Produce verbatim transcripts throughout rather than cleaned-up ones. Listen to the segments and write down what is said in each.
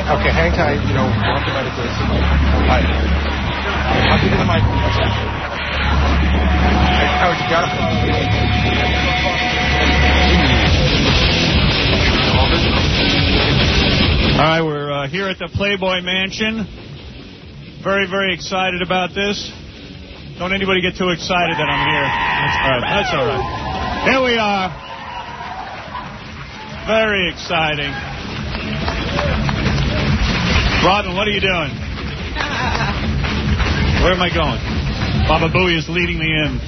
Okay, hang tight. You know, walk the mic this. All right. I'll give you the mic. Hey, Howard, you got it? All right, we're uh, here at the Playboy Mansion. Very, very excited about this. Don't anybody get too excited that I'm here. That's all right. That's all right. Here we are. Very exciting. Robin, what are you doing? Where am I going? Baba Booey is leading me in.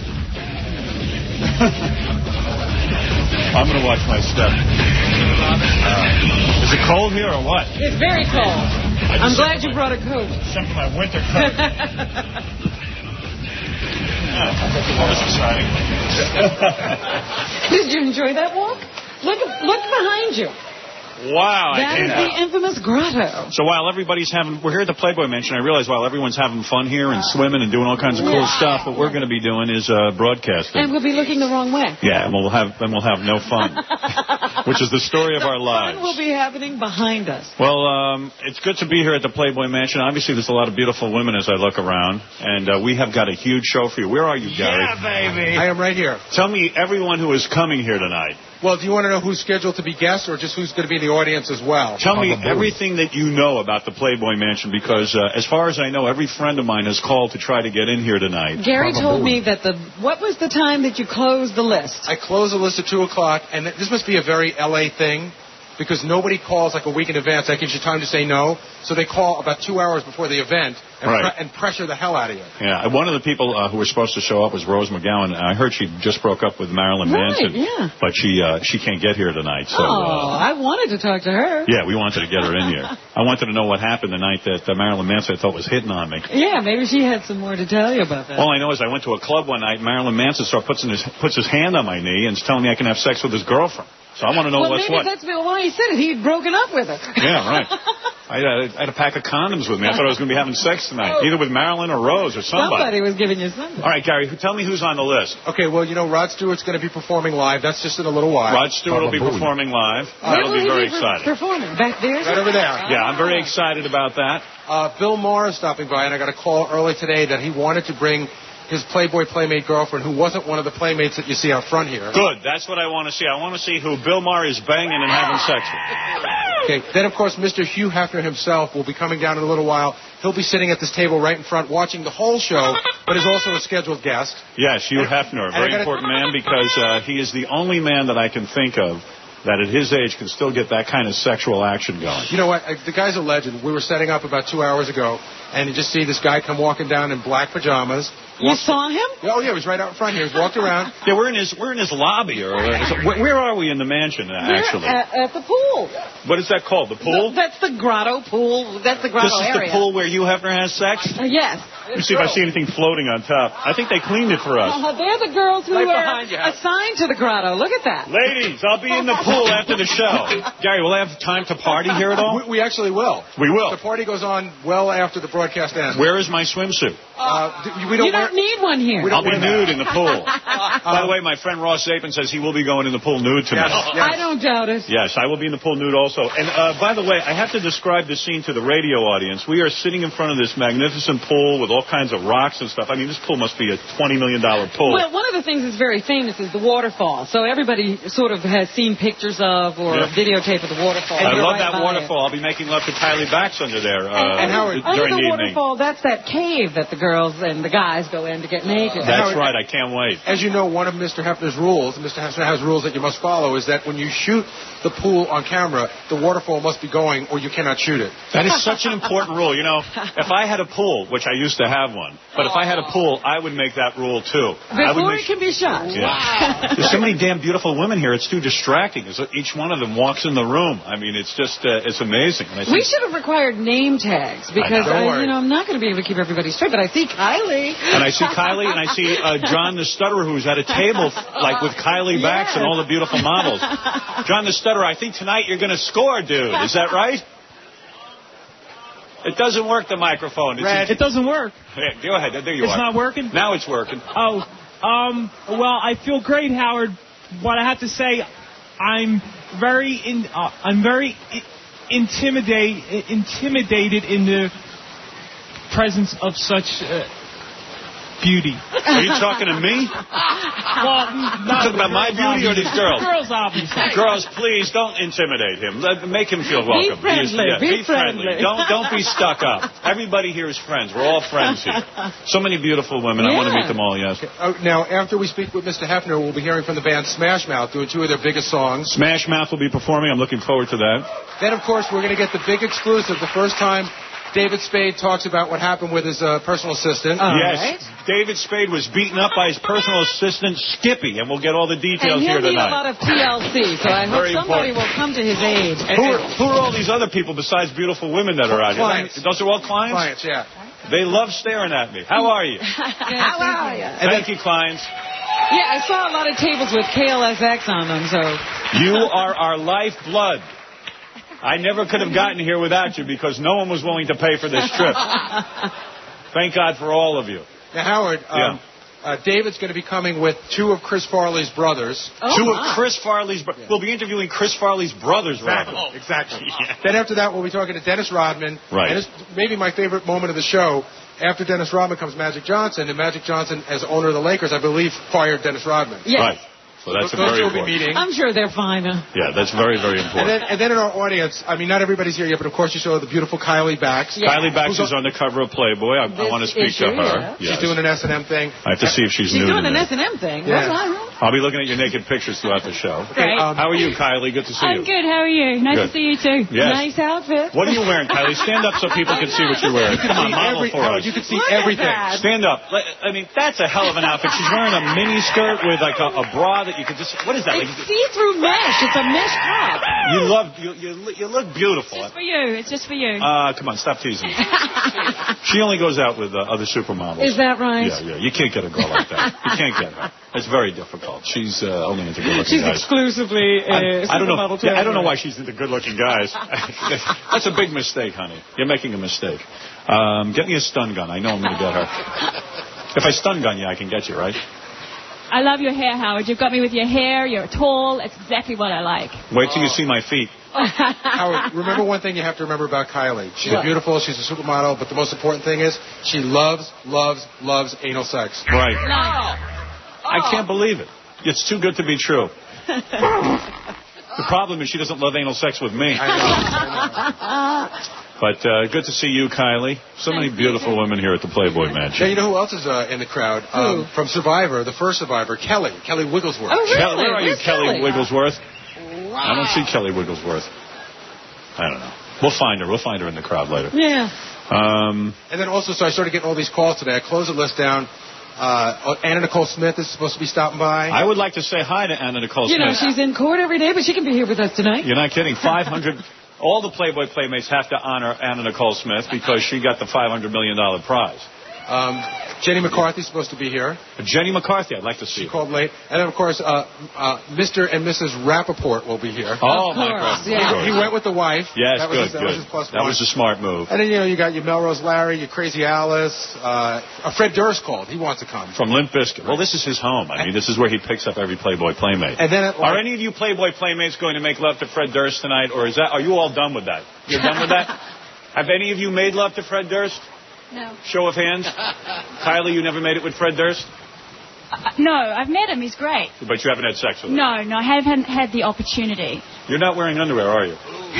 I'm going to watch my step. Uh, is it cold here or what? It's very cold. I'm glad you brought a coat. Except for my winter coat. Oh, that was exciting. Did you enjoy that walk? Look, look behind you. Wow. That I is the infamous grotto. So while everybody's having, we're here at the Playboy Mansion, I realize while everyone's having fun here and swimming and doing all kinds of cool Yeah. stuff, what we're going to be doing is uh, broadcasting. And we'll be looking the wrong way. Yeah, and we'll have and we'll have no fun, which is the story of our lives. Fun will be happening behind us. Well, um, it's good to be here at the Playboy Mansion. Obviously, there's a lot of beautiful women as I look around, and uh, we have got a huge show for you. Where are you, Gary? Yeah, baby. I am right here. Tell me everyone who is coming here tonight. Well, do you want to know who's scheduled to be guests or just who's going to be in the audience as well? Tell me everything that you know about the Playboy Mansion, because uh, as far as I know, every friend of mine has called to try to get in here tonight. Gary told me that the, what was the time that you closed the list? I close the list at two o'clock, and this must be a very L A thing, because nobody calls like a week in advance. That gives you time to say no. So they call about two hours before the event and, Right. pre- and pressure the hell out of you. Yeah, one of the people uh, who were supposed to show up was Rose McGowan. I heard she just broke up with Marilyn Right, Manson, yeah. but she uh, she can't get here tonight. So, oh, uh, I wanted to talk to her. yeah, we wanted to get her in here. I wanted to know what happened the night that uh, Marilyn Manson I thought was hitting on me. Yeah, maybe she had some more to tell you about that. All I know is I went to a club one night. Marilyn Manson started puts his puts his hand on my knee and is telling me I can have sex with his girlfriend. So I want to know well, what's maybe what. that's why he said it. He'd broken up with her. Yeah, right. I, uh, I had a pack of condoms with me. I thought I was going to be having sex tonight, Oh. either with Marilyn or Rose or somebody. Somebody was giving you something. All right, Gary, tell me who's on the list. Okay, well, you know, Rod Stewart's going to be performing live. That's just in a little while. Rod Stewart will be performing live. That'll Where be will very he be exciting. performing? Back there? Right over there. Yeah, I'm very excited about that. Uh, Bill Maher is stopping by, and I got a call early today that he wanted to bring his Playboy Playmate girlfriend, who wasn't one of the Playmates that you see out front here. Good. That's what I want to see. I want to see who Bill Maher is banging and having sex with. Okay. Then, of course, Mister Hugh Hefner himself will be coming down in a little while. He'll be sitting at this table right in front watching the whole show, but is also a scheduled guest. Yes, Hugh Hefner, a very gotta- important man, because uh, he is the only man that I can think of that at his age can still get that kind of sexual action going. You know what? I, the guy's a legend. We were setting up about two hours ago, and you just see this guy come walking down in black pajamas. You saw him? Oh, yeah, he was right out in front here. He's walked around. Yeah, we're in his we're in his lobby, or where, where are we in the mansion? Uh, actually, We're at, at the pool. what is that called? The pool? That's the grotto pool. That's the grotto This is area. the pool where Hugh Hefner has sex. Uh, yes. Let me see if I see anything floating on top. I think they cleaned it for us. Uh, they're the girls who Right are behind you. assigned to the grotto. Look at that. Ladies, I'll be in the pool after the show. Gary, will I have time to party here at all? We, we actually will. We will. The party goes on well after the broadcast ends. Where is my swimsuit? Uh, th- we don't You don't wear- need one here. We I'll don't be wear that. nude in the pool. By the way, my friend Ross Zapin says he will be going in the pool nude tonight. Yes, yes. I don't doubt it. Yes, I will be in the pool nude also. And uh, by the way, I have to describe this scene to the radio audience. We are sitting in front of this magnificent pool with all kinds of rocks and stuff. I mean, this pool must be a twenty million dollars pool. Well, one of the things that's very famous is the waterfall. So everybody sort of has seen pictures of or Yeah. a videotape of the waterfall. I You're love right that by waterfall. I'll be making love to Kylie Bax under there uh, And, and Howard, under during the, the evening. waterfall, that's that cave that the girls and the guys go in to get naked. That's right. I can't wait. As you know, one of Mister Hefner's rules, and Mister Hefner has rules that you must follow, is that when you shoot the pool on camera, the waterfall must be going or you cannot shoot it. That is such an important rule. You know, if I had a pool, which I used to have one, but if I had a pool, I would make that rule too. I would Before make it can be shot. Yeah. There's so many damn beautiful women here. It's too distracting. As each one of them walks in the room. I mean, it's just, uh, it's amazing. And I We think- should have required name tags because Don't I, worry. you know I'm not going to be able to keep everybody straight. But I see Kylie, And I see Kylie, and I see uh, John the Stutterer, who's at a table like with Kylie Bax and all the beautiful models. John the Stutterer, I think tonight you're going to score, dude. Is that right? It doesn't work, the microphone. It's Red. It doesn't work. Yeah, go ahead. There you It's are. not working? Now it's working. Oh, um, well, I feel great, Howard. What I have to say, I'm very in. Uh, I'm very. intimidate, intimidated in the presence of such uh, beauty. Are you talking to me? Well, you talking about my beauty or these girls? Girls, obviously. Girls, please don't intimidate him. Let, make him feel welcome. Be friendly. Yeah, be, be friendly. friendly. Don't don't be stuck up. Everybody here is friends. We're all friends here. So many beautiful women. Yeah. I want to meet them all. Yes. Uh, now, after we speak with Mister Hefner, we'll be hearing from the band Smash Mouth doing two of their biggest songs. Smash Mouth will be performing. I'm looking forward to that. Then, of course, we're going to get the big exclusive. The first time David Spade talks about what happened with his uh, personal assistant. All yes, right. David Spade was beaten up by his personal assistant, Skippy, and we'll get all the details And here he'll need tonight. a lot of T L C, so I hope Very somebody important. will come to his aid. Who are, who are all these other people besides beautiful women that are out here? Clients. Those are all clients? Clients, yeah. They love staring at me. How are you? How are you? Thank you, clients. Yeah, I saw a lot of tables with K L S X on them, so... You are our lifeblood. I never could have gotten here without you because no one was willing to pay for this trip. Thank God for all of you. Now, Howard, um, Yeah. uh, David's going to be coming with two of Chris Farley's brothers. Oh, Two wow. of Chris Farley's brothers. We'll be interviewing Chris Farley's brothers, Exactly. Robert. Exactly. Yeah. Then after that, we'll be talking to Dennis Rodman. Right. And it's maybe my favorite moment of the show. After Dennis Rodman comes Magic Johnson, and Magic Johnson, as owner of the Lakers, I believe, fired Dennis Rodman. Yes. Right. So that's Those a very two will be important. meeting. I'm sure they're fine. Uh, Yeah, that's very, very And important. then, and then in our audience, I mean, not everybody's here yet, but of course you saw the beautiful Kylie Bax. Yeah. Kylie Bax Who's is on the cover of Playboy. I, I This want to speak issue, to her. yeah. Yes. She's doing an S and M thing. I have to see if she's, she's new doing to an me. S and M thing. Yeah. That's I'll be looking at your naked pictures throughout the show. Great. Um, How are you, Kylie? Good to see I'm you. good. How are you? Nice Good. to see you too. Yes. Nice outfit. What are you wearing, Kylie? Stand up so people can see what you're wearing. Come on, See model every- for Howard, us. you can see Look at everything. that. Stand up. Let- I mean, that's a hell of an outfit. She's wearing a mini skirt with like a, a bra that you could just. What is that? Like, It's see-through mesh. It's a mesh top. you love. You, you, you look beautiful. Just for you. It's just for you. Uh, come on, stop teasing. She only goes out with uh, other supermodels. Is that right? Yeah, yeah. You can't get a girl like that. You can't get her. It's very difficult. She's uh, only into good-looking She's guys. exclusively uh, I, I don't know. supermodel Yeah, I don't know too. why she's into good-looking guys. That's a big mistake, honey. You're making a mistake. Um, get me a stun gun. I know I'm going to get her. If I stun gun you, I can get you, right? I love your hair, Howard. You've got me with your hair. You're tall. It's exactly what I like. Wait till you see my feet. Howard, remember one thing you have to remember about Kylie. She's What? beautiful, she's a supermodel, but the most important thing is she loves, loves, loves anal sex. Right. Nice. I can't believe it. It's too good to be true. The problem is she doesn't love anal sex with me. But uh, good to see you, Kylie. So many beautiful women here at the Playboy Now, Mansion. you know who else is uh, in the crowd? Um, from Survivor, the first Survivor, Kelly. Kelly Wigglesworth. Oh, really? Kelly, where are you, Where's Kelly, Kelly? Wigglesworth? I don't see Kelly Wigglesworth. I don't know. We'll find her. We'll find her in the crowd later. Yeah. Um, And then also, so I started getting all these calls today. I closed the list down. Uh, Anna Nicole Smith is supposed to be stopping by. I would like to say hi to Anna Nicole You Smith. know, she's in court every day, but she can be here with us tonight. You're not kidding. five hundred. All the Playboy Playmates have to honor Anna Nicole Smith because she got the five hundred million dollars prize. Um, Jenny McCarthy's supposed to be here. Jenny McCarthy, I'd like to see She her. called late. And then, of course, uh, uh, Mister and Missus Rappaport will be here. Oh, Of my course, God. yeah. He went with the wife. Yes, that was good, his, that good. was his plus that one. was a smart move. And then, you know, you got your Melrose Larry, your Crazy Alice. Uh, uh, Fred Durst called. He wants to come. From Limp Bizkit. Well, this is his home. I mean, this is where he picks up every Playboy Playmate. And then, it, like, Are any of you Playboy Playmates going to make love to Fred Durst tonight, or is that? Are you all done with that? You're done with that? Have any of you made love to Fred Durst? No. Show of hands. Kylie, you never made it with Fred Durst? Uh, no, I've met him. He's great. But you haven't had sex with him? No, no, I haven't had the opportunity. You're not wearing underwear, are you?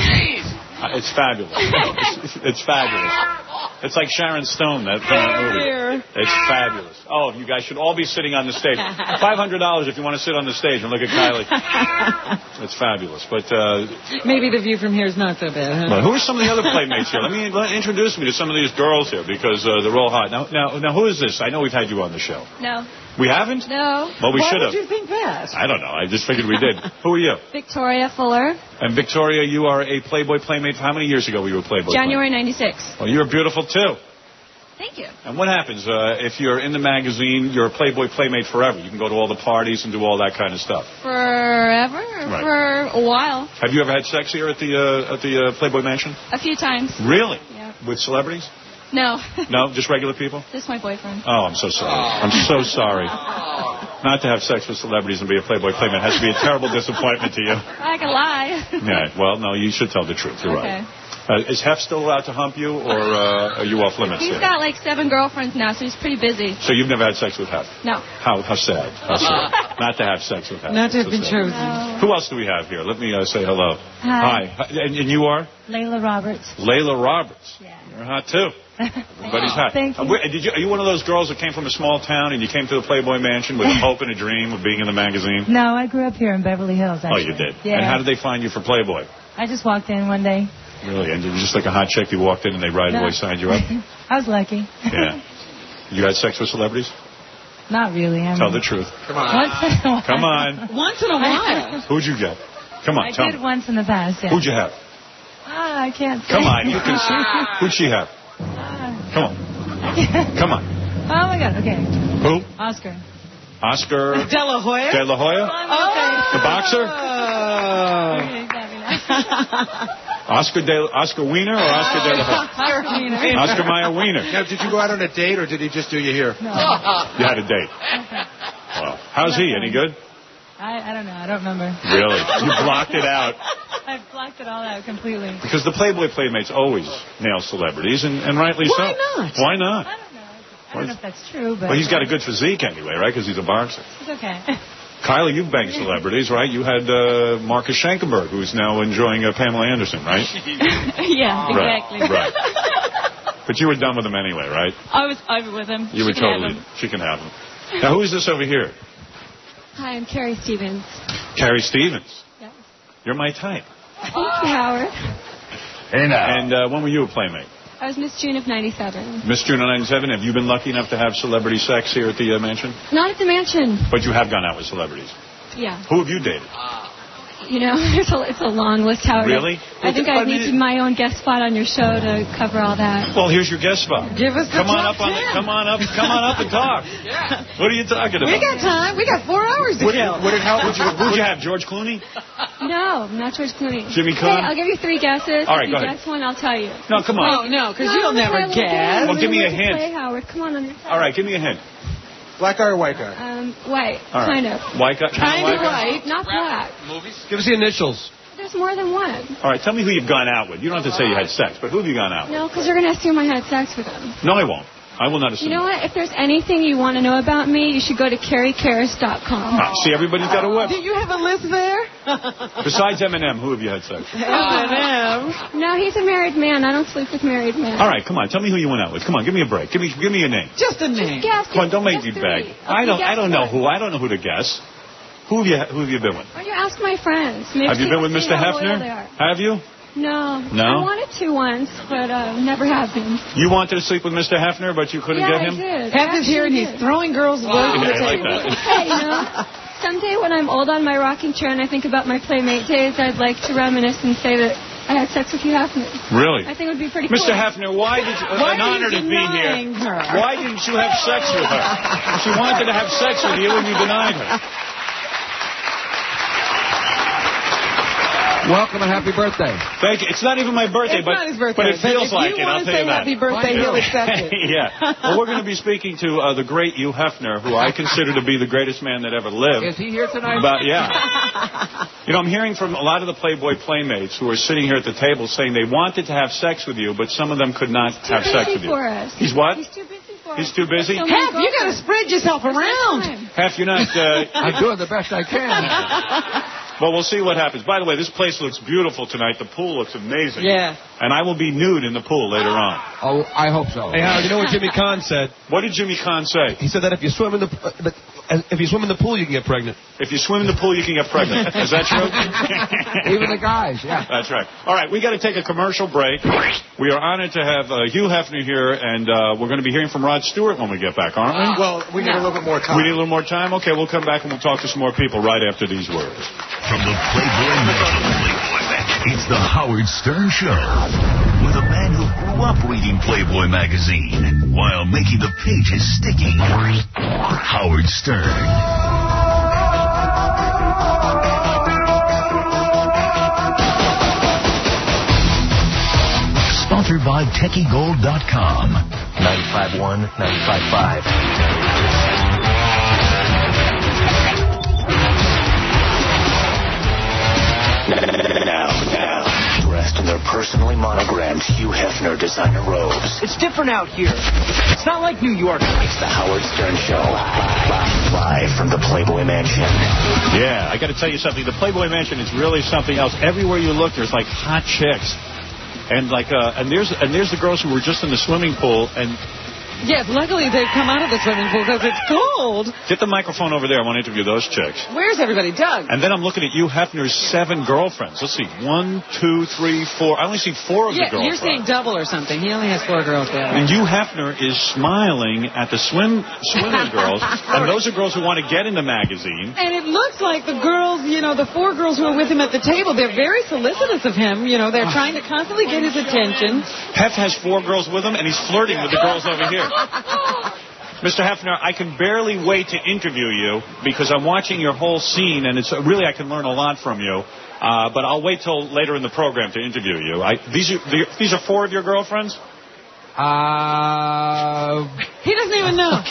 Uh, It's fabulous. It's, it's fabulous. It's like Sharon Stone, that, that movie. dear. It's fabulous. Oh, you guys should all be sitting on the stage. five hundred dollars if you want to sit on the stage and look at Kylie. It's fabulous. But uh, Maybe the view from here is not so bad, huh? well, who are some of the other Playmates here? Let me let, introduce me to some of these girls here because uh, they're all hot. Now, now, now, who is this? I know we've had you on the show. No. We haven't? No. Well, we Why should would have. you think that? I don't know. I just figured we did. Who are you? Victoria Fuller. And Victoria, you are a Playboy Playmate. How many years ago were you a Playboy January ninety-six. Playmate? Well, you're beautiful, too. Thank you. And what happens uh, if you're in the magazine, you're a Playboy Playmate forever? You can go to all the parties and do all that kind of stuff. Forever? Right. For a while. Have you ever had sex here at the uh, at the uh, Playboy Mansion? A few times. Really? Yeah. With celebrities? No. No, just regular people? This is my boyfriend. Oh, I'm so sorry. I'm so sorry. not to have sex with celebrities and be a Playboy Playmate has to be a terrible disappointment to you. I can lie. Yeah, well, no, you should tell the truth. You're Okay. right. Uh, is Hef still allowed to hump you, or uh, are you off limits He's there? got like seven girlfriends now, so he's pretty busy. So you've never had sex with Hef? No. How how sad. How sad. Not to have sex with Hef. Not to have So been sad. chosen. No. Who else do we have here? Let me uh, say hello. Hi. Hi. And, and you are? Layla Roberts. Layla Roberts. Yeah. You're hot, too. Everybody's hot. Thank you. Uh, where- did you. Are you one of those girls that came from a small town and you came to the Playboy Mansion with a hope and a dream of being in the magazine? No, I grew up here in Beverly Hills, actually. Oh, you did? Yeah. And how did they find you for Playboy? I just walked in one day. Really? And you were just like a hot chick, you walked in and they right No. away signed you up? I was lucky. Yeah. You had sex with celebrities? Not really. I mean, Tell the truth. Come on. Once in a while. Come on. Once in a while. Who'd you get? Come on, I tell did me. once in the past, yeah. Who'd you have? Ah, I can't say. Come on, you can see. Who'd she have? Ah. Come on. Come on. Oh, my God. Okay. Who? Oscar. Oscar De La Hoya? De La Hoya? Okay. The boxer? Oh. Okay, got me now. Oscar De Oscar Wiener or Oscar De La Hoya? Oscar Wiener. Oscar Mayer Wiener. Now, did you go out on a date, or did he just do you here? No. You had a date. Wow. How's he? Any good? I, I don't know. I don't remember. Really? You blocked it out. I blocked it all out completely. Because the Playboy Playmates always nail celebrities, and, and rightly so. Why not? Why not? I don't know. I don't know if that's true, but... Well, he's got a good physique anyway, right? Because he's a boxer. It's okay. Kyla, you've banged celebrities, right? You had uh, Marcus Schenkenberg, who's now enjoying uh, Pamela Anderson, right? Yeah, exactly. Right, right. But you were done with him anyway, right? I was over with him. You were She can have totally... him. She can have him. Now, who is this over here? Hi, I'm Carrie Stevens. Carrie Stevens. Yes. You're my type. Thank you, Howard. Hey, now. And uh, when were you a Playmate? I was Miss June of ninety-seven. Miss June of ninety-seven. Have you been lucky enough to have celebrity sex here at the uh, mansion? Not at the mansion. But you have gone out with celebrities. Yeah. Who have you dated? You know, it's a, it's a long list, Howard. Really? I think I need my own guest spot on your show to cover all that. Well, here's your guest spot. Give us the Come on top up on the, ten. come on up, come on up and talk. Yeah. What are you talking about? We got time. We got four hours to What did, kill. what did, how, who'd, you, who'd you have? George Clooney? No, not George Clooney. Jimmy Okay, Caan? I'll give you three guesses. All right, if go you ahead. guess one, I'll tell you. No, come Oh, on. no, because No, you'll let's never play a little game. guess. Well, give me a Let's hint. Play, Howard. Come on, on your All right, give me a hint. Black guy or white guy? Um, white, All right. kind of. White guy? Kind of white. Not black. Give us the initials. There's more than one. All right, tell me who you've gone out with. You don't have to say you had sex, but who have you gone out with? No, because you're going to assume I had sex with him. No, I won't. I will not assume. You know what? If there's anything you want to know about me, you should go to Carrie Karras dot com. Ah, see, everybody's got a whip. Do you have a list there? Besides Eminem, who have you had sex with? Eminem. No, he's a married man. I don't sleep with married men. All right, come on. Tell me who you went out with. Come on, give me a break. Give me, give me your name. Just a name. Guess. Come on, don't make me Guess beg. three. I don't. I Guess don't know one. who. I don't know who to guess. Who have you? Who have you been with? Why don't you ask my friends? Maybe Have you see- been with see Mister how loyal Hefner? they are. Have you? No. No? I wanted to once, but uh, never happened. You wanted to sleep with Mister Hefner, but you couldn't yeah, get him. I did. Have this here and he's throwing girls' Yeah, words on the I like table. that. Hey, you know, someday when I'm old on my rocking chair and I think about my Playmate days, I'd like to reminisce and say that I had sex with Hugh Hefner. Really? I think it would be pretty Mister cool. Hefner, why did you, Why an are honor you to be here. denying her? Why didn't you have sex with her? She wanted to have sex with you and you denied her. Welcome and happy birthday. Thank you. It's not even my birthday, It's but, not his birthday, but it but feels if like you it. wanna I'll tell say you that. happy birthday, he'll accept it. Yeah. Well, we're going to be speaking to uh, the great Hugh Hefner, who I consider to be the greatest man that ever lived. Is he here tonight? But yeah. You know, I'm hearing from a lot of the Playboy Playmates who are sitting here at the table saying they wanted to have sex with you, but some of them could not Too have sex busy with you. for us. He's what? He's too busy for He's us. too busy? So Hef, many you got to girlfriends. spread yourself There's no around. time. Hef, you're not... Uh, I'm doing the best I can. well, we'll see what happens. By the way, this place looks beautiful tonight. The pool looks amazing. Yeah. And I will be nude in the pool later on. Oh, I hope so. Hey, Howard, you know what Jimmy Caan said? What did Jimmy Caan say? He said that if you swim in the uh, but, uh, if you swim in the pool, you can get pregnant. If you swim in the pool, you can get pregnant. Is that true? Even the guys, yeah. That's right. All right, we got to take a commercial break. We are honored to have uh, Hugh Hefner here, and uh, we're going to be hearing from Rod Stewart when we get back, aren't we? Well, we need a little bit more time. We need a little more time? Okay, we'll come back and we'll talk to some more people right after these words. From the Playboy Mansion, it's the Howard Stern Show. With a man who grew up reading Playboy magazine while making the pages sticky. Howard Stern. Sponsored by Techie Gold dot com. ninety-five point one, ninety-five point five. Now, now, dressed in their personally monogrammed Hugh Hefner designer robes. It's different out here. It's not like New York. It's the Howard Stern Show, live, live from the Playboy Mansion. Yeah, I got to tell you something. The Playboy Mansion is really something else. Everywhere you look, there's like hot chicks, and like, uh, and there's and there's the girls who were just in the swimming pool and. Yes, luckily they've come out of the swimming pool because it's cold. Get the microphone over there. I want to interview those chicks. Where's everybody? Doug. And then I'm looking at Hugh Hefner's seven girlfriends. Let's see. One, two, three, four. I only see four of yeah, the girlfriends. You're saying double or something. He only has four girls there. And Hugh Hefner is smiling at the swim swimming girls. And those are girls who want to get in the magazine. And it looks like the girls, you know, the four girls who are with him at the table, they're very solicitous of him. You know, they're trying to constantly get his attention. Hef has four girls with him, and he's flirting with the girls over here. Mister Hefner, I can barely wait to interview you because I'm watching your whole scene, and it's really I can learn a lot from you. Uh, but I'll wait till later in the program to interview you. I, these are these are four of your girlfriends? Uh, he doesn't even know.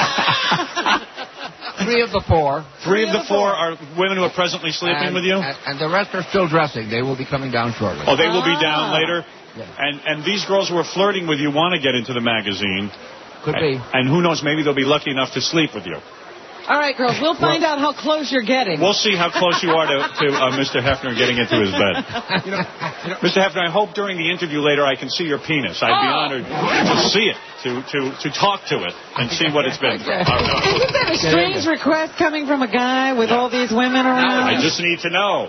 Three of the four. Three, Three of the, the four. four are women who are presently sleeping and, with you? And, and the rest are still dressing. They will be coming down shortly. Oh, they will be down Ah. later? Yeah. And and these girls who are flirting with you want to get into the magazine. Could be. And who knows, maybe they'll be lucky enough to sleep with you. All right, girls, we'll find well, out how close you're getting. We'll see how close you are to, to uh, Mister Hefner getting into his bed. You know, you know, Mister Hefner, I hope during the interview later I can see your penis. I'd be Oh. honored to see it, to, to, to talk to it, and see what it's been. Isn't that a strange request coming from a guy with all these women around? I just need to know.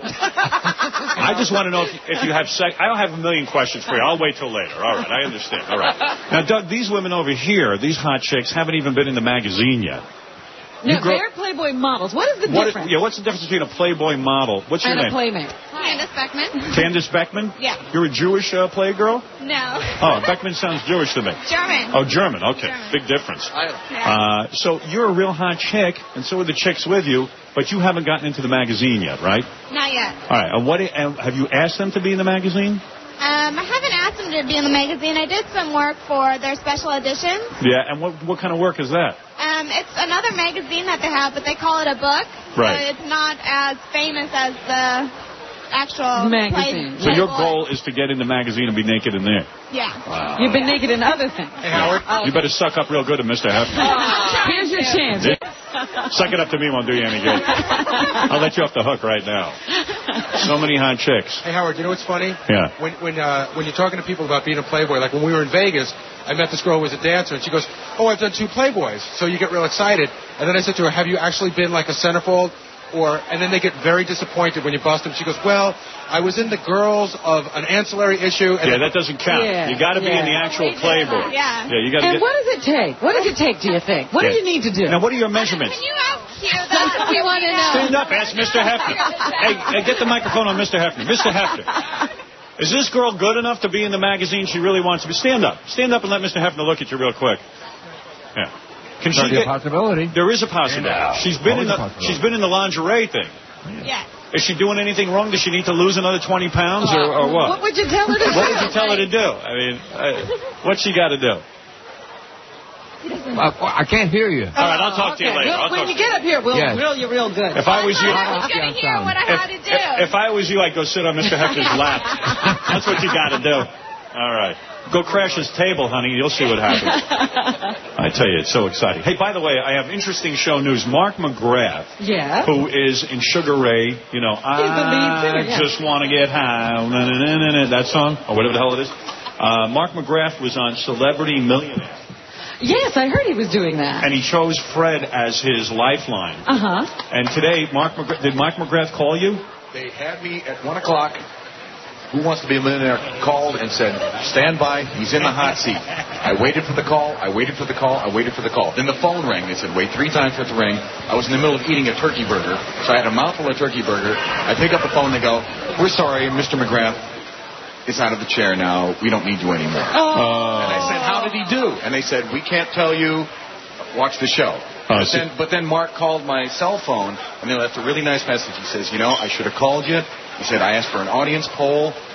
I just want to know if, if you have sex. I don't have a million questions for you. I'll wait till later. All right, I understand. All right. Now, Doug, these women over here, these hot chicks, haven't even been in the magazine yet. No, grow- they're Playboy models. What is the What, difference? yeah, what's the difference between a Playboy model? What's your and name? a Playmate. Candace Beckman. Candace Beckman? Yeah. You're a Jewish uh, Playgirl? No. Oh, Beckman sounds Jewish to me. German. Oh, German. Okay, German. big difference. Yeah. Uh, so you're a real hot chick, and so are the chicks with you, but you haven't gotten into the magazine yet, right? Not yet. All right. And what and have you asked them to be in the magazine? Um, I haven't asked them to be in the magazine. I did some work for their special editions. Yeah. And what what kind of work is that? Um, it's another magazine that they have, but they call it a book. Right. So it's not as famous as the actual Magazine. Play, So your Playboy. goal is to get in the magazine and be naked in there. Yeah. Wow. You've been naked in other things. Hey, Howard. Oh, You better suck up real good to Mister Hefner. here's your chance. Suck it up to me won't do you any good. I'll let you off the hook right now. So many hot chicks. Hey, Howard, you know what's funny? Yeah. When when uh, when you're talking to people about being a Playboy, like when we were in Vegas, I met this girl who was a dancer, and she goes, "Oh, I've done two Playboys." So you get real excited. And then I said to her, "Have you actually been like a centerfold?" Or and then they get very disappointed when you bust them. She goes, "Well, I was in the girls of an ancillary issue." And Yeah, that doesn't count. Yeah, You got to be yeah. in the actual Playboy. Yeah. Yeah, you got to And get. what does it take? What does it take, do you think? What Yeah. do you need to do? Now, what are your measurements? Can you ask Hugh that? We want to know. Stand up, ask Mister Hefner. Hey, hey, get the microphone on Mister Hefner. Mister Hefner. Is this girl good enough to be in the magazine she really wants to be? Stand up. Stand up and let Mister Hefner look at you real quick. Yeah. Can she There's get, a possibility. there is a possibility. She's been in Always a the possibility. she's been in the lingerie thing. Yeah. Is she doing anything wrong? Does she need to lose another twenty pounds or, or what? What would you tell her to do? What would you tell her to do? I mean, uh, what's she got to do? Uh, I can't hear you. All right, I'll talk to you Okay. later. We'll- I'll when talk you to you. get up here, we'll Yes. grill you real good. If I was you, I was going to hear what I if, had to do. if, if I was you, I'd go sit on Mister Hefner's lap. That's what you got to do. All right. Go crash his table, honey. You'll see what happens. I tell you, it's so exciting. Hey, by the way, I have interesting show news. Mark McGrath, Yeah. who is in Sugar Ray, you know, the lead I singer, yeah. just want to get high, na, na, na, na, na, that song, or whatever the hell it is. Uh, Mark McGrath was on Celebrity Millionaire, Yes, I heard he was doing that. and he chose Fred as his lifeline. Uh-huh. And today, Mark McGrath, did Mark McGrath call you? They had me at one o'clock. Who Wants to Be a Millionaire called and said, stand by, he's in the hot seat. I waited for the call, I waited for the call, I waited for the call. Then the phone rang. They said, wait three times for it to ring. I was in the middle of eating a turkey burger, so I had a mouthful of turkey burger. I pick up the phone, they go, we're sorry, Mister McGrath is out of the chair now. We don't need you anymore. Oh. And I said, how did he do? And they said, we can't tell you. Watch the show. Oh, but, so- then, but then Mark called my cell phone, and they left a really nice message. He says, you know, I should have called you. He said, I asked for an audience poll,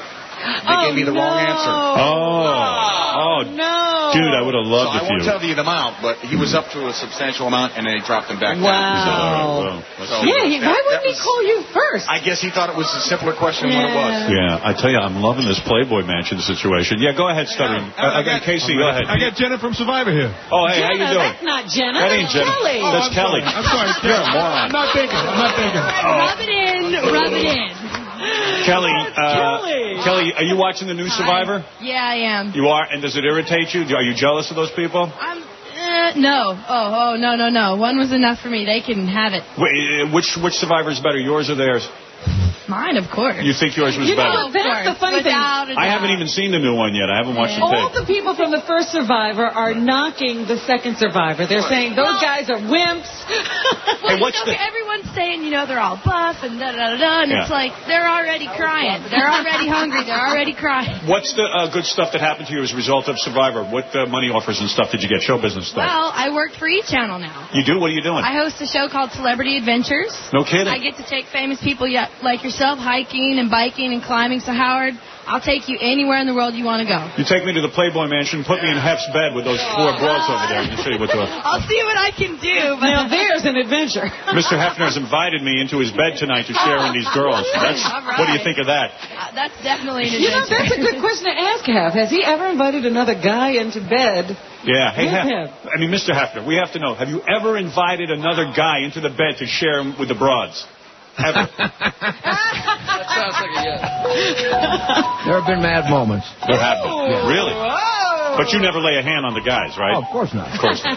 They gave me the wrong answer. Oh. Oh, no. Dude, I would have loved so if I won't you... tell you the amount, but he was up to a substantial amount, and then he dropped him back Wow. down. So, so Yeah, he, that- why that wouldn't he was- call you first? I guess he thought it was a simpler question than what it was. Yeah, I tell you, I'm loving this Playboy Mansion situation. Yeah, go ahead, Stuttering. Uh, I got Casey, go ahead. I got Jenna from Survivor here. Oh, hey, how you Jenna, doing? that's not Jenna. That ain't that's Jenna. Kelly. Oh, That's I'm Kelly. sorry. I'm sorry. You're a moron. I'm not thinking. I'm not thinking. Rub it in, rub it in. Kelly, uh, Kelly. Kelly, are you watching the new Survivor? Yeah, I am. You are, and does it irritate you? Are you jealous of those people? I'm. Uh, no. Oh, oh, no, no, no. One was enough for me. They can have it. Wait, uh, which which Survivor is better, yours or theirs? Mine, of course. You think yours was You know better? what? That's the funny thing. Without a I doubt. haven't even seen the new one yet. I haven't watched the All tape. the people from the first Survivor are knocking the second Survivor. They're saying those guys are wimps. Hey, what's you know, the... everyone's saying, you know, they're all buff and da da da da, and Yeah. it's like they're already crying. They're already hungry. They're already crying. What's the uh, good stuff that happened to you as a result of Survivor? What uh, money offers and stuff did you get? Show business stuff. Well, I work for E! Channel now. You do? What are you doing? I host a show called Celebrity Adventures. No kidding. I get to take famous people yeah, like yourself hiking and biking and climbing. So, Howard, I'll take you anywhere in the world you want to go. You take me to the Playboy Mansion, put me in Hef's bed with those four broads over there, and show you what to... I'll see what I can do. But Now there's an adventure. Mister Hefner's invited me into his bed tonight to share in these girls. That's, All right. What do you think of that? Uh, that's definitely an You know, adventure. that's a good question to ask, Hef. Has he ever invited another guy into bed? Yeah. Hey, With Hef, him. I mean, Mister Hefner, we have to know, have you ever invited another guy into the bed to share him with the broads? Ever? That sounds like a yes. There have been mad moments. There have been. Oh. Really? Whoa. But you never lay a hand on the guys, right? Oh, of course not. Of course not.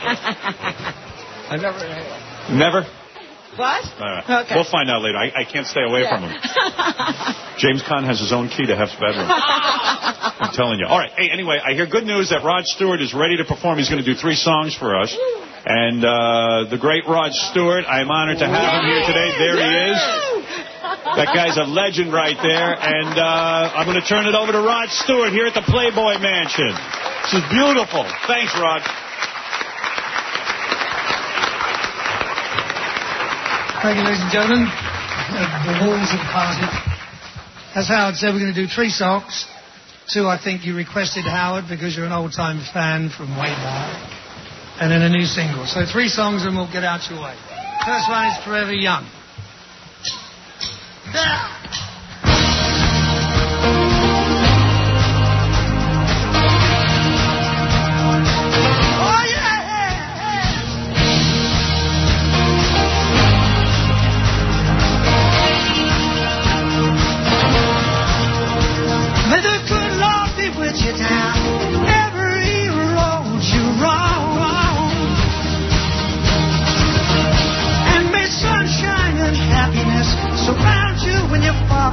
I never. Never? What? All right. Okay. We'll find out later. I, I can't stay away from him. James Caan has his own key to Hef's bedroom. I'm telling you. All right. Hey, anyway, I hear good news that Rod Stewart is ready to perform. He's going to do three songs for us. And uh, the great Rod Stewart, I'm honored to have him here today. There he is. That guy's a legend right there. And uh, I'm going to turn it over to Rod Stewart here at the Playboy Mansion. This is beautiful. Thanks, Rod. Thank you, ladies and gentlemen. Uh, the walls have parted. As Howard said, we're going to do three songs. Two, I think you requested, Howard, because you're an old-time fan from way back. And then a new single. So three songs and we'll get out your way. First one is Forever Young. Oh, may the good Lord be with you now. Every road you wrong. And may sunshine and happiness surround you when you fall.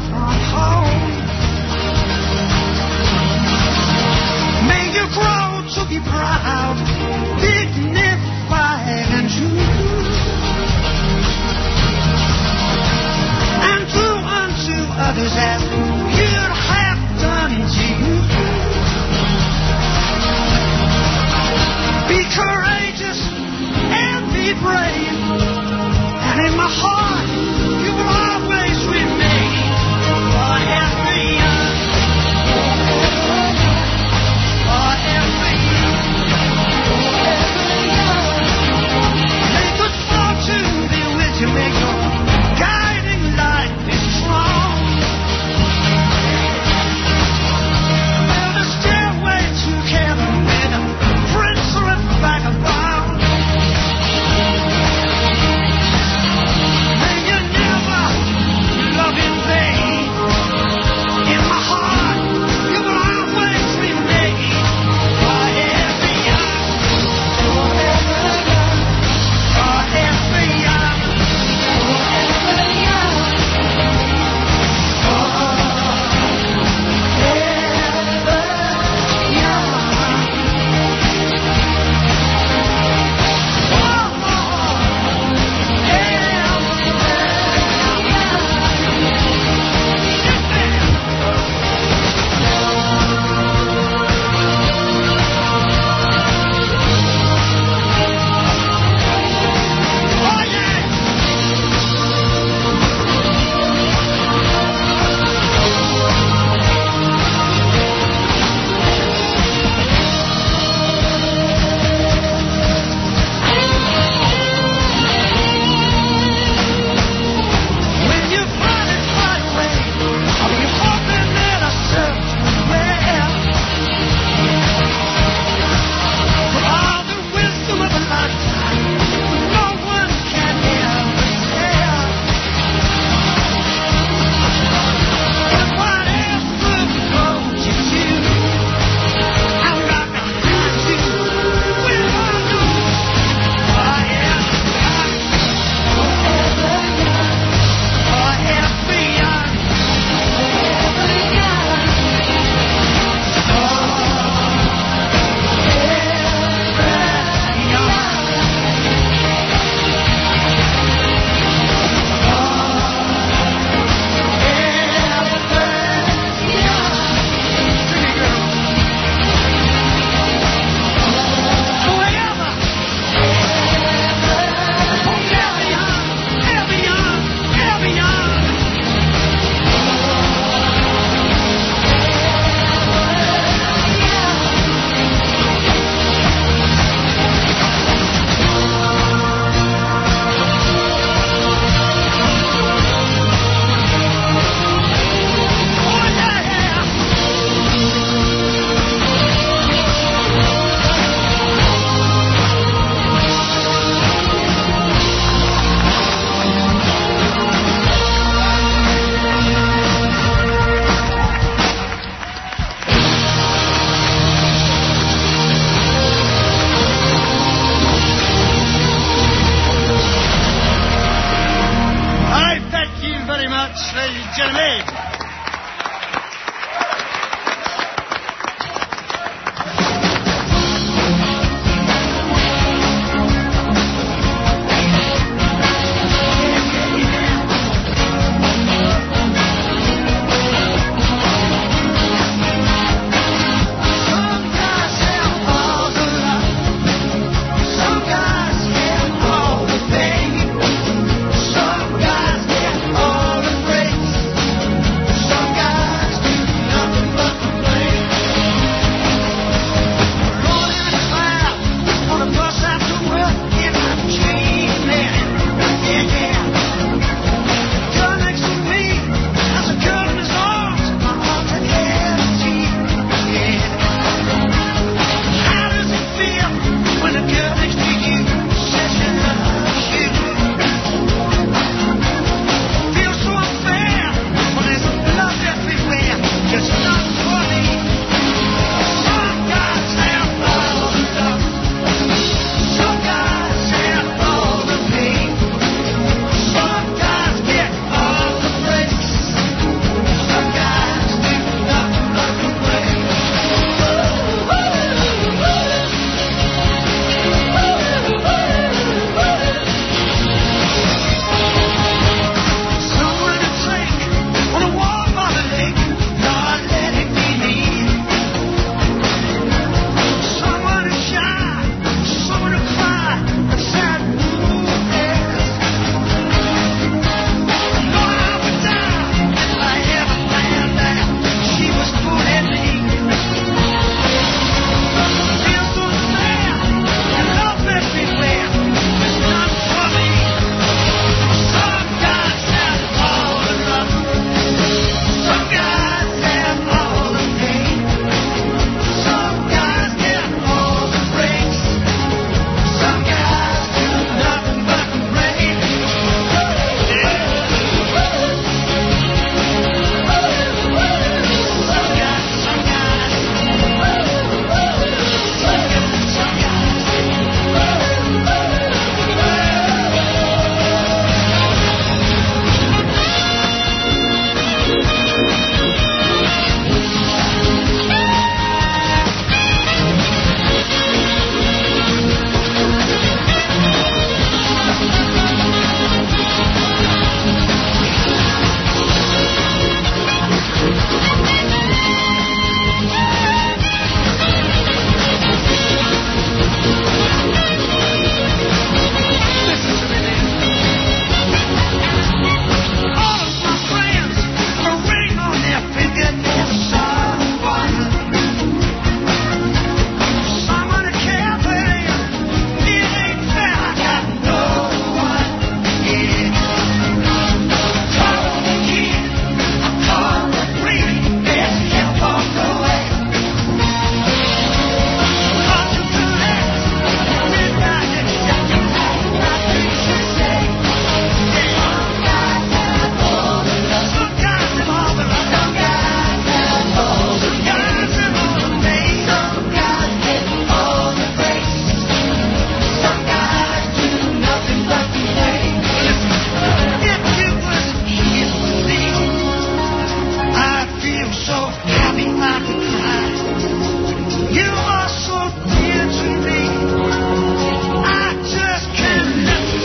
happy I could cry. You are so dear to me. I just can't let you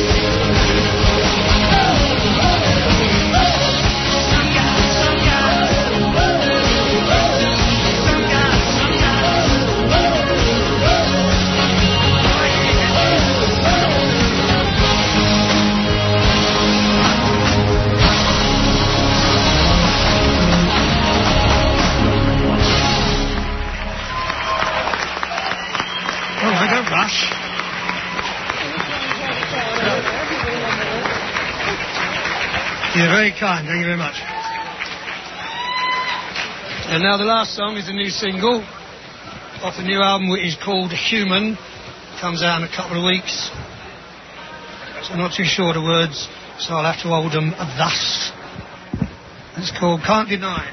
Some guys, some guys, some guys, some guys. Oh, I don't rush. You're very kind. Thank you very much. And now the last song is a new single off the new album, which is called Human. Comes out in a couple of weeks. So I'm not too sure of the words, so I'll have to hold them thus. It's called Can't Deny It.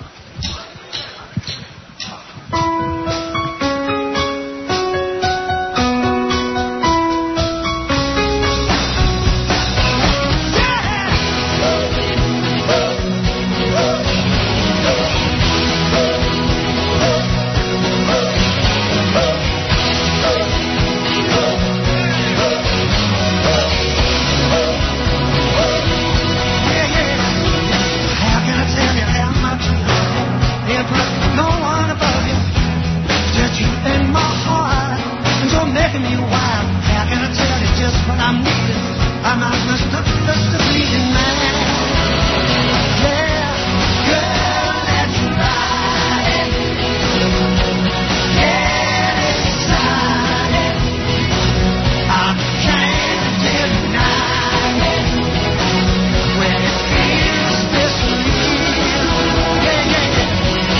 How can I tell you how much I love you? No one above you, just you in my heart, and you're making me wild. How can I tell you just what I'm needing? I'm not just a, just a bleeding man. Yeah, girl, let's ride it. Get excited. I can't deny it. When it feels this real. Yeah, yeah, yeah.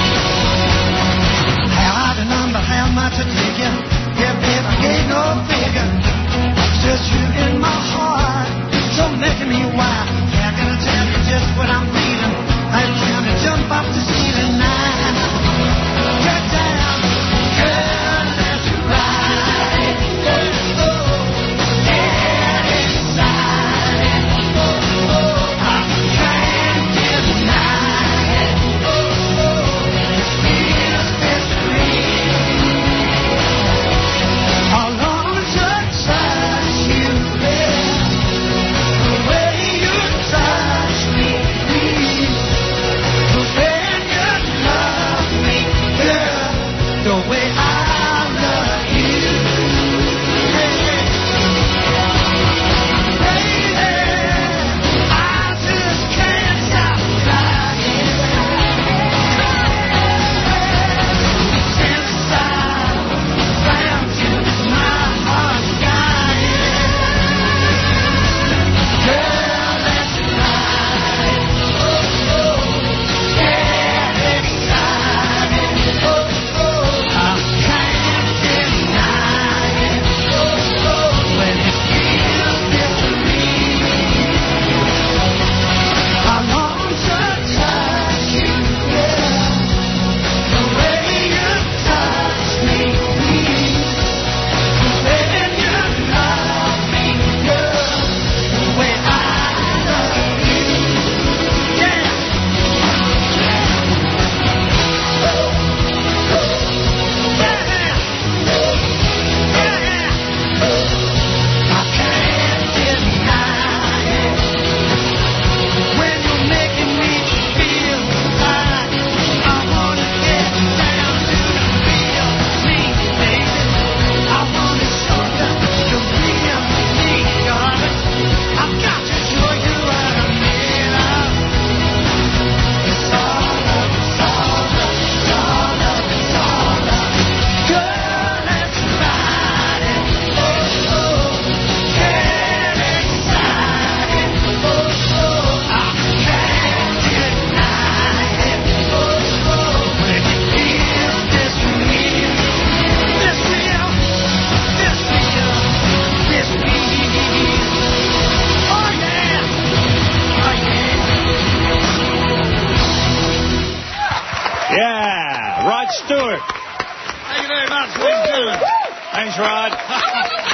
How I remember how much I dig you. Yeah, babe, I ain't no bigger. It's just you in my heart, so making me wild. How can I tell you just what I'm feeling? I'm trying to jump off the ceiling now. Get down, girl, let's ride it. Oh, get excited. I can't deny it. It feels this real. I long to touch you, babe. The way you touch me, please. The way you love me, girl. The way I love you. Baby, I just can't stop crying. Since I found you, my heart's dying. Girl, let's ride. Oh, get excited. Oh, I can't deny it. When it feels this real. I long to touch you, girl. The way you touch me, please. The way you love me, girl. The way I love you. Yeah. I can't deny it. When you're making me feel like I wanna get down to the real me, baby. I wanna show you the real me, darling. I've got to show you what I'm made of. It's all love, it's all love, it's all love, it's all love. Girl, let's ride it. Oh, oh, get excited. Oh, oh, I can't deny it. Oh, oh, when it feels this real, this real, this real, this real. Oh yeah, oh yeah. Yeah, Rod Stewart. Thank you very much. What are you doing? Thanks, Rod.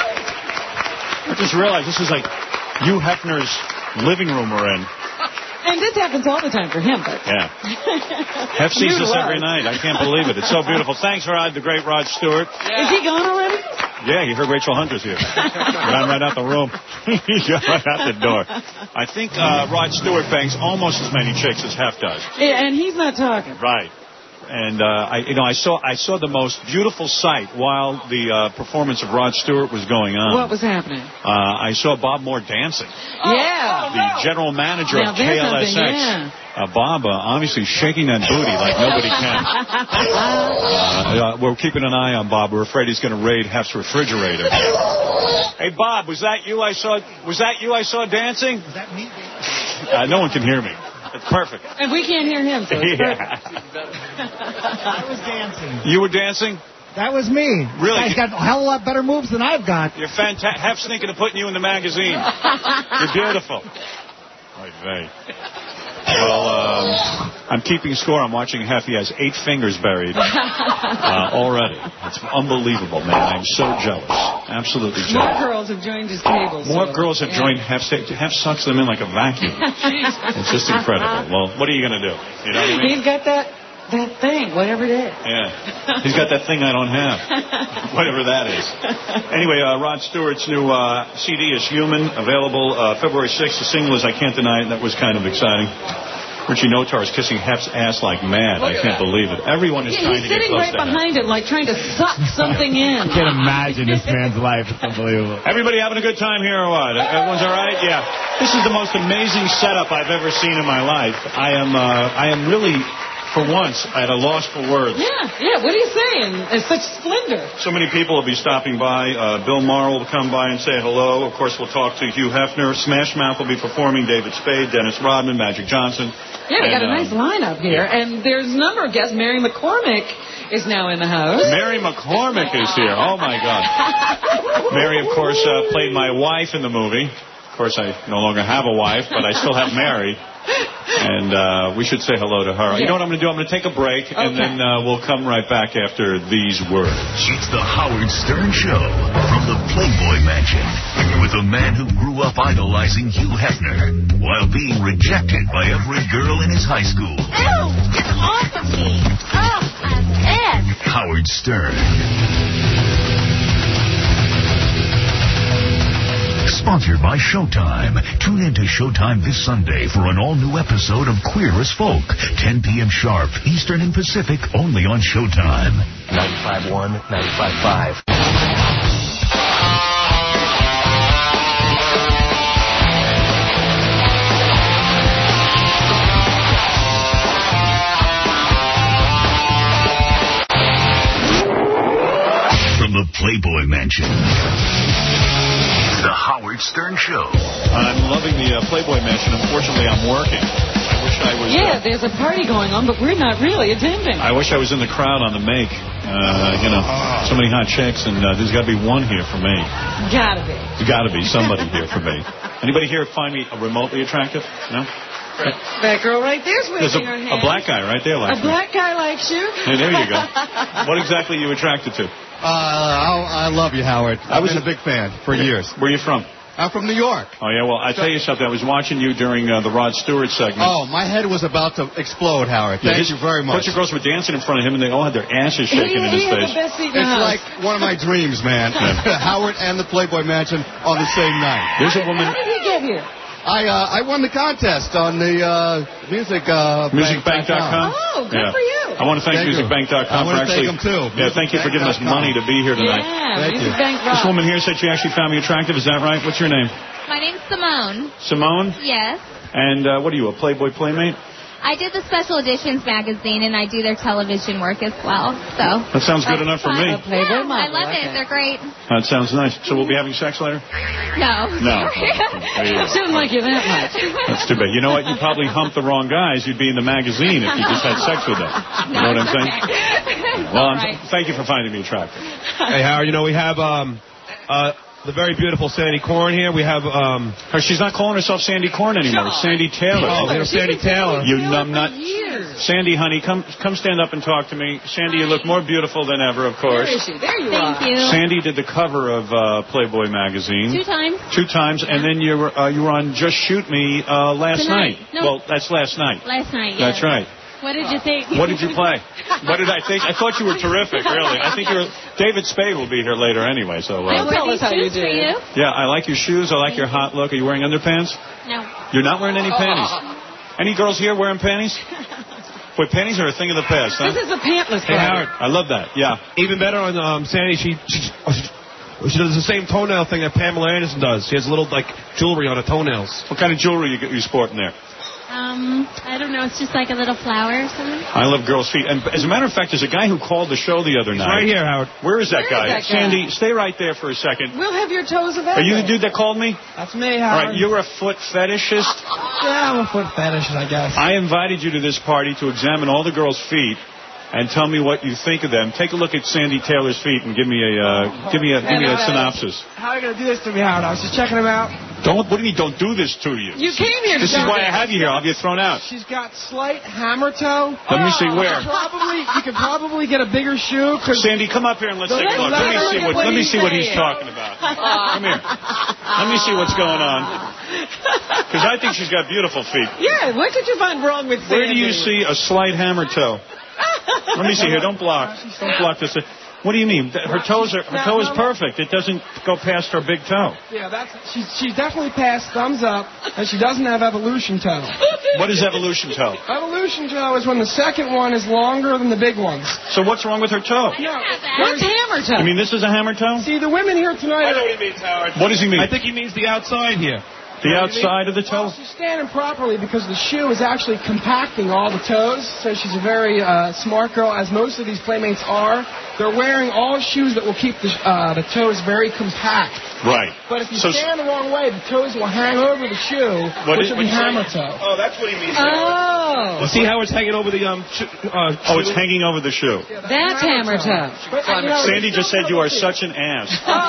I just realized this is like Hugh Hefner's living room we're in. And mean, this happens all the time for him, but... Yeah. Hef sees New this to every us. night. I can't believe it. It's so beautiful. Thanks, Rod, the great Rod Stewart. Is he gone already? Yeah, you heard Rachel Hunter's here. Ran right out the room. He got right out the door. I think uh, Rod Stewart bangs almost as many chicks as Hef does. Yeah, and he's not talking. Right. And uh, I, you know, I saw I saw the most beautiful sight while the uh, performance of Rod Stewart was going on. What was happening? Uh, I saw Bob Moore dancing. Yeah. The general manager Now, of there's K L S X. something, yeah. Uh, Bob, uh, obviously shaking that booty like nobody can. Uh, uh, we're keeping an eye on Bob. We're afraid he's going to raid Hef's refrigerator. Hey, Bob, was that you I saw? Was that you I saw dancing? Was that me? Uh, no one can hear me. It's perfect. And we can't hear him, so it's Yeah. I was dancing. You were dancing? That was me. Really? He's got a hell of a lot better moves than I've got. You're fantastic. Hef's thinking of putting you in the magazine. You're beautiful. Right, right. Well, um, I'm keeping score. I'm watching Hef. He has eight fingers buried uh, already. It's unbelievable, man. I'm so jealous. Absolutely More jealous. girls have joined his table. More so, girls have yeah. joined Hef. Hef sucks them in like a vacuum. It's just incredible. Well, what are you going to do? You know what I mean? He's got that, that thing, whatever it is. Yeah. He's got that thing I don't have. Whatever that is. Anyway, uh, Rod Stewart's new uh, C D is Human, available uh, February sixth. The single is I Can't Deny It. That was kind of exciting. Richie Notar is kissing Hef's ass like mad. I can't believe it. Everyone is Yeah, trying he's to get sitting close right to Hef. behind it, like trying to suck something in. I can't imagine this man's life. It's unbelievable. Everybody having a good time here or what? Everyone's all right? Yeah. This is the most amazing setup I've ever seen in my life. I am, uh, I am really, for once, at a loss for words. Yeah, yeah, what are you saying? It's such splendor. So many people will be stopping by. Uh, Bill Maher will come by and say hello. Of course, we'll talk to Hugh Hefner. Smash Mouth will be performing. David Spade, Dennis Rodman, Magic Johnson. Yeah, we and, got a nice um, lineup here. And there's a number of guests. Mary McCormick is now in the house. Mary McCormick is here. Oh, my God. Mary, of course, uh, played my wife in the movie. Of course, I no longer have a wife, but I still have Mary. And uh, we should say hello to her. You know what I'm going to do? I'm going to take a break, and Okay. then uh, we'll come right back after these words. It's the Howard Stern Show from the Playboy Mansion with a man who grew up idolizing Hugh Hefner while being rejected by every girl in his high school. Ew, get off of me. Oh, I'm pissed. Howard Stern. Sponsored by Showtime. Tune in to Showtime this Sunday for an all-new episode of Queer as Folk. ten p.m. sharp, Eastern and Pacific, only on Showtime. ninety-five point one, ninety-five point five. From the Playboy Mansion. The Howard Stern Show. I'm loving the uh, Playboy Mansion. Unfortunately, I'm working. I wish I was. Yeah, Uh, there's a party going on, but we're not really attending. I wish I was in the crowd on the make. Uh, you know, so many hot chicks, and uh, there's got to be one here for me. Gotta be. There's got to be somebody here for me. Anybody here find me remotely attractive? No? That girl right there's There's a, waving her hand. a black guy right there A like me. black guy likes you. Hey, there you go. What exactly are you attracted to? Uh, I, I love you, Howard. I've been a big fan for years. Where are you from? I'm from New York. Oh, yeah, well, I tell you something. I was watching you during uh, the Rod Stewart segment. Oh, my head was about to explode, Howard. Yeah, Thank his- you very A bunch much. of girls were dancing in front of him, and they all had their asses shaking in his face. It's like one of my dreams, man. Howard and the Playboy Mansion on the same night. There's a woman. How did he get here? I uh, I won the contest on the uh, music uh, music bank dot com. Oh, good Yeah. for you. I want to thank, Thank you. music bank dot com I for wanna actually. thank 'em, too. Yeah, thank you for giving us money to be here tonight. Yeah, Thank Music you. Bank This rocks. woman here said she actually found me attractive. Is that right? What's your name? My name's Simone. Simone? Yes. And uh, what are you, a Playboy Playmate? I did the Special Editions magazine, and I do their television work as well. So That sounds good enough for me. A Playboy yeah, I model, love okay. it. They're great. That sounds nice. So we'll be having sex later? No. No. There you go. Shouldn't like you that much. That's too bad. You know what? You probably humped the wrong guys. You'd be in the magazine if you just had sex with them. You know what I'm saying? Well, I'm, thank you for finding me attractive. Hey, Howard, you know, we have um, uh, the very beautiful Sandy Corn here. We have, um... Her, she's not calling herself Sandy Corn anymore. It's Sandy Taylor. Oh, we have Sandy Taylor. You numbnut. Sandy, honey, come come stand up and talk to me. Sandy, you look more beautiful than ever, of course. Where is she? There you Thank are. you. Sandy did the cover of uh, Playboy magazine. Two times. Two times, and then you were uh, you were on Just Shoot Me uh, last Tonight. night. No. Well, that's last night. Last night, yeah. That's right. What did you think? What did you play? What did I think? I thought you were terrific, really. I think you're... David Spade will be here later anyway, so... Uh, I wear these shoes for you. Yeah, I like your shoes. I like your hot look. Are you wearing underpants? No. You're not wearing any panties? Any girls here wearing panties? Boy, panties are a thing of the past, huh? This is a pantless Hey, Howard. I love that, yeah. Even better on um, Sandy, she, she she does the same toenail thing that Pamela Anderson does. She has a little, like, jewelry on her toenails. What kind of jewelry you, you sporting there? Um, I don't know. It's just like a little flower or something. I love girls' feet. And as a matter of fact, there's a guy who called the show the other He's night. right here, Howard. Where is that Where guy? is that guy? Sandy, stay right there for a second. We'll have your toes available. Are you the dude that called me? That's me, All Howard. right, you're a foot fetishist? Yeah, I'm a foot fetish, I guess. I invited you to this party to examine all the girls' feet and tell me what you think of them. Take a look at Sandy Taylor's feet and give me a uh, give me a give me a synopsis. How are you going to do this to me, Howard? I was just checking them out. Don't what do you mean? Don't do this to you. You came here to This is do why I this. have you here. I'll have you thrown out. She's got slight hammer toe. Let me see where. Probably, you could probably get a bigger shoe. Cause Sandy, come up here and let's take a look. Let me see what let me see what he's talking about. Come here. Let me see what's going on. Because I think she's got beautiful feet. Yeah, what could you find wrong with Sandy? Where do you see a slight hammer toe? Let me see here. Don't block. Don't block this. What do you mean? Her toes are her toe is perfect. It doesn't go past her big toe. Yeah, that's she's she's definitely past thumbs up, and she doesn't have evolution toe. What is evolution toe? Evolution toe is when the second one is longer than the big ones. So what's wrong with her toe? No, What's hammer toe? You mean this is a hammer toe? see the women here tonight. I know what he means, Howard. What does he mean? I think he means the outside here. The outside of the toe? She's standing properly because the shoe is actually compacting all the toes. So she's a very uh, smart girl, as most of these playmates are. They're wearing all shoes that will keep the, uh, the toes very compact. Right. But if you So- stand the wrong way, the toes will hang over the shoe, What which is- will be what'd you say? hammer toe. Oh, that's what he means. Oh. Well, see how it's hanging over the um. Sh- uh, Oh, it's hanging over the shoe. That's hammer toe. But, uh, you know, Sandy just said you are such an ass.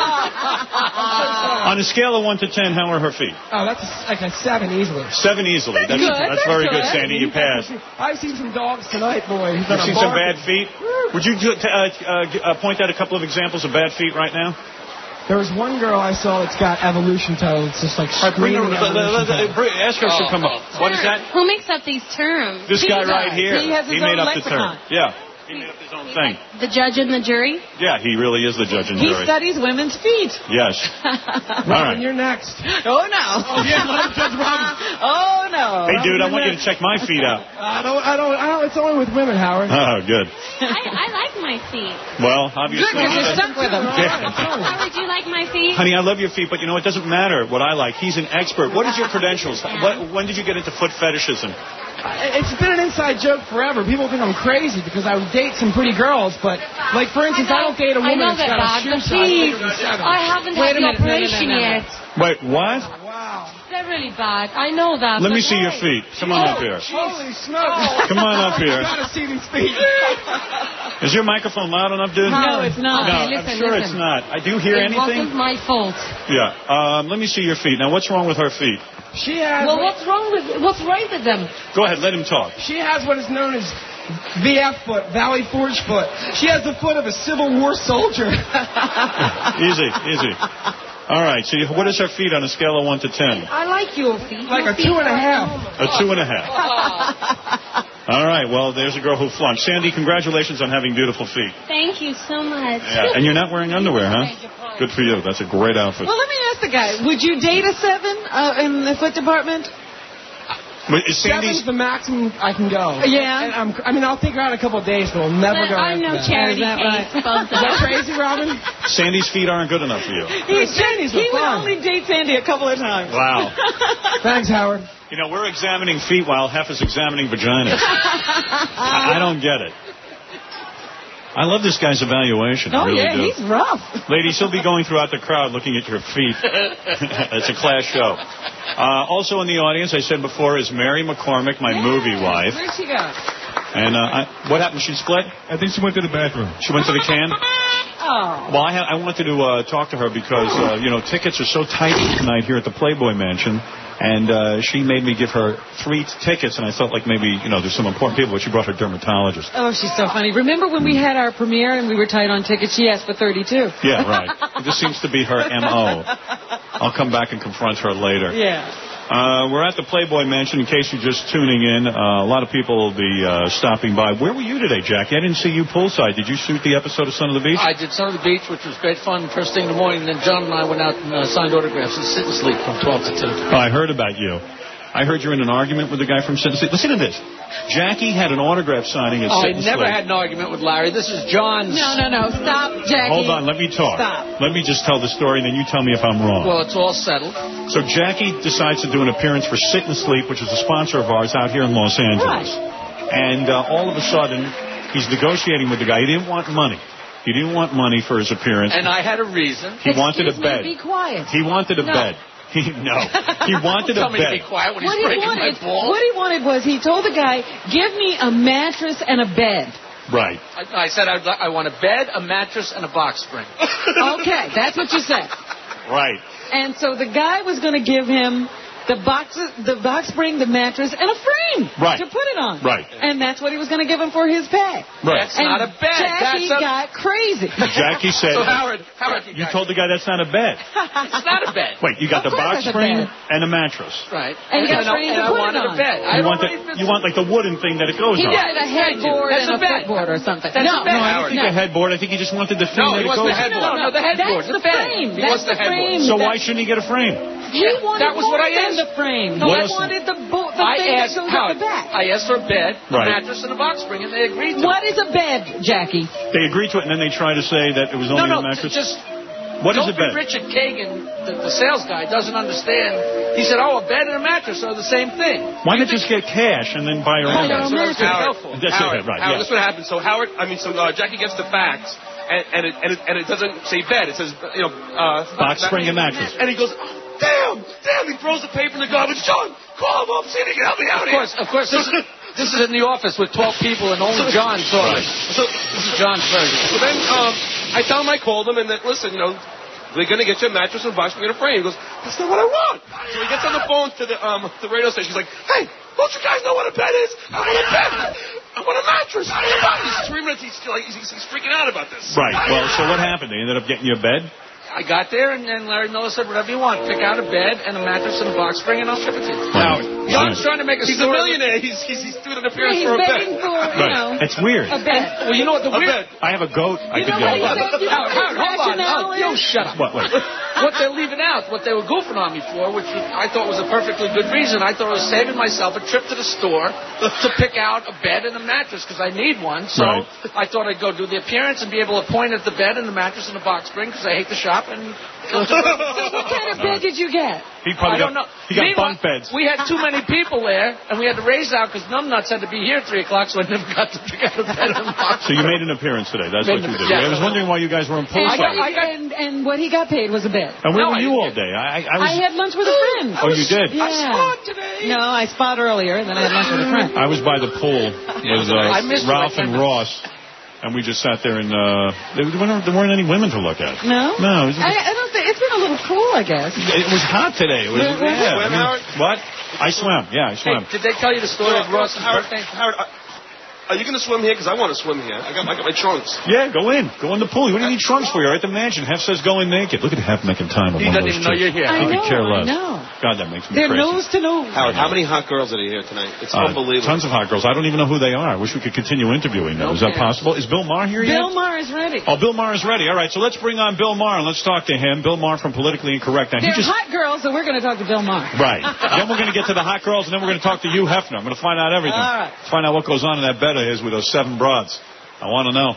On a scale of one to ten, how are her feet? Oh, that's a, like a seven easily. Seven easily. That's, Good, that's that's very good, good. Sandy. You passed. I've seen some dogs tonight, boy. You've seen some bad feet? Would you uh, uh, uh, point out a couple of examples of bad feet right now? There was one girl I saw that's got evolution toe. It's just like All right, bring her, screaming let- let- evolution let- toe. bring- ask her if she'll come up. What is that? Who makes up these terms? This He guy does. right here. He has his made own up the lexicon. term. Yeah. He made up his own thing. The judge and the jury? Yeah, he really is the judge and He jury. studies women's feet. Yes. Robin, All right. you're next. Oh, no. Oh, yeah, let him judge Robin. Oh, no. Hey, dude, I want you to check my feet out. I don't, I don't, I don't, it's only with women, Howard. Oh, good. I, I like my feet. Well, obviously. Good, 'cause you're stuck with them. How would you like my feet? Honey, I love your feet, but you know, it doesn't matter what I like. He's an expert. What is your credentials? What, when did you get into foot fetishism? It's been an inside joke forever. People think I'm crazy because I would date some pretty girls, but, like, for instance, I, don't date a I woman know that's that, got a Bob. shoe The size feet. bigger than seven. I haven't Wait had a the minute. No, no, no, operation no, no. yet. Wait, what? Wow. They're really bad. I know that. Let me but see your hey. feet. Come on up here. Holy smokes. Come on up here. You gotta see these feet. Is your microphone loud enough, dude? No, it's not. No, Okay, listen, I'm sure listen. it's not. I do hear It anything. wasn't my fault. Yeah. Um, let me see your feet. Now, what's wrong with her feet? She has, Well, what's wrong with what's right with them? Go ahead. Let him talk. she has what is known as V F foot, Valley Forge foot. She has the foot of a Civil War soldier. Easy, easy. All right. So, you, what is her feet on a scale of one to ten? I like your feet. Like Your a feet two and a are half. normal. A two and a half. All right. Well, there's a girl who flunked. Sandy, congratulations on having beautiful feet. Thank you so much. Yeah. And you're not wearing underwear, huh? Good for you. That's a great outfit. Well, let me ask the guy. Would you date a seven uh, in the foot department? Wait, is Seven's Sandy's... the maximum I can go. Yeah. And I'm, I mean, I'll take her out a couple of days, but I'll never But go I'm after no that. charity Is that case. right? Both Is of that us. crazy, Robin? Sandy's feet aren't good enough for you. He, Sandy's he are would fun. only date Sandy a couple of times. Wow. Thanks, Howard. You know, we're examining feet while Hef is examining vaginas. I, I don't get it. I love this guy's evaluation. I Oh, really yeah, do. he's rough. Ladies, he'll be going throughout the crowd looking at your feet. It's a class show. Uh, also in the audience, I said before, is Mary McCormick, my movie wife. Where'd she go? And uh, I, what happened? She split? I think she went to the bathroom. She went to the can? Oh. Well, I, ha- I wanted to uh, talk to her because, uh, you know, tickets are so tight tonight here at the Playboy Mansion. And uh, she made me give her three t- tickets, and I thought, like, maybe, you know, there's some important people, but she brought her dermatologist. Oh, she's so funny. Remember when we had our premiere and we were tight on tickets? She asked for thirty-two. Yeah, right. This seems to be her M O. I'll come back and confront her later. Yeah. Uh, we're at the Playboy Mansion. In case you're just tuning in, uh, a lot of people will be uh, stopping by. Where were you today, Jackie? I didn't see you poolside. Did you shoot the episode of Son of the Beach? I did Son of the Beach, which was great fun. First thing in the morning, then John and I went out and uh, signed autographs and sit and sleep from twelve to two. Oh, I heard about you. I heard you're in an argument with the guy from Sit and Sleep. Listen to this. Jackie had an autograph signing at Oh, I Sit and never Sleep. had an argument with Larry. This is John's. No, no, no. Stop, Jackie. Hold on. Let me talk. Stop. Let me just tell the story, and then you tell me if I'm wrong. Well, it's all settled. So Jackie decides to do an appearance for Sit and Sleep, which is a sponsor of ours out here in Los Angeles. Right. And uh, all of a sudden, he's negotiating with the guy. He didn't want money. He didn't want money for his appearance. And I had a reason. He wanted a Excuse me, bed. Be quiet. He wanted a No. bed. He, no. He wanted a Tell me to bed. be quiet when he's What he, breaking wanted, my balls. what he wanted was he told the guy, give me a mattress and a bed. Right. I, I said I'd, li- I want a bed, a mattress, and a box spring. Okay, that's what you said. Right. And so the guy was going to give him the box, the box spring, the mattress, and a frame Right. to put it on. Right. And that's what he was going to give him for his pay. Right. That's And not a bed. Jackie That's a... got crazy. Jackie said, So Howard, Howard, you told the guy that's not a bed. it's not a bed. Wait, you got Of the course box that's a spring bed. and a mattress. Right. And you got I- frames and to I put it wanted on. a bed. I You want, the, already been- you want like the wooden thing that it goes He on. wanted a headboard That's and a a bed. footboard or something. That's no, a bed, no, I Howard. don't think no. a headboard. I think he just wanted the thing No, that he it wants goes the on. headboard. No, no, the headboard. That's The the bed. frame. He That's wants the the frame. So That- why shouldn't he get a frame? He wanted That was what I more than asked. the frame. No, he listen. wanted the, bo- the I thing that asked goes Howard. on the back. I asked for a bed, Right. a mattress, and a box spring, and they agreed to What it. is a bed, Jackie? They agreed to it, and then they tried to say that it was only No, a no, mattress. just What is don't a bed? be Richard Kagan, the, the sales guy, doesn't understand. He said, "Oh, a bed and a mattress are the same thing." Why not just get cash and then buy your own That's bed? what I was gonna go Howard, for. That's Howard, it, right? Howard, Yeah. that's what happened. So Howard, I mean, so uh, Jackie gets the facts, and, and, it, and, it, and it doesn't say bed. It says, you know, uh, Box spring and mattress. And he goes, oh, damn, damn! He throws the paper in the garbage. John, call him up, see if he can help me out Of here. course, of course. This is, this is in the office with twelve people, and only John saw it. So, This is John's version. so then um, I tell him I called him and that listen, you know, we're gonna get you a mattress and a box spring and a frame. He goes, that's not what I want. So he gets on the phone to the um the radio station. He's like, hey, don't you guys know what a bed is? I want a bed. I want a mattress. I want a box. He's three minutes. He's still like he's, he's freaking out about this. Right. Well, so what happened? They ended up getting you a bed? I got there, and then Larry Miller said, whatever you want. Pick out a bed and a mattress and a box spring, and I'll ship it to you. Wow. John's trying to make a He's a story. millionaire. He's he's, he's doing an appearance He's for a bed. begging for, you Right. know, It's weird. a bed. Well, you know what the A weird... bed. I have a goat. I You could know get what a he bed. said? You know Howard, what Howard, his hold on. rationale Oh, you is? shut up. What? Wait. What they're leaving out, what they were goofing on me for, which I thought was a perfectly good reason. I thought I was saving myself a trip to the store to pick out a bed and a mattress because I need one. So Right. I thought I'd go do the appearance and be able to point at the bed and the mattress and the box spring because I hate to shop. And What kind of bed did you get? He probably I don't got, know. he got Meanwhile, bunk beds. We had too many people there, and we had to raise out because Numbnuts had to be here at three o'clock, so I never got to pick out a bed and a box. So you made an appearance today. That's Made what you an- did. yeah. I was wondering why you guys were in And, poolside. what he- and, and what he got paid was a bed. And where No, were I you didn't all day? I, I was. I had lunch with a friend. Oh, you did? Yeah. I spot today. No, I spot earlier, and then I had lunch with a friend. I was by the pool with I uh, missed Ralph like and ten Ross, and we just sat there and uh, there, weren't, there weren't any women to look at. No? No. It was, I, I don't think, it's been a little cool, I guess. it was hot today. It was, Was it? yeah. I Swim, mean, Howard? what? I swam. Yeah, I Hey, swam. did they tell you the story of Ross's Howard, birthday? Howard, uh, are you going to swim here? Because I want to swim here. I got, I got my trunks. Yeah, go in. Go in the pool. What do you need trunks for? You're at the mansion. Hef says go in naked. Look at Hef making time. on He one of doesn't those even know chicks. you're here. I He could know, care I less. know. God, that makes me They're crazy. nose to nose. Howard, how many hot girls are here tonight? It's Uh, unbelievable. Tons of hot girls. I don't even know who they are. I wish we could continue interviewing them. Is that Okay. possible? Is Bill Maher here yet? Bill Maher is ready. Oh, Bill Maher is ready. All right, so let's bring on Bill Maher and let's talk to him. Bill Maher from Politically Incorrect. Now, he They're just hot girls, so we're going to talk to Bill Maher. right. Then we're going to get to the hot girls, and then we're going to talk to Hugh Hefner. I'm going to find out everything. All right. Find out what goes on in that bed of his with those seven broads. I want to know.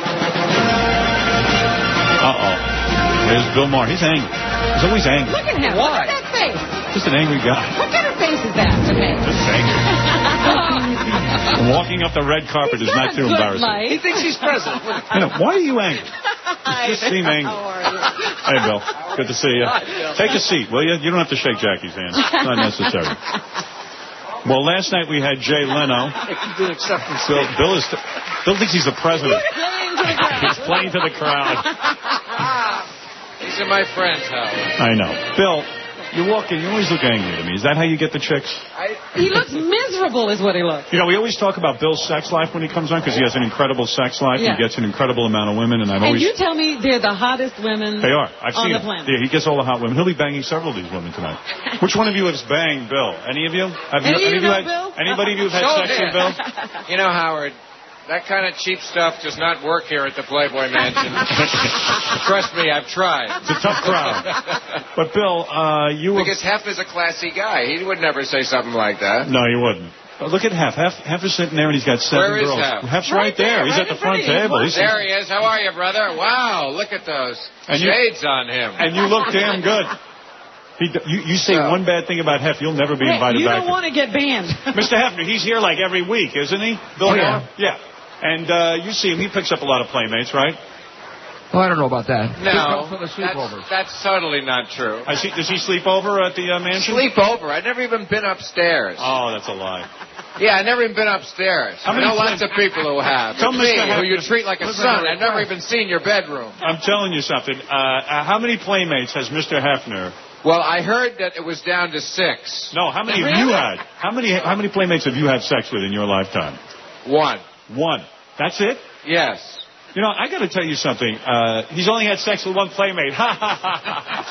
Uh-oh. There's Bill Maher. He's angry. He's always angry. Look at him. Look at that face. Just an angry guy. What kind of face is that to me? Just angry. And walking up the red carpet is not too Good embarrassing. life. He thinks he's president. You know, why are you angry? You just seem angry. Hey, Bill. Good to see you. Hi, Bill. Take a seat, will you? You don't have to shake Jackie's hand. It's not necessary. Well, last night we had Jay Leno. Did acceptance. Bill, Bill, is, Bill thinks he's the president. He's playing to the crowd. These are my friends, Howard. I know. Bill, you walk in, you always look angry to me. Is that how you get the chicks? I, he looks miserable is what he looks. You know, we always talk about Bill's sex life when he comes on because he has an incredible sex life. Yeah. He gets an incredible amount of women, and I've And always... you tell me they're the hottest women They are. I've on seen the him. planet. Yeah, he gets all the hot women. He'll be banging several of these women tonight. Which one of you has banged Bill? Any of you? Have Any you, of you know had, Bill? Anybody of you have had Show sex it. with Bill? You know, Howard, that kind of cheap stuff does not work here at the Playboy Mansion. Trust me, I've tried. It's a tough crowd. But, Bill, uh, you were... Because Hef is a classy guy. He would never say something like that. No, he wouldn't. But look at Hef. Hef. Hef is sitting there, and he's got seven Where is girls. Hef? Hef's right, Right there. there, He's right at the in front front of you. table. He's There he is. How are you, brother? Wow, look at those And you- shades on him. And you look damn good. He, you, you say one bad thing about Hef, you'll never be Hey, invited you back. don't want to get banned. Mister Hefner, he's here like every week, isn't he? Bill Oh, yeah. Moore? Yeah. And uh, you see him, he picks up a lot of playmates, right? Oh, I don't know about that. No, For the that's, sleepovers. that's totally not true. I see, does he sleep over at the uh, mansion? Sleep over. I've never even been upstairs. Oh, that's a lie. Yeah, I've never even been upstairs. How I many know lots times- of people who have. Tell It's Mister me, who you Hefner- treat like a Listen, son. I I've never even seen your bedroom. I'm telling you something. Uh, uh, how many playmates has Mister Hefner? Well, I heard that it was down to six. No, how many have you had? How many How many playmates have you had sex with in your lifetime? One. One. That's it? Yes. You know, I got to tell you something. Uh, he's only had sex with one playmate. Ha ha ha.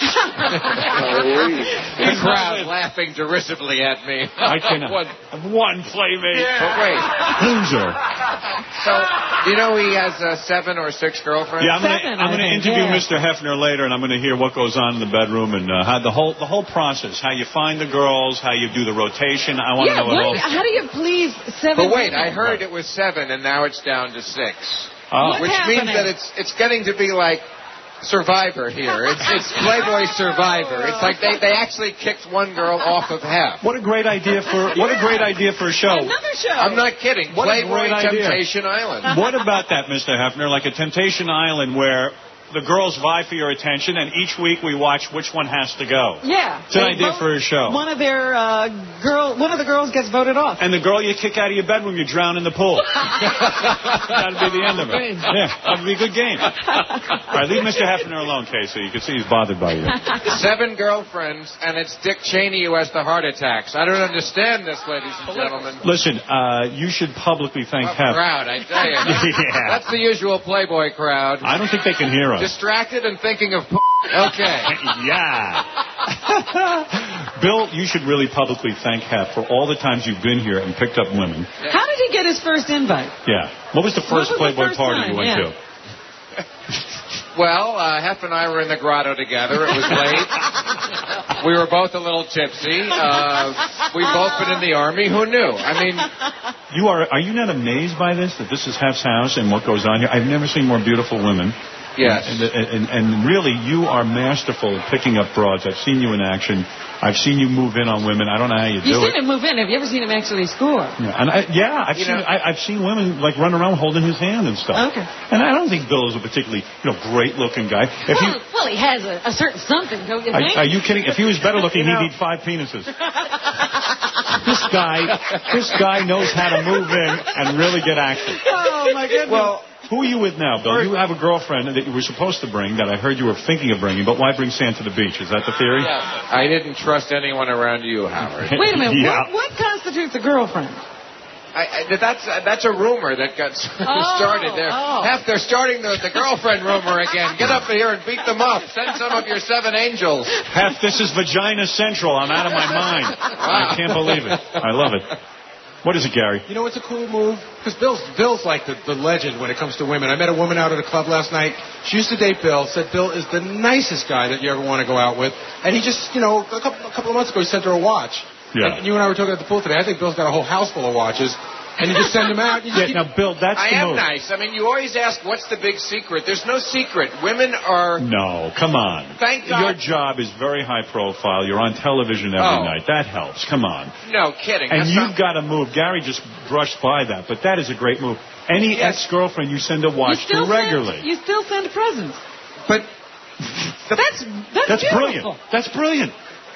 The crowd laughing derisively at me. I cannot. One. One playmate. But wait. Loser. So, you know he has uh, seven or six girlfriends? Yeah, I'm going to I'm going to interview Mister Hefner later, and I'm going to hear what goes on in the bedroom and uh, how the whole the whole process, how you find the girls, how you do the rotation. I want to Yeah, know it all. what, how do you please seven But wait, women? I heard it was seven, and now it's down to six. Oh. What's Which happening? means that it's it's getting to be like Survivor here. It's it's Playboy Survivor. It's like they, they actually kicked one girl off of Hef. What a great idea for what a great idea for a show. Another show. I'm not kidding. What a Playboy great idea. Temptation Island. What about that, Mister Hefner? Like a Temptation Island where the girls vie for your attention, and each week we watch which one has to go. Yeah. It's an They idea vote- for a show. One of their uh, girl, one of the girls gets voted off. And the girl you kick out of your bedroom, you drown in the pool. That'd be the end of it. Yeah, that'd be a good game. All right, leave Mister Hefner alone, Casey. You can see he's bothered by you. Seven girlfriends, and it's Dick Cheney who has the heart attacks. I don't understand this, ladies and gentlemen. Listen, uh, you should publicly thank What Hef. crowd, I tell you. Yeah. That's the usual Playboy crowd. I don't think they can hear us. Distracted and thinking of p- Okay. Yeah. Bill, you should really publicly thank Hef for all the times you've been here and picked up women. How did he get his first invite? Yeah. What was the first What was the Playboy first party time? you went Yeah. to? Well, uh, Hef and I were in the grotto together. It was late. We were both a little tipsy. Uh, we've both been in the Army. Who knew? I mean... You are, are you not amazed by this, that this is Hef's house and what goes on here? I've never seen more beautiful women. Yes. And, and, and, and really, you are masterful at picking up broads. I've seen you in action. I've seen you move in on women. I don't know how you do You've it. seen him move in. Have you ever seen him actually score? Yeah, and I, yeah, I've You seen know- I, I've seen women like run around holding his hand and stuff. Okay. And I don't think Bill is a particularly you know great looking guy. If well, he, well, he has a, a certain something, don't you think? are, are you kidding? If he was better looking, You know- he'd eat five penises. This guy, this guy knows how to move in and really get action. Oh my goodness. Well, who are you with now, Bill? You have a girlfriend that you were supposed to bring that I heard you were thinking of bringing, but why bring Sand to the beach? Is that the theory? I didn't trust anyone around you, Howard. Wait a minute. Yeah. What, what constitutes a girlfriend? I, I, that's uh, that's a rumor that got started there. oh. Hef, they're starting the, the girlfriend rumor again. Get up here and beat them up. Send some of your seven angels. Hef, this is Vagina Central. I'm out of my mind. I can't believe it. I love it. What is it, Gary? You know what's a cool move? Because Bill's, Bill's like the, the legend when it comes to women. I met a woman out at a club last night. She used to date Bill, said Bill is the nicest guy that you ever want to go out with. And he just, you know, a couple, a couple of months ago, he sent her a watch. Yeah. And you and I were talking at the pool today. I think Bill's got a whole house full of watches. And you just send them out. You just Yeah, keep- now, Bill, that's I the am move. nice. I mean, you always ask, what's the big secret? There's no secret. Women are... No, come on. Thank God. Your job is very high profile. You're on television every Oh. night. That helps. Come on. No, kidding. And That's you've not- got to move. Gary just brushed by that, but that is a great move. Any Yes. ex-girlfriend you send a watch you still to regularly. Send, you still send presents. But That's that's, That's beautiful. brilliant. That's brilliant.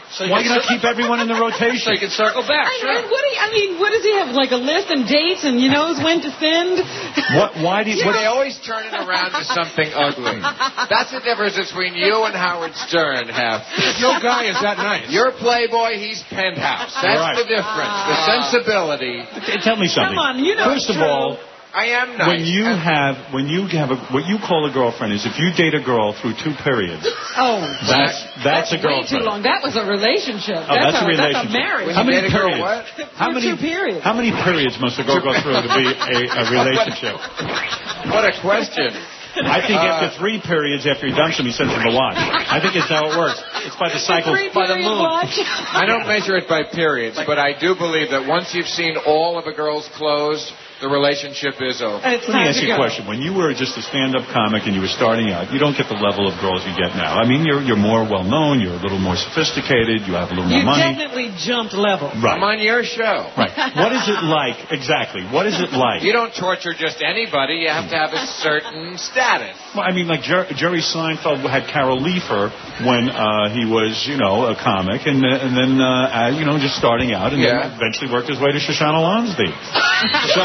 So you Why can not cir- keep everyone in the rotation? So you can circle back. I, Sure. mean, what do you, I mean, what does he have? Like a list and dates, and he knows when to send. What? Why do you? See, What, they always turn it around to something ugly. That's the difference between you and Howard Stern, Hef. No guy is that nice. You're Playboy, he's Penthouse. That's Right. the difference. The sensibility. tell me something. Come on, you know First it's of true. all, I am nice. when you And- have when you have a what you call a girlfriend is if you date a girl through two periods. Oh, That's that's a way too girlfriend. long. That was a relationship. Oh, that's, a That's relationship. a marriage. How many date a girl, periods? what? How For many two periods. How many periods must a girl go through to be a, a relationship? What a question. I think Uh, after three periods after he dumps him, he sends him a watch. I think it's how it works. It's by the cycle, by the moon. I don't measure it by periods, but I do believe that once you've seen all of a girl's clothes, the relationship is over. Let me ask you a question. When you were just a stand-up comic and you were starting out, you don't get the level of girls you get now. I mean, you're you're more well-known, you're a little more sophisticated, you have a little more You money. definitely jumped levels. Right. I'm on your show. Right. What is it like, exactly, what is it like? You don't torture just anybody. You have to have a certain status. Well, I mean, like Jer- Jerry Seinfeld had Carol Leifer when uh, he was, you know, a comic, and, uh, and then, uh, uh, you know, just starting out, and Yeah. then eventually worked his way to Shoshana Lonsby. so,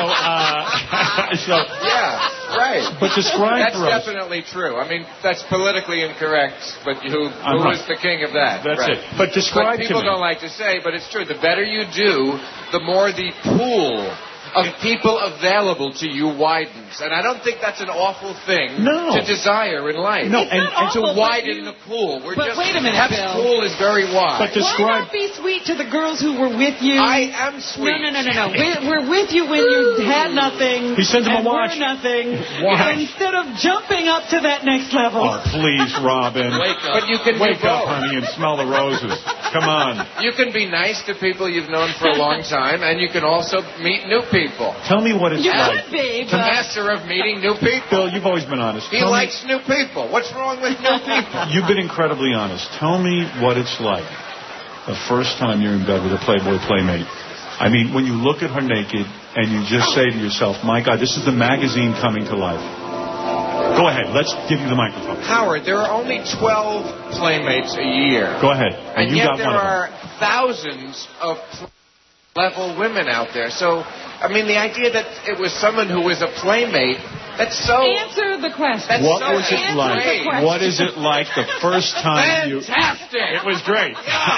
uh, so, Yeah, right. But describe That's for us. definitely true. I mean, that's politically incorrect, but who I'm who right. is the king of that? That's right. it. But describe But to people me. don't like to say, but it's true. The better you do, the more the pool of people available to you widens. And I don't think that's an awful thing No. to desire in life. No, and, and- and to awful, but widen you- the pool. We're but just, wait a minute, Hef's Bill. pool is very wide. But describe... Why not be sweet to the girls who were with you? I am sweet. No, no, no, no, no. We're, we're with you when you had nothing. He sends him a and watch. We're nothing. Watch. Instead of jumping up to that next level. Oh, please, Robin. Wake up. But you can Wake do up, both. honey, and smell the roses. Come on. You can be nice to people you've known for a long time, and you can also meet new people. Tell me what it's You like. could be, The but master of meeting new people. Bill, you've always been honest. He Tell me- likes new people. What's wrong with new people? You've been incredibly honest. Tell me what it's like the first time you're in bed with a Playboy playmate. I mean, when you look at her naked and you just say to yourself, my God, this is the magazine coming to life. Go ahead. Let's give you the microphone. Howard, there are only twelve playmates a year. Go ahead. And, And you yet got there one of them. are thousands of level women out there. So, I mean, the idea that it was someone who was a playmate, that's so... answer the question. That's What so was it answer like? the question. What is it like the first time you... Fantastic! It was great.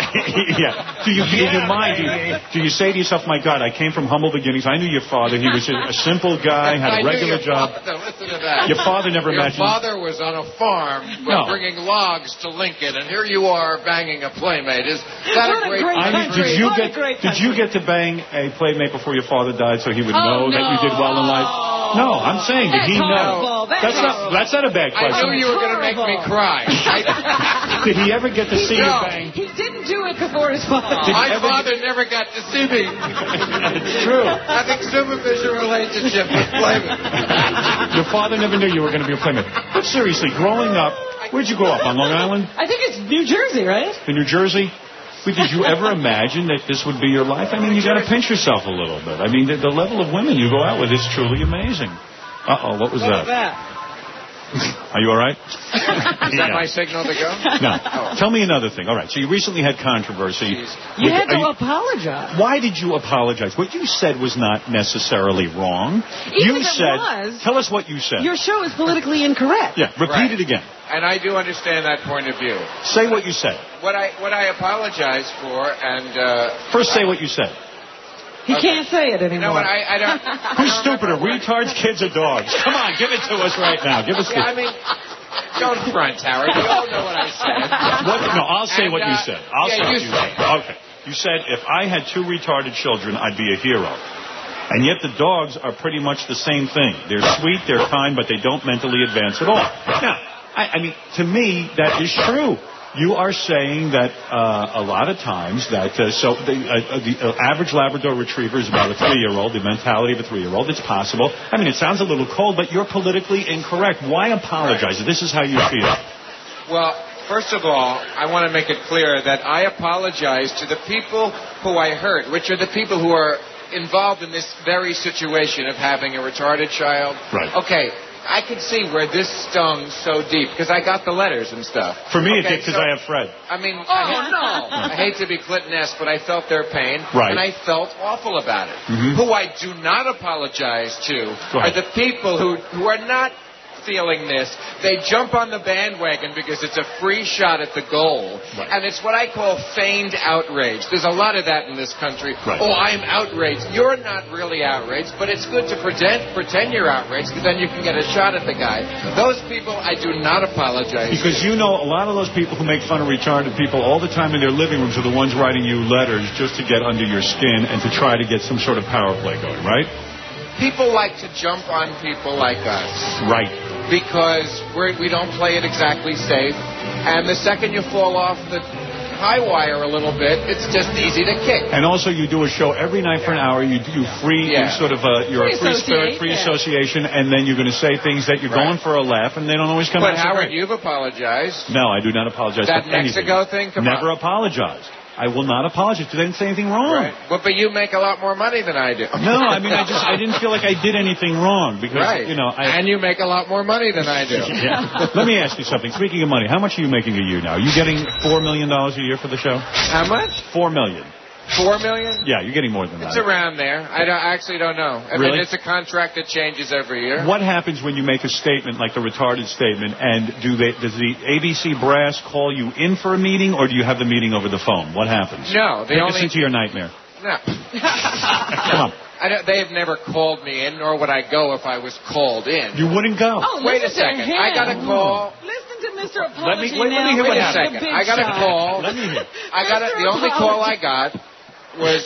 yeah. Do you, in your mind, do you, do you say to yourself, my God, I came from humble beginnings. I knew your father. He was a, a simple guy, had I a regular knew your job. Father. Listen to that. Your father never Your imagined... father was on a farm No. bringing logs to Lincoln, and here you are banging a playmate. Is that What a a great, great I mean, country? did you What a get great did you country. get to bang a playmate before your father died, so he would Oh, know that you did well in life? No, I'm saying did That's he know? horrible. That's That's not horrible. that's not a bad I question. knew you were going to make me Horrible. cry. I, Did he ever get to see you No. bang? He didn't do it before his father. Did my he ever- father never got to see me It's true. having supervision relationship with playmates. Your father never knew you were going to be a playmate. But seriously, growing up, where'd you grow up? On Long Island? I think it's New Jersey, right? In New Jersey? But did you ever imagine that this would be your life? I mean, you got to pinch yourself a little bit. I mean, the, the level of women you go out with is truly amazing. Uh-oh, what was What that? was that? Are you all right? Is that my signal to go? No. Oh. Tell me another thing. All right, so you recently had controversy. You with- had to are you- apologize. Why did you apologize? What you said was not necessarily wrong. Even you if it said, was, tell us what you said. Your show is politically incorrect. Yeah, repeat Right. it again. And I do understand that point of view. Say what you said. What I what I apologize for, and uh, First, say what you said. He can't say it anymore. no, but I, I don't. Who's stupider, retards, kids, or dogs? Come on, give it to us right now. Give us the... Yeah, I mean, don't front, Howard. We all know what I said. What, no, I'll say And, what you uh, said. I'll yeah, say what you you say said. Okay. You said, if I had two retarded children, I'd be a hero. And yet the dogs are pretty much the same thing. They're sweet, they're kind, but they don't mentally advance at all. Now, I, I mean, to me, that is true. You are saying that uh, a lot of times that, uh, so the, uh, the uh, average Labrador Retriever is about a three-year-old, the mentality of a three-year-old. It's possible. I mean, it sounds a little cold, but you're politically incorrect. Why apologize? This is how you feel. Well, first of all, I want to make it clear that I apologize to the people who I hurt, which are the people who are involved in this very situation of having a retarded child. Right. Okay, I could see where this stung so deep because I got the letters and stuff. For me, okay, it did because so, I have Fred. I mean, oh, I, no. I hate to be Clinton-esque, but I felt their pain, right. and I felt awful about it. Mm-hmm. Who I do not apologize to are the people who, who are not feeling this. They jump on the bandwagon because it's a free shot at the goal. Right. And it's what I call feigned outrage. There's a lot of that in this country. Right. Oh, I'm outraged. You're not really outraged, but it's good to pretend, pretend you're outraged because then you can get a shot at the guy. Those people, I do not apologize Because to. you know a lot of those people who make fun of retarded people all the time in their living rooms are the ones writing you letters just to get under your skin and to try to get some sort of power play going, right? People like to jump on people like us. Right. Because we're, we don't play it exactly safe. And the second you fall off the high wire a little bit, it's just easy to kick. And also you do a show every night for an hour. You you free, Yeah. you sort of a, you're Free a free spirit, free yeah. association, and then you're going to say things that you're Right. going for a laugh, and they don't always come But out so Howard, great. you've apologized. No, I do not apologize That for anything. Mexico thing? Come Never on. apologized. I will not apologize because I didn't say anything wrong. Right. Well, but you make a lot more money than I do. No, I mean, I just I didn't feel like I did anything wrong because, right. you know. I, and you make a lot more money than I do. Yeah. Let me ask you something. Speaking of money, how much are you making a year now? Are you getting four million dollars a year for the show? How much? Four million. Four million? Yeah, you're getting more than It's that. around there. I, don't, I actually don't know. I Really? mean, it's a contract that changes every year. What happens when you make a statement like the retarded statement, and do they, does the A B C brass call you in for a meeting, or do you have the meeting over the phone? What happens? No, they Take only... us into your nightmare. No. Come on. I don't, they have never called me in, nor would I go if I was called in. You wouldn't go. Oh, Wait a listen to second. him. I got a call. Listen to Mister Apology Let me- wait, let me now. hear what Wait a happened. second. Big I got a shot. call. Let me hear. I got a, Mister the only call I Apology. got was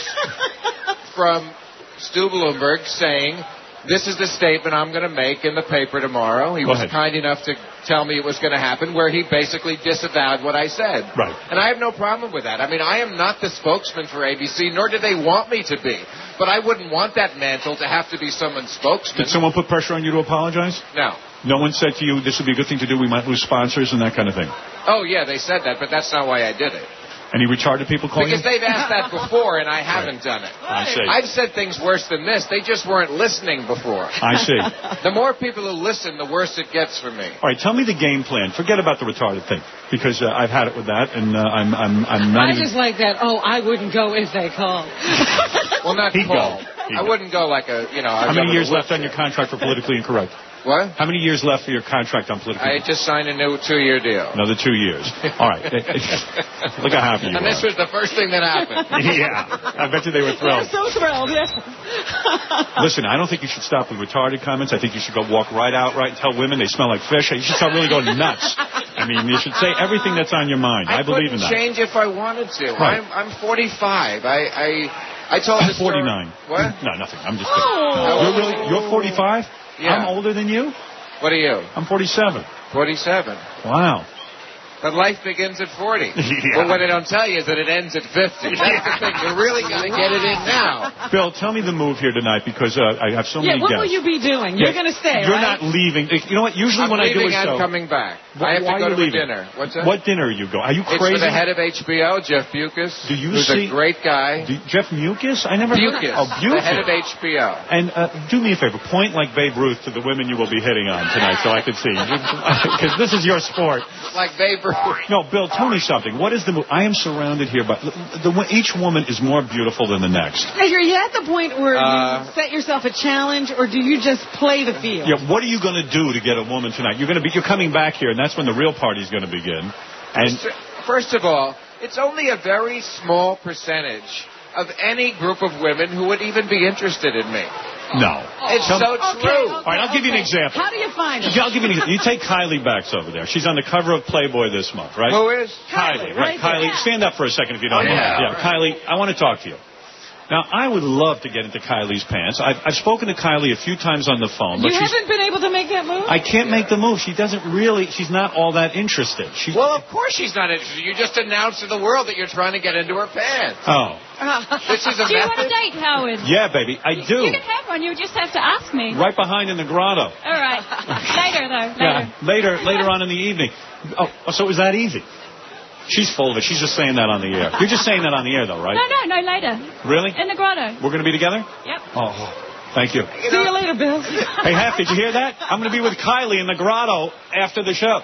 from Stu Bloomberg saying, this is the statement I'm going to make in the paper tomorrow. He Go was ahead. kind enough to tell me it was going to happen, where he basically disavowed what I said. Right. And I have no problem with that. I mean, I am not the spokesman for A B C, nor do they want me to be. But I wouldn't want that mantle to have to be someone's spokesman. Did someone put pressure on you to apologize? No. No one said to you, this would be a good thing to do, we might lose sponsors and that kind of thing? Oh, yeah, they said that, but that's not why I did it. Any retarded people calling Because you? they've asked that before, and I haven't done it. I see. I've said things worse than this. They just weren't listening before. I see. The more people who listen, the worse it gets for me. All right, tell me the game plan. Forget about the retarded thing, because uh, I've had it with that, and uh, I'm I'm I'm not I even... just like that. Oh, I wouldn't go if they called. Well, not He'd call. go. He'd I go. wouldn't go like a, you know... How I'd many go years with a left on your contract for politically incorrect? What? How many years left for your contract on politically I incorrect? just signed a new two-year deal. Another two years. All right. Look how happy you And are. this was the first thing that happened. Yeah. I bet you they were They're thrilled. so thrilled. Yes. Listen, I don't think you should stop with retarded comments. I think you should go walk right out, right, and tell women they smell like fish. You should start really going nuts. I mean, you should say everything that's on your mind. I, I believe in couldn't that. change if I wanted to. Right. I'm, I'm forty-five. I, I, I told I'm this story- forty-nine. What? No, nothing. I'm just Oh. kidding. You're, really, you're forty-five? Yeah. I'm older than you? What are you? I'm forty-seven. forty-seven. Wow. But life begins at forty. Yeah. Well, what they don't tell you is that it ends at fifty. That's the thing. You're really going to get it in now. Bill, tell me the move here tonight because uh, I have so Yeah, many what guests. will you be doing? You're Yeah, going to stay, You're right? not leaving. You know what? Usually I'm when I do a leaving show... and coming back. Why- I have why to go are to you a leaving? dinner. What's that? What dinner are you going? Are you It's crazy? for the head of H B O, Jeff Bewkes. Do you who's see- a great guy. Do- Jeff Mucus? I never heard of Bewkes. Oh, Bewkes. The head of H B O. And uh, do me a favor, point like Babe Ruth to the women you will be hitting on tonight so I can see. Because this is your sport. Like Babe Ruth. No, Bill, tell me something. What is the move? I am surrounded here by... The, each woman is more beautiful than the next. Are you at the point where Uh, you set yourself a challenge, or do you just play the field? Yeah, what are you going to do to get a woman tonight? You're going to be... You're coming back here, and that's when the real party's going to begin. And First of all, it's only a very small percentage of any group of women who would even be interested in me. no. It's Tell- so Okay, true. All right, I'll give you an example. How do you find it? Yeah, I'll give you an example. You take Kylie Bax over there. She's on the cover of Playboy this month, right? Who is? Kylie, Kylie, right? right Kylie, there. stand up for a second if you don't Oh, mind. yeah, Yeah, Kylie, I want to talk to you. Now, I would love to get into Kylie's pants. I've, I've spoken to Kylie a few times on the phone, but You she's, haven't been able to make that move? I can't make the move. She doesn't really, she's not all that interested. She, Well, of course she's not interested. You just announced to the world that you're trying to get into her pants. oh. This is a Do you want a method. date, Howard? Yeah, baby, I You do. can have one. You just have to ask me. Right behind in the grotto. All right. Later, though. Later. Yeah, later, later on in the evening. Oh, so it was that easy? She's full of it. She's just saying that on the air. You're just saying that on the air, though, right? No, no, no, later. Really? In the grotto. We're going to be together? Yep. Oh, Thank you. See you later, Bill. Hey, Hef, did you hear that? I'm going to be with Kylie in the grotto after the show.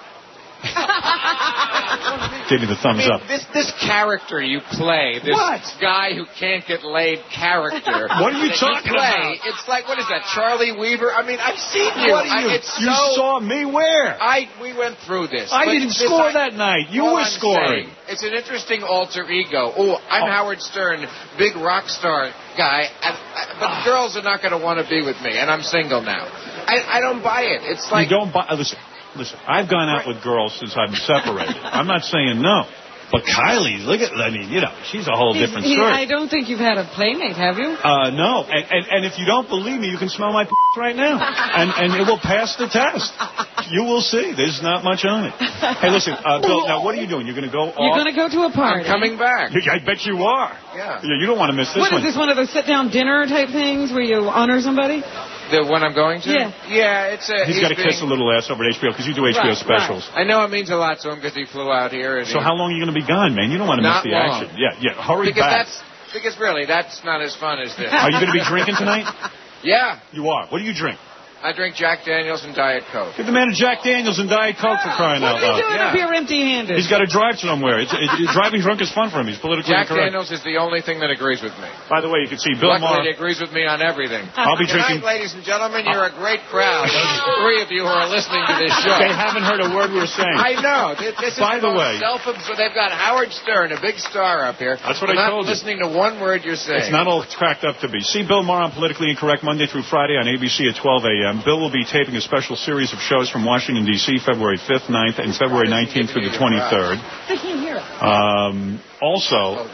Give me the thumbs I mean, up. This this character you play, this What? guy who can't get laid character. What are you that talking play, about? It's like, what is that, Charlie Weaver? I mean, I've seen you. What are you? I, it's you so, saw me where? I we went through this. I But didn't this, score I, that night. You all were I'm scoring. saying, it's an interesting alter ego. Oh, I'm Oh. Howard Stern, big rock star guy, and, uh, but the girls are not going to want to be with me, and I'm single now. I, I don't buy it. It's like... You don't buy... Listen, listen. I've gone out with girls since I'm separated. I'm not saying no. But Kylie, look at... I mean, you know, she's a whole different He- story. I don't think you've had a playmate, have you? Uh, no. And, and, and if you don't believe me, you can smell my p- right now. And, and it will pass the test. You will see. There's not much on it. Hey, listen, uh, Bill, now what are you doing? You're going to go off? You're going to go to a party. I'm coming back. I bet you are. Yeah. You don't want to miss this What one. is this, one of those sit-down dinner type things where you honor somebody? The one I'm going to? Yeah. Yeah, it's a... He's got to being- kiss a little ass over at H B O because you do H B O Right, specials. right. I know it means a lot to him because he flew out here. And So he, how long are you going to be gone, man? You don't want to Not miss the long. action. Yeah, yeah. Hurry because back. that's because really that's not as fun as this. Are you going to be drinking tonight? Yeah, You are. What do you drink? I drink Jack Daniels and Diet Coke. Give the man a Jack Daniels and Diet Coke for crying What out are you loud. doing Yeah. up here empty-handed? He's got to drive somewhere. It's, it, it- driving drunk is fun for him. He's politically Jack incorrect. Daniels is the only thing that agrees with me. By the way, you can see Bill Luckily, Maher. he agrees with me on everything. I'll be Good drinking. night, ladies and gentlemen. You're a great crowd. Those three of you who are listening to this show. They haven't heard a word we're saying. I know. This, this is By the way- self-absorbed. They've got Howard Stern, a big star up here. That's what They're I not told you. listening to one word you're saying. It's not all cracked up to be. See Bill Maher on Politically Incorrect Monday through Friday on A B C at twelve a.m. Bill will be taping a special series of shows from Washington, D C, February fifth, ninth, and February nineteenth through the twenty-third. I can't hear it. Um, also,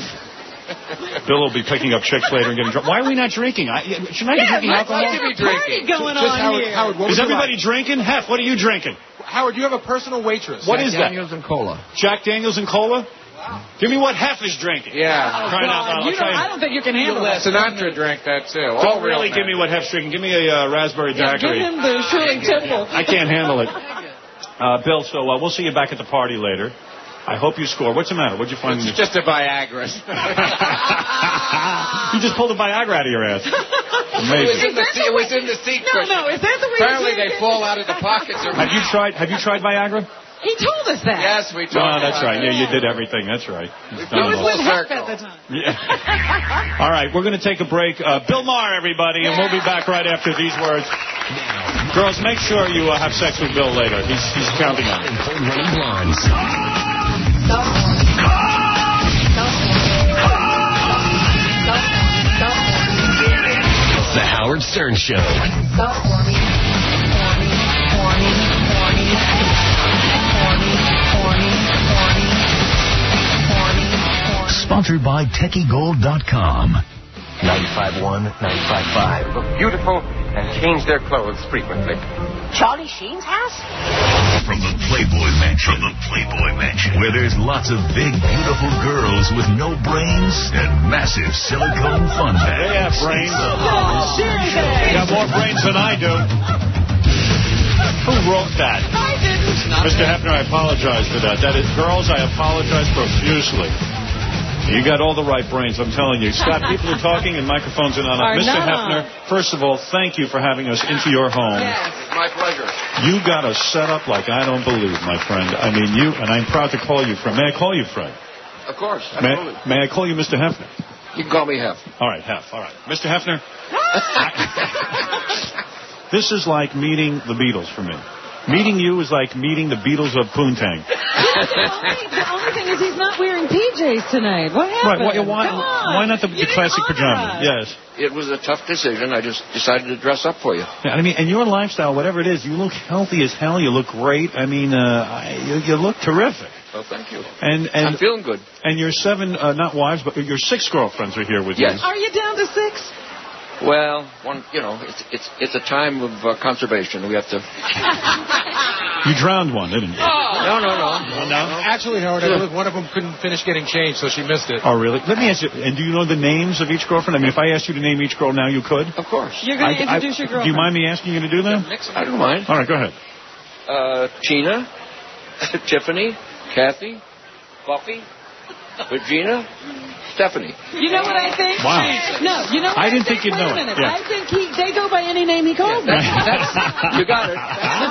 Bill will be picking up chicks later and getting drunk. Why are we not drinking? I, shouldn't I be Yeah, drinking let's alcohol? get a party going Just on Howard, here. Howard, what Is would you everybody like? drinking? Hef, what are you drinking? Howard, you have a personal waitress. What is that? Daniels and cola. Jack Daniels and cola? Give me what Hef is drinking. Yeah. Crying out loud. I'll You tell don't, you. I don't think you can handle that. Sinatra drank that too. Don't All real really give me men. what Hef's drinking. Give me a uh, raspberry Yeah, give daiquiri. him the Shirley Temple. I can't handle it. Uh, Bill, so uh, we'll see you back at the party later. I hope you score. What's the matter? What'd you find? in It's your... just a Viagra. You just pulled a Viagra out of your ass. It was Amazing. in the seat. It was in the seat No, cushion. no, is that the way Apparently you they drink it? fall out of the pockets. Of Have you tried? Have you tried Viagra? He told us that. Yes, we talked No, that's about right. that. Yeah, you did everything. That's right. You've He done was it all. with Hef circle. at the time. Yeah. All right, we're going to take a break. Uh, Bill Maher, everybody, and we'll be back right after these words. Girls, make sure you uh, have sex with Bill later. He's, he's counting on it. Running Blondes. The Howard Stern Show. Sponsored by Techie Gold dot com. ninety-five point one, ninety-five point five. Look beautiful and change their clothes frequently. Charlie Sheen's house? From the Playboy Mansion. From the Playboy Mansion. Where there's lots of big, beautiful girls with no brains and massive silicone fun bags. They have brains. Oh, They got more brains than I do. Who wrote that? I didn't. Mister Hefner, I apologize for that. That is, girls, I apologize profusely. You got all the right brains, I'm telling you. Scott, people are talking and microphones are not on. Are Mister not Hefner, on. first of all, thank you for having us into your home. Yes. My pleasure. You got us set up like I don't believe, my friend. I mean, you, and I'm proud to call you Fred. May I call you Fred? Of course. May, Absolutely. may I call you Mister Hefner? You can call me Hef. All right, Hef, all right. Mister Hefner, this is like meeting the Beatles for me. Meeting you is like meeting the Beatles of Poontang. The only thing is he's not wearing P Js tonight. What happened? Right, why, why, Come on. why not the, You the classic didn't honor pajamas? us. Yes. It was a tough decision. I just decided to dress up for you. Yeah, I mean, and your lifestyle, whatever it is, you look healthy as hell. You look great. I mean, uh, I, you, you look terrific. Oh, thank you. And and I'm feeling good. And your seven, uh, not wives, but your six girlfriends are here with Yes. you. Are you down to six? Well, one, you know, it's it's it's a time of uh, conservation. We have to. You drowned one, didn't you? No, no, no. No? Actually, Howard, I believe one of them couldn't finish getting changed, so she missed it. Oh, really? Let me ask you, and do you know the names of each girlfriend? I mean, if I asked you to name each girl now, you could? Of course. You're going to I- I- introduce your girlfriend. Do you mind me asking you to do that? I don't mind. All right, go ahead. Uh, Tina, Tiffany, Kathy, Buffy, Regina? Stephanie. You know what I think? Wow. No, you know what I I didn't think? think you'd Wait know a it. minute. Yeah. I think he, they go by any name he calls them. You got it.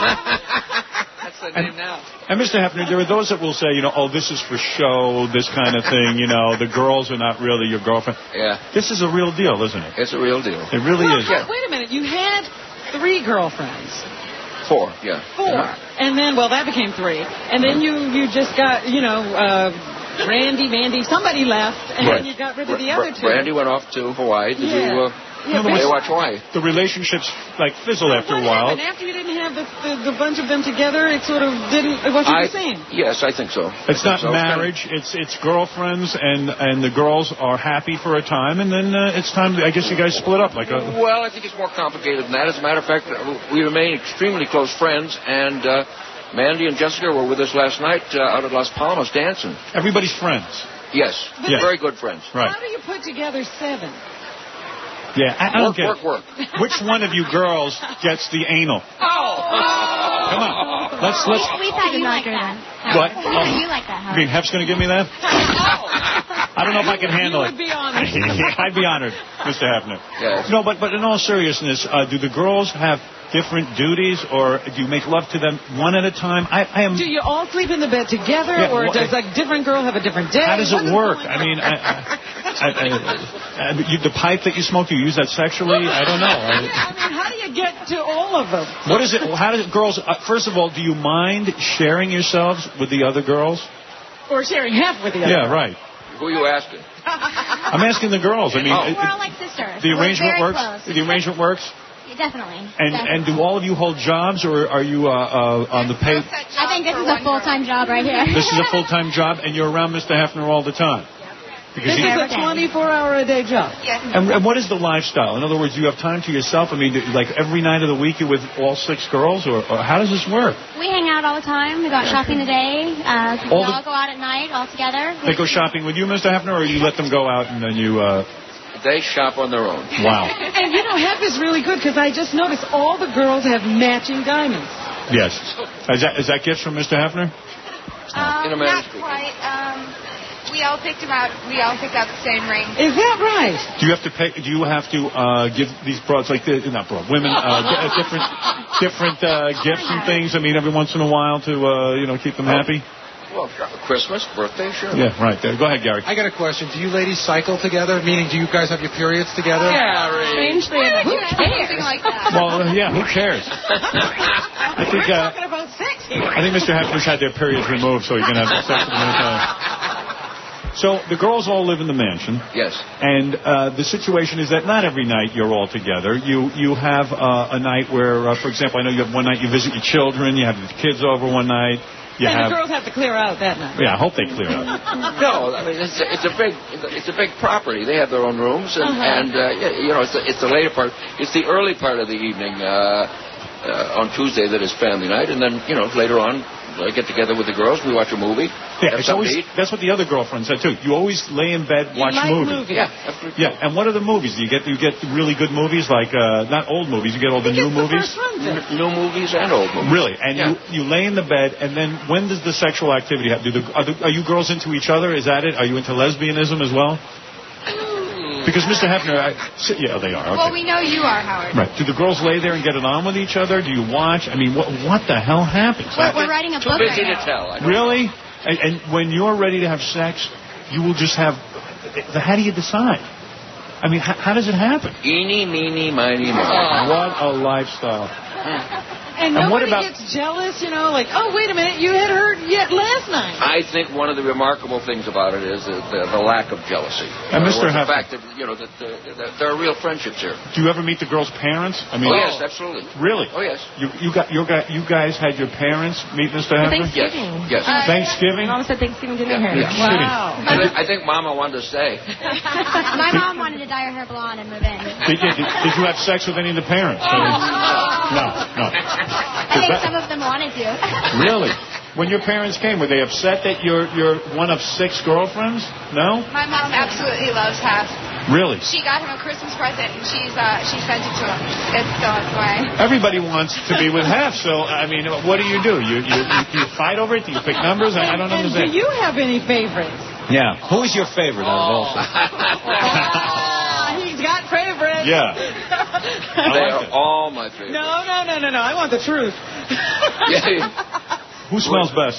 That's the name now. And Mister Hefner, there are those that will say, you know, oh, this is for show, this kind of thing, you know, the girls are not really your girlfriend. Yeah. This is a real deal, isn't it? It's a real deal. It really Well, is. Wait a minute. You had three girlfriends. Four, yeah. Four. And then, well, that became three. And then you, you just got, you know, uh, Randy, Mandy, somebody left, and Right. then you got rid of the Br- other Br- two. Brandy went off to Hawaii to Yeah. do uh, Yeah, but- Baywatch Hawaii. The relationships, like, fizzle after a while. And after you didn't have the, the, the bunch of them together, it sort of didn't, it wasn't I, the same. Yes, I think so. It's I not think so. marriage. It's it's girlfriends, and and the girls are happy for a time, and then uh, it's time. To, I guess you guys split up like a. Well, I think it's more complicated than that. As a matter of fact, we remain extremely close friends, and uh, Mandy and Jessica were with us last night uh, out at Las Palmas dancing. Everybody's friends. Yes, Yes. very good friends. Right. How do you put together seven? Yeah, I, I don't Work, get work, work. it. Which one of you girls gets the anal? Come on, let's let's. We thought you liked that. What? We thought you liked that, You Howard. mean Hef's going to give me that? I don't know if I can handle You would be honored. it. I'd be honored, Mister Hefner. Yes. No, but but in all seriousness, uh, do the girls have different duties, or do you make love to them one at a time? I, I am. Do you all sleep in the bed together, Yeah, or well, does a different girl have a different day? How does What it is work? going I on? mean, I, I, I, I, I, you, the pipe that you smoke, do you use that sexually? I don't know. Yeah, I mean, how do you get to all of them? What is it? How does girls? Uh, first of all, do you mind sharing yourselves with the other girls? Or sharing half with the other. Yeah, right. Who are you asking? I'm asking the girls. I mean, Oh. it- We're all like sisters. the We're arrangement very works. close. The arrangement works. Yeah, definitely. And definitely. and do all of you hold jobs, or are you uh, uh, on the pay? I think this is a full-time job right here. This is a full time job, and you're around Mister Hefner all the time. Because This he, is a twenty-four hour a day job. and, and what is the lifestyle? In other words, do you have time to yourself? I mean, do- like every night of the week, you're with all six girls, or, or how does this work? We hang out all the time. We go out shopping today. Uh, we All all the- go out at night all together. They go shopping with you, Mister Hefner, or you let them go out and then you? Uh, They shop on their own. wow. And you know, Hef is really good because I just noticed all the girls have matching diamonds. Yes. Is that is that gifts from Mister Hefner? In a Um, manner not speaking. quite. Um, we all picked them out. We all picked out the same ring. Is that right? Do you have to pay? Do you have to uh, give these broads like the, not broad women uh, di- uh, different different uh, gifts and things? I mean, every once in a while to uh, you know keep them happy. Well, Christmas, birthday, sure. Yeah, right there. Go ahead, Gary. I got a question. Do you ladies cycle together? Meaning, do you guys have your periods together? Strangely enough. Who cares? Something like that. Well, uh, yeah. Who cares? I think uh, Talking about sex here. I think Mister Hefner's had their periods removed, so he can have sex with them anytime. So the girls all live in the mansion. Yes. And uh, the situation is that not every night you're all together. You you have uh, a night where, uh, for example, I know you have one night you visit your children, you have the kids over one night. You and have, the girls have to clear out that night. yeah, I hope they clear out. No, I mean it's a, it's a big it's a big property. They have their own rooms, and Uh-huh. and uh, yeah, you know it's the, it's the later part. It's the early part of the evening uh, uh, on Tuesday that is family night, and then you know later on I get together with the girls. We watch a movie. Yeah, have it's something always, to eat. that's what the other girlfriend said too. You always lay in bed, watch like movies. movies. Yeah, after, Yeah, and what are the movies? Do you get you get really good movies like uh, not old movies? You get all the new It's the movies. first ones in. n- new movies and old movies. Really, and Yeah. you, you lay in the bed, and then when does the sexual activity happen? Do the, are, the, are you girls into each other? Is that it? Are you into lesbianism as well? Because Mister Hefner, I, yeah, they are. Well, Okay. we know you are, Howard. Right. Do the girls lay there and get it on with each other? Do you watch? I mean, what what the hell happens? We're, we're writing a Too book busy right to now. tell. I don't Really? And, and when you're ready to have sex, you will just have. How do you decide? I mean, how, how does it happen? Eeny, meeny, miny, mo. What a lifestyle. And And what nobody about- gets jealous, you know, like, oh, wait a minute, you had her yet last night. I think one of the remarkable things about it is the, the, the lack of jealousy. And In other Mister words, the Hefner- fact that you know that, uh, that there are real friendships here. Do you ever meet the girls' parents? I mean, oh yes, absolutely. Really? Oh yes. You you got your guy you guys had your parents meet Mister Hefner? Thanksgiving. Yes. Yes. Uh, Thanksgiving? Mom said Thanksgiving dinner Yeah. here. Thanksgiving. Wow. I, think, I think Mama wanted to stay. My mom wanted to dye her hair blonde and move in. Did you, did, did you have sex with any of the parents? I mean, no, no. I think some of them wanted to. Really? When your parents came, were they upset that you're you're one of six girlfriends? No? My mom absolutely loves Hef. Really? She got him a Christmas present, and she's uh, she sent it to him. It's, so that's why. Everybody wants to be with Hef, so, I mean, what do you do? You you, you, you fight over it? Do you pick numbers? I, I don't And understand. do you have any favorites? Yeah. Who is your favorite out of all? Ah, he's got favorites. Yeah. They are all my favorites. No, no, no, no, no. I want the truth. Who smells best?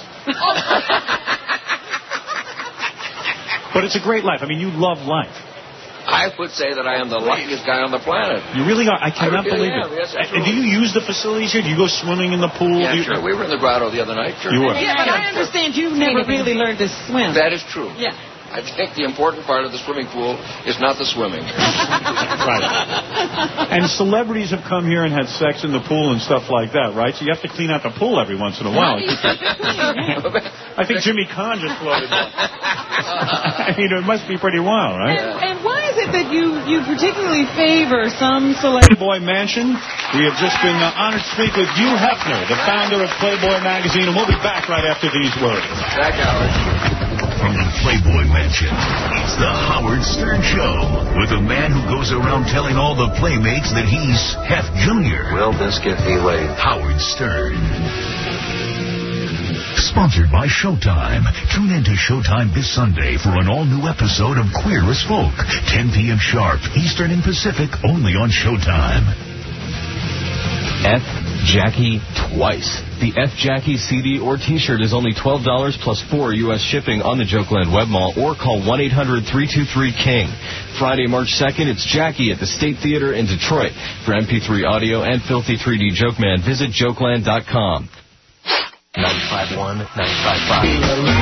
But it's a great life. I mean, you love life. I would say that I am the luckiest guy on the planet. You really are. I cannot I really believe am. it. Yes, and do you use the facilities here? Do you go swimming in the pool? Yeah, Do you... sure. We were in the grotto the other night. Sure. You were. Yeah, but I understand you've never really learned to swim. That is true. Yeah. I think the important part of the swimming pool is not the swimming. Right. And celebrities have come here and had sex in the pool and stuff like that, right? So you have to clean out the pool every once in a while. I think Jimmy Kahn just floated by. I mean, it must be pretty wild, right? And, and why is it that you, you particularly favor some celebrities? Playboy Mansion. We have just been uh, honored to speak with Hugh Hefner, the founder of Playboy Magazine, and we'll be back right after these words. Back, Howard. From the Playboy Mansion, it's the Howard Stern Show with a man who goes around telling all the playmates that he's Hef Junior Will this get me laid? Howard Stern. Sponsored by Showtime. Tune in to Showtime this Sunday for an all-new episode of Queer as Folk. ten p.m. sharp, Eastern and Pacific, only on Showtime. F. Jackie twice. The F. Jackie C D or T-shirt is only twelve dollars plus four U S shipping on the Jokeland Web Mall or call one eight hundred three two three King. Friday, March second, it's Jackie at the State Theater in Detroit. For M P three audio and Filthy three D Jokeman, visit jokeland dot com. ninety-five point one, ninety-five point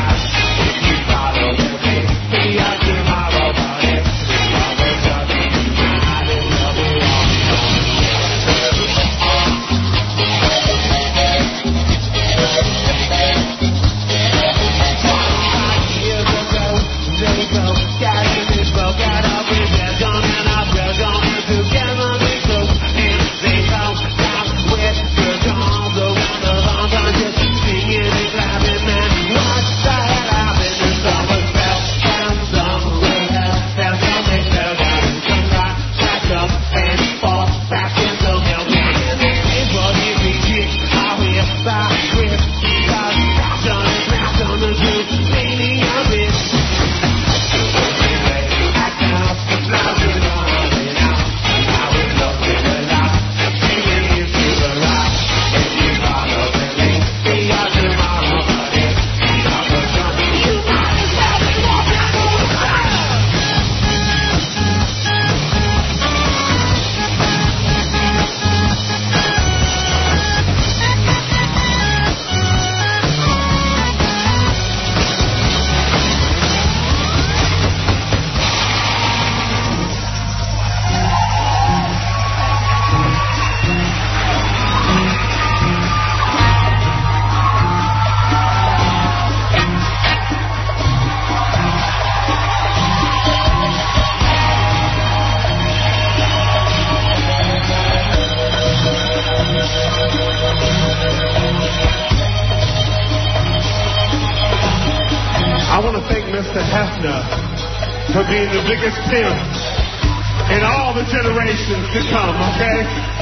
I want to thank Mister Hefner for being the biggest pimp in all the generations to come, okay?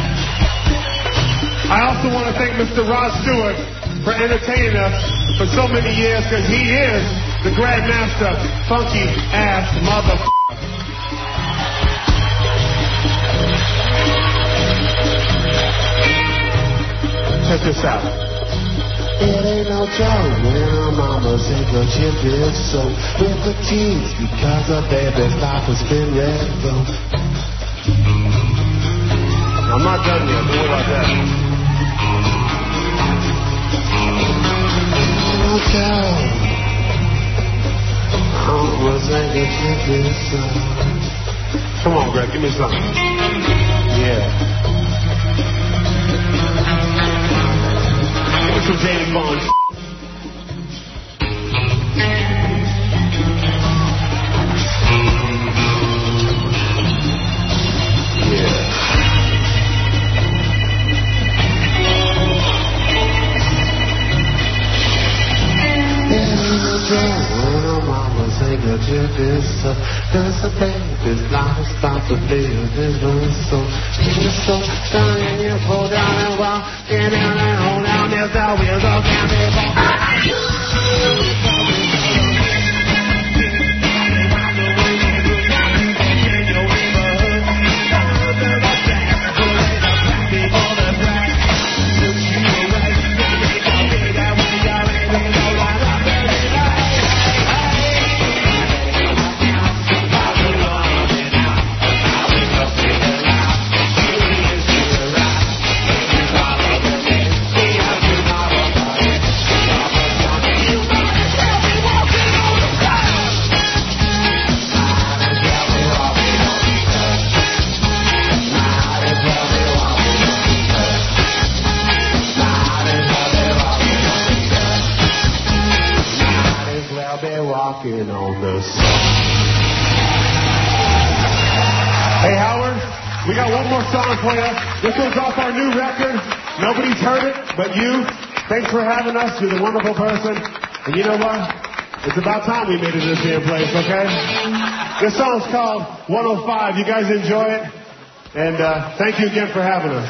I also want to thank Mister Rod Stewart for entertaining us for so many years because he is the Grandmaster Funky Ass Motherfucker. Check this out. It ain't no joke when mama said your chip is so with the teens because her baby's life has been red though. I'm not done yet. Don't worry about that. No joke. Mama said your chip is so. Come on, Greg. Give me something. Yeah. Some James Bond. fingertip is so. There's a baby's life about to live this one so. You're so down and you pull down and walk. Get down and hold down. There's the wheels of candy. Walking on the sun. Hey, Howard, we got one more song for you. This one's off our new record. Nobody's heard it but you. Thanks for having us. You're a wonderful person. And you know what? It's about time we made it to this damn place, okay? This song's called one oh five. You guys enjoy it. And uh, thank you again for having us.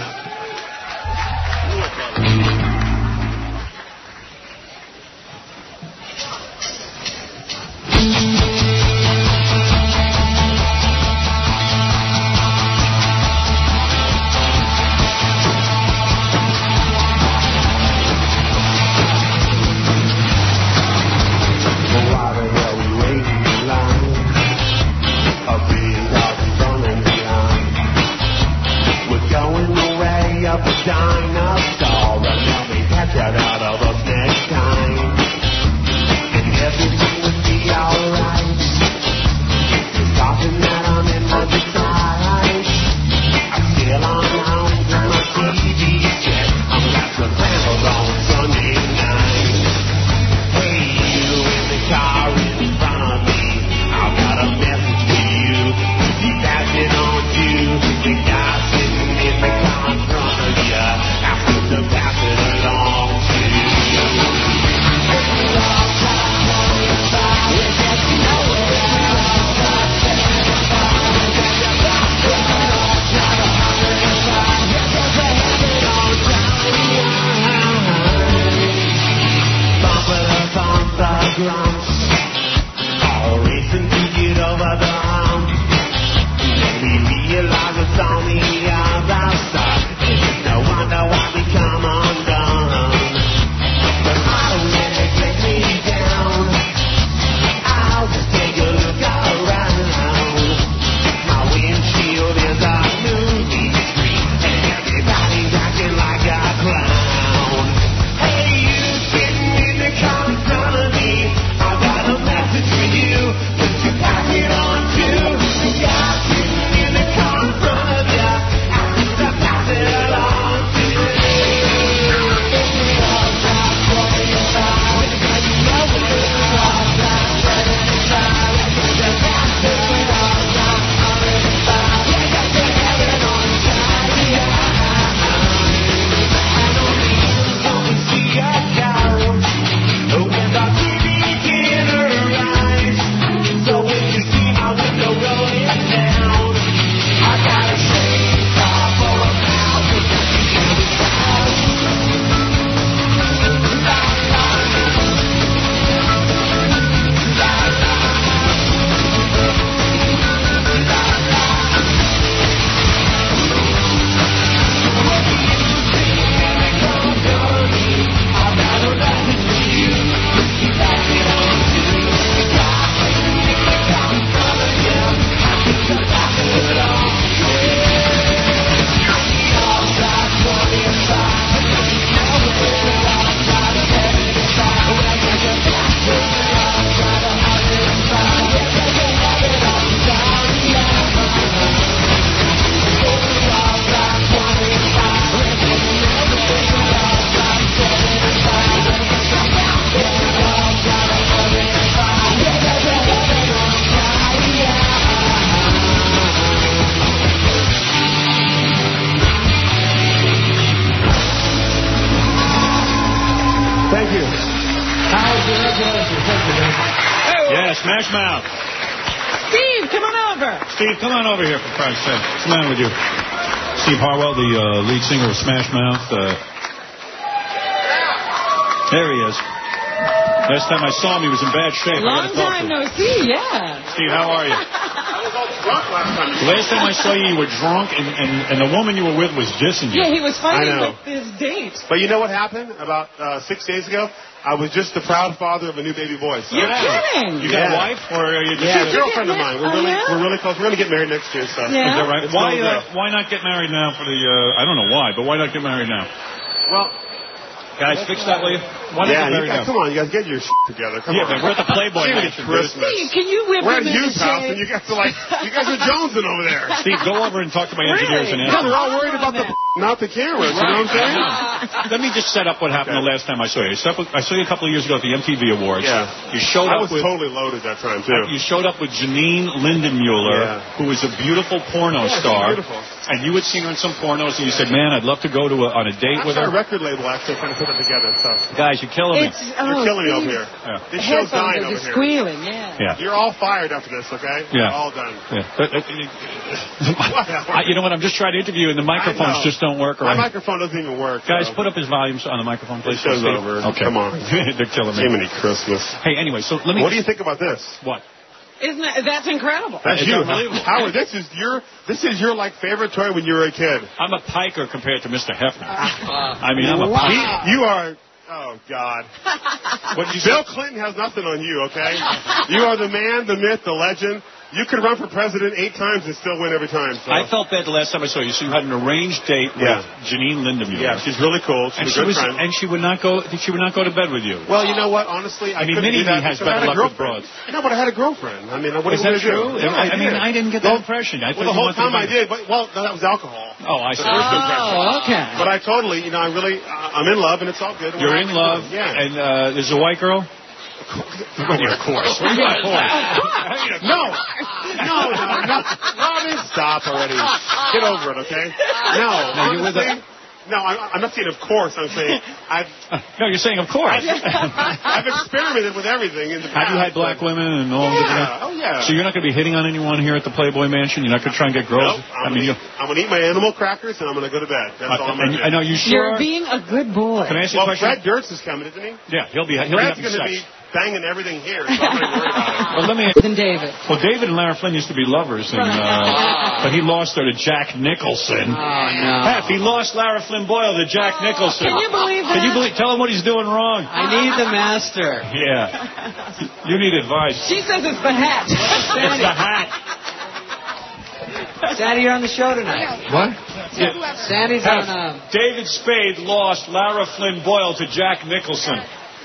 Yeah, Smash Mouth. Steve, come on over. Steve, come on over here, for Christ's sake. What's the matter with you? Steve Harwell, the uh, lead singer of Smash Mouth. Uh, there he is. Last time I saw him, he was in bad shape. Long time no see, yeah. Steve, how are you? The last time I saw you, you were drunk, and, and, and the woman you were with was dissing you. Yeah, he was fighting I know. with his date. But you know what happened about uh, six days ago? I was just the proud father of a new baby boy. So. You're kidding. You got yeah. a wife, or are you just yeah, a girlfriend of mine? We're Oh, really, yeah? we're really close. We're going to get married next year. So. Yeah. Is that right? It's Why, going uh, good. why not get married now for the, uh, I don't know why, but why not get married now? Well, guys, fix that, will you? Why not yeah, get you married guys, now? come on, you guys get your shit together. Come Yeah, on. but we're at the Playboy Give me Mansion, Christmas. Steve, can you whip We're him at into Hugh's house, shape? and you guys are like, you guys are jonesing over there. Steve, go over and talk to my engineers and ask Yeah, them. they're all worried about the not the cameras. You know what I'm saying? Let me just set up what happened the last time I saw you. I saw you a couple of years ago at the M T V Awards. Yeah. You showed I up was with totally loaded that time too. you showed up with Janine Lindenmuller, Yeah. who is a beautiful porno Yeah, she's star. beautiful. And you had seen her in some pornos, and you said, "Man, I'd love to go to a, on a date That's with our her." record label actually trying to put it together. So. Guys, you're killing me. It's, You're oh, killing me over Steve. here. Yeah. This show's Headphones dying are over just here. squealing, yeah. Yeah. You're all fired after this, okay? Yeah. You're all done. Yeah. But, uh, I, you know what? I'm just trying to interview, and the microphones know. just don't work. My Right. microphone doesn't even work. Guys, so. put up his volumes on the microphone, please. This show's Steve. over. Okay. Come on. They're killing me. Jiminy Christmas. Hey, anyway, so let me. What do you think about this? What? Isn't that, that's incredible. That's It's you, unbelievable. Howard. This is your this is your like favorite toy when you were a kid. I'm a piker compared to Mister Hefner. I mean, I'm a He- piker. you are. Oh God. What did you Bill say? Clinton has nothing on you, okay? You are the man, the myth, the legend. You could run for president eight times and still win every time. So. I felt bad the last time I saw you. So you had an arranged date with Yeah. Janine Lindenmuller. Yeah, she's really cool. and She's she a good was, friend. and she would not go. She would not go to bed with you. Well, you know what? Honestly, I, I mean, couldn't do Mini-Me that has because I better had a luck with girlfriend. broads. No, but I had a girlfriend. I mean, what Is are that you gonna true? do? Yeah, I, I mean, did. I didn't get that impression. I Well, the thought you whole wanted to time I be- did, but well, that was alcohol. Oh, I see. The first impression. Oh, okay. But I totally, you know, I really, uh, I'm in love, and it's all good. You're We're in having love, fun. Yeah. and uh, there's a white girl. What do you mean, of course? What do you mean, of course? No, no, no, no. Robin, stop already. Get over it, okay? No, No, you're with honestly, no, I'm, I'm not saying of course. I'm saying I've. No, you're saying of course. I've experimented with everything in the past. Have you had black women and all Yeah, different? oh yeah. So you're not going to be hitting on anyone here at the Playboy Mansion? You're not going to try and get girls? Nope, I I'm, mean, gonna, you. I'm gonna eat my animal crackers and I'm gonna go to bed. That's all I'm and, gonna do. and are you sure? You're being a good boy. Can I ask you well, a question? Fred Durst is coming, isn't he? Yeah, he'll be. He'll Fred's be having gonna sex. be banging everything here, so I'm not worried about it. Well, let me. Than David. Well, David and Lara Flynn used to be lovers, and, uh, but he lost her to Jack Nicholson. Oh, no. Heck, he lost Lara Flynn Boyle to Jack Nicholson. Can you believe that? Can you believe? Tell him what he's doing wrong. I need the master. Yeah. You need advice. She says it's the hat. It's the hat. Sandy, you're on the show tonight. What? Sandy's on. Um, David Spade lost Lara Flynn Boyle to Jack Nicholson.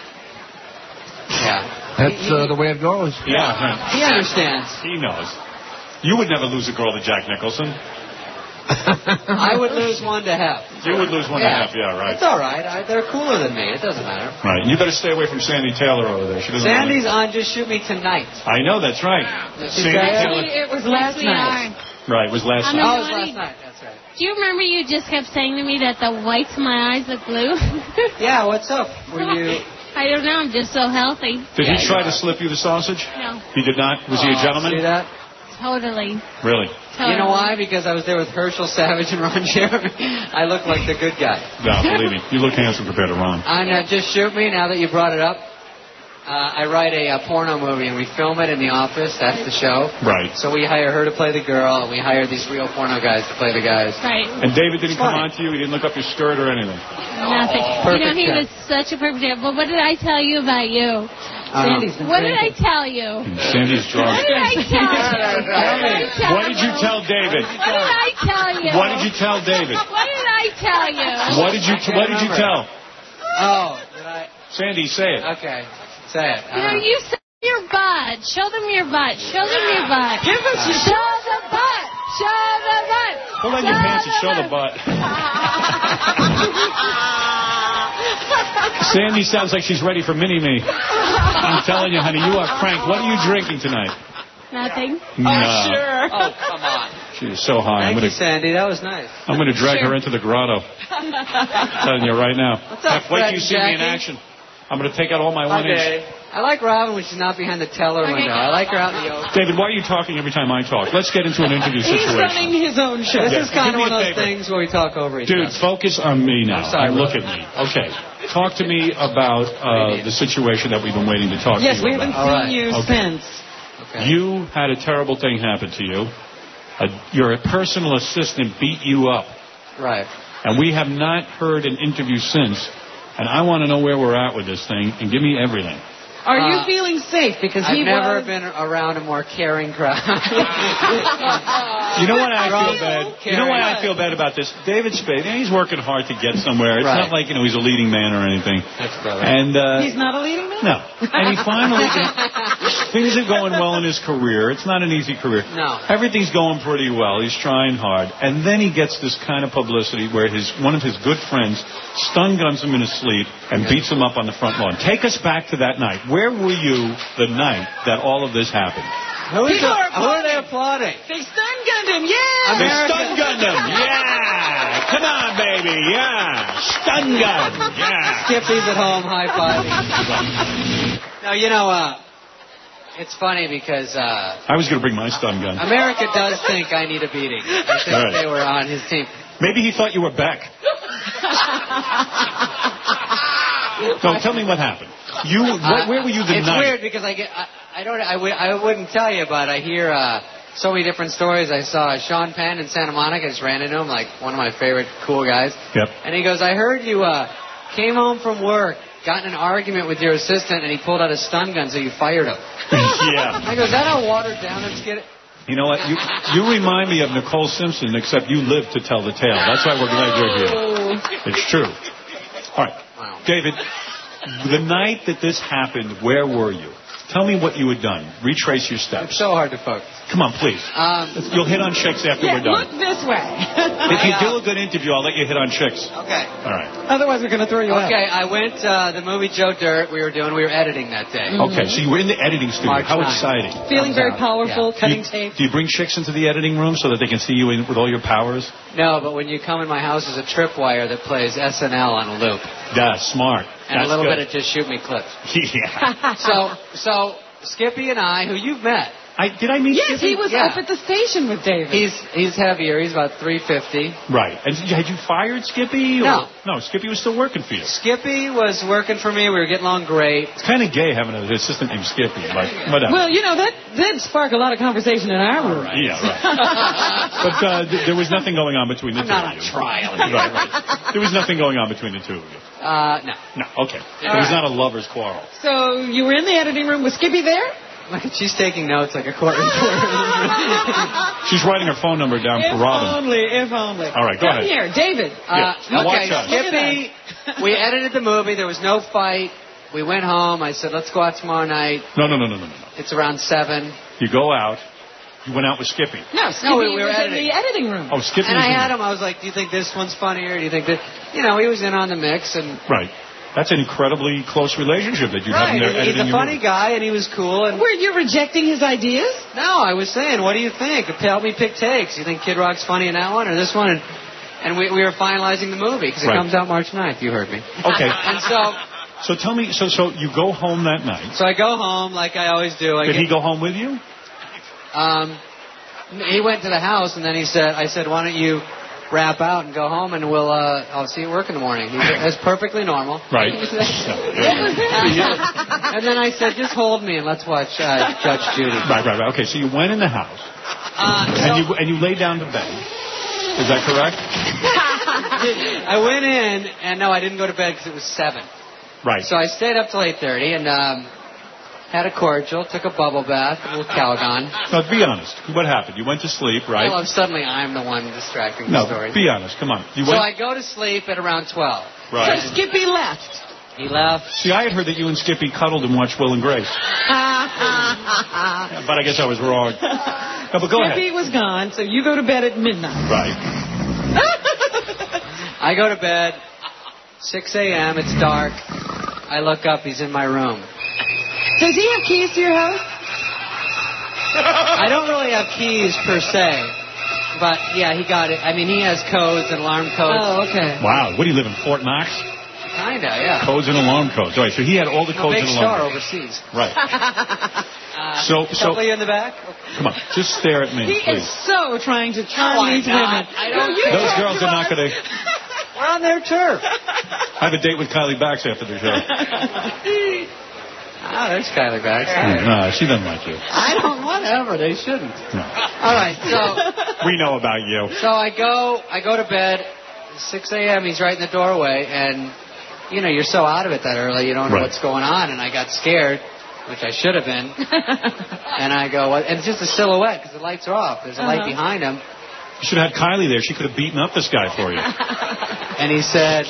yeah. That's uh, the way it goes. Yeah. He understands. He knows. You would never lose a girl to Jack Nicholson. I would lose one to Hef. You would lose one Yeah. and a half, yeah, right. It's all right. I, they're cooler than me. It doesn't matter. Right. You better stay away from Sandy Taylor over there. She doesn't Sandy's on Just Shoot Me Tonight. I know, that's right. She Sandy said- Taylor. It was last we night. Right, it was last I'm night. Oh, it was Naughty. last night. That's right. Do you remember you just kept saying to me that the whites of my eyes look blue? Yeah, what's up? Were you... I don't know. I'm just so healthy. Did Yeah, he try you to are. slip you the sausage? No, He did not? Was he a Oh, gentleman? See that? totally. Really? totally. You know why? Because I was there with Herschel Savage and Ron Jeremy. I look like the good guy. No, believe me. You look handsome compared to Ron. On uh, Just Shoot Me, now that you brought it up, uh, I write a, uh porno movie and we film it in the office. That's the show. Right. So we hire her to play the girl and we hire these real porno guys to play the guys. Right. And David didn't come Funny. on to you? He didn't look up your skirt or anything? Nothing. Perfect you know, he guy. was such a perfect example. What did I tell you about you? Sandy's been What did I crazy. tell you? Sandy's What drunk. did I tell you? What did I tell What did you tell David? What did I tell you? What did you tell David? What did I tell you? What did you What did you tell? Oh, did I? Sandy, say it. Okay. Say it. You know, you said your butt. Show them your butt. Show them your butt. Give us your Show the butt. Show the butt. Pull down your pants and show the butt. Sandy sounds like she's ready for Mini-Me. I'm telling you, honey, you are crank. What are you drinking tonight? Nothing. No. Oh, come on. She is so high. I'm Thank gonna, you, Sandy. That was nice. I'm going to drag Sure. her into the grotto. I'm telling you right now. What's up, Wait Fred till you see and me in Jackie? action. I'm going to take out all my Hi, one inch. Dave. I like Robin when she's not behind the teller window. I like her out in the open. David, why are you talking every time I talk? Let's get into an interview He's situation. running his own show. This Yeah. is kind Do of me one a of those favor. things where we talk over each Dude, other. focus on me now. I'm sorry, and look Rob. at me. Okay. Talk to me about uh, the situation that we've been waiting to talk Yes, to we you haven't about. seen you Okay. since. You had a terrible thing happen to you. A, your personal assistant beat you up. Right. And we have not heard an interview since. And I want to know where we're at with this thing and give me everything. Are you Uh, feeling safe? Because I've he never was... been around a more caring crowd. You know what I feel bad? You know why I feel bad about this? David Spade, yeah, he's working hard to get somewhere. It's Right. not like, you know, he's a leading man or anything. That's brother. And uh, He's not a leading man? no. And he finally, things are going well in his career. It's not an easy career. No. Everything's going pretty well. He's trying hard. And then he gets this kind of publicity where his one of his good friends stun guns him in his sleep and beats him up on the front lawn. Take us back to that night. Where were you the night that all of this happened? Who, is People the, are who are they applauding? They stun gunned him, yeah! They stun gunned him. Yeah. Come on, baby. Yeah. Stun gun. Yeah. Skippy's at home high-fiving. No, you know, uh, it's funny because uh, I was going to bring my stun gun. America does think I need a beating. I think All right. they were on his team. Maybe he thought you were Beck. No, tell me what happened. You, what, where were you the it's night? weird because I get, I, I don't, I, w- I wouldn't tell you, but I hear uh, so many different stories. I saw Sean Penn in Santa Monica. I just ran into him, like one of my favorite cool guys. Yep. And he goes, I heard you uh, came home from work, got in an argument with your assistant, and he pulled out a stun gun, so you fired him. Yeah. I go, is that how watered down it's getting? You know what? You you remind me of Nicole Simpson, except you live to tell the tale. That's why we're glad you're here. It's true. All right. David, the night that this happened, where were you? Tell me what you had done. Retrace your steps. It's so hard to focus. Come on, please. Um, You'll hit on chicks after Yeah, we're done. look this way. If you do a good interview, I'll let you hit on chicks. Okay. All right. Otherwise, we're going to throw you out. Okay, I went uh, the movie Joe Dirt. We were doing. We were editing that day. Okay, so you were in the editing studio. March How ninth. exciting. Feeling very Yeah. powerful, Yeah. cutting do you, tape. do you bring chicks into the editing room so that they can see you in, with all your powers? No, but when you come in my house, there's a tripwire that plays S N L on a loop, Yeah, smart. and That's a little good. bit of just shoot me clips. Yeah. So, so Skippy and I, who you've met, I, did I meet Yes, Skippy? he was Yeah. up at the station with David. he's he's heavier. He's about three fifty. Right. And had you fired Skippy? Or? No. No, Skippy was still working for you. Skippy was working for me. We were getting along great. It's kind of gay having an assistant named Skippy, but whatever. Well, you know, that did spark a lot of conversation in our room. Yeah, right. But uh, th- there was nothing going on between the I'm two not of on you. trial. Right, right. There was nothing going on between the two of you. Uh, no. No, okay. There was not a lover's quarrel. So you were in the editing room with Skippy there? She's taking notes like a court reporter. She's writing her phone number down If for Robin. only, if only. All right, go Come ahead. here, David. Uh, Yeah, watch okay, out. Skippy, we edited the movie. There was no fight. We went home. I said, let's go out tomorrow night. No, no, no, no, no, no. It's around seven. You go out. You went out with Skippy. No, Skippy No, we- we were was in editing. the editing room. Oh, Skippy And was I in had there. him. I was like, do you think this one's funnier? Do you think that... You know, he was in on the mix. And Right. That's an incredibly close relationship that you have in right, there he's editing a your funny movie. guy, and he was cool. And Were you rejecting his ideas? no, I was saying, what do you think? Help me pick takes. You think Kid Rock's funny in that one or this one? And, and we, we were finalizing the movie because it Right. comes out March ninth. You heard me. Okay. And so, So tell me, so so you go home that night. so I go home like I always do. I Did get, he go home with you? Um, he went to the house, and then he said, I said, why don't you wrap out and go home, and we'll, uh, I'll see you at work in the morning. He said, that's perfectly normal. Right. and then I said, just hold me and let's watch uh, Judge Judy. Right, right, right. Okay, so you went in the house Uh, and you and you lay down to bed. Is that correct? I went in, and no, I didn't go to bed because it was seven. Right. So I stayed up till eight thirty and um, had a cordial, took a bubble bath, a little Calgon. Now, be honest. What happened? You went to sleep, right? Well, suddenly I'm the one distracting the No, story. be honest. Come on. You So went. I go to sleep at around twelve. Right. So Skippy left. He left. See, I had heard that you and Skippy cuddled and watched Will and Grace. Yeah, but I guess I was wrong. No, but go Skippy ahead. was gone, so you go to bed at midnight. Right. I go to bed, six a.m., it's dark. I look up, he's in my room. Does he have keys to your house? I don't really have keys per se, but yeah, he got it. I mean, he has codes and alarm codes. Oh, okay. Wow. What do you live in Fort Knox? Kind Kinda, yeah. Codes and alarm codes. All right, so he had all the I'm a codes big and star alarm codes. overseas. Right. uh, So, so, couple of you in the back? come on, just stare at me, He please. is so trying to charm No, I'm these not. women. I don't- No, you Those talk girls to are not us. going to... We're on their turf. I have a date with Kylie Bax after the show. Ah, there's Kylie Bax. No, she doesn't like you. I don't, whatever, they shouldn't. No. All right, so We know about you. so I go I go to bed, six a.m., he's right in the doorway, and, you know, you're so out of it that early, you don't know Right. what's going on, and I got scared, which I should have been, and I go, what? And it's just a silhouette, because the lights are off. There's a light Uh-huh. behind him, You should have had Kylie there. She could have beaten up this guy for you. and he said...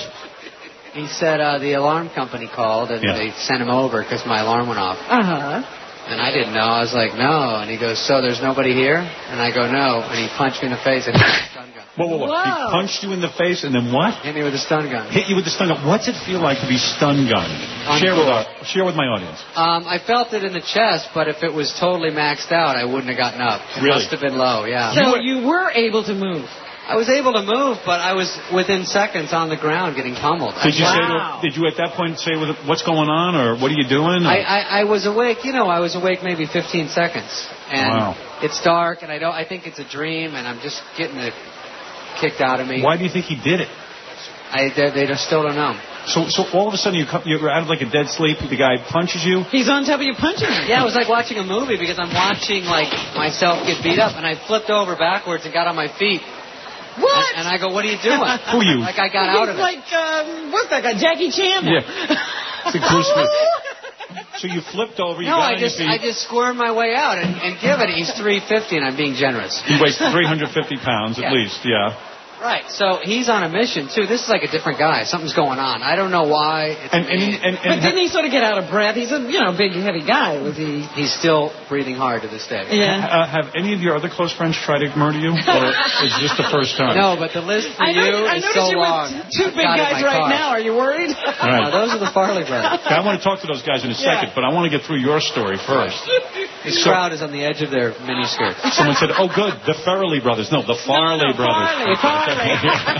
He said uh, the alarm company called, and Yeah. they sent him over because my alarm went off. Uh-huh. And I didn't know. I was like, no. And he goes, so there's nobody here? And I go, no. And he punched me in the face and hit me with a stun gun. Whoa, whoa, whoa. He Whoa. punched you in the face and then what? Hit me with a stun gun. Hit you with the stun gun. What's it feel like to be stun gunned? On Share with, floor. our, share with my audience. Um, I felt it in the chest, but if it was totally maxed out, I wouldn't have gotten up. It Really? must have been low, yeah. So you were able to move. I was able to move, but I was within seconds on the ground getting pummeled. Did you say Wow. to, did you at that point say with what's going on or what are you doing? Or- I, I, I was awake, you know, I was awake maybe fifteen seconds. And Wow. it's dark, and I don't. I think it's a dream, and I'm just getting it kicked out of me. Why do you think he did it? I, they, they just still don't know. So, so all of a sudden you come, you're out of like a dead sleep. The guy punches you. He's on top of you punching him. Yeah, it was like watching a movie because I'm watching like myself get beat up, and I flipped over backwards and got on my feet. What? And, and I go, what are you doing? Who you? Like I got out of it. Like, um, what's that guy? Jackie Chan. Yeah. It's a Bruce Lee. So you flipped over. You No, got I on just your I feet. just squirmed my way out and, and give it. He's three fifty, and I'm being generous. He weighs three hundred fifty pounds at Yeah. least. Yeah. Right. So he's on a mission too. This is like a different guy. Something's going on. I don't know why. It's And and, me. and, and, But didn't he sort of get out of breath? He's a, you know, big, heavy guy. Was he? He's still breathing hard to this day. Yeah. Uh, have any of your other close friends tried to murder you, or is this the first time? No, but the list for I, know, you I is noticed so you're long. with two I've big got it in guys my right car. now. Are you worried? Right. No, those are the Farley brothers. I want to talk to those guys in a Yeah. second, but I want to get through your story first. This So- crowd is on the edge of their miniskirts. Someone said, "Oh, good, the Farley brothers." No, the Farley no, brothers. Farley, Farley.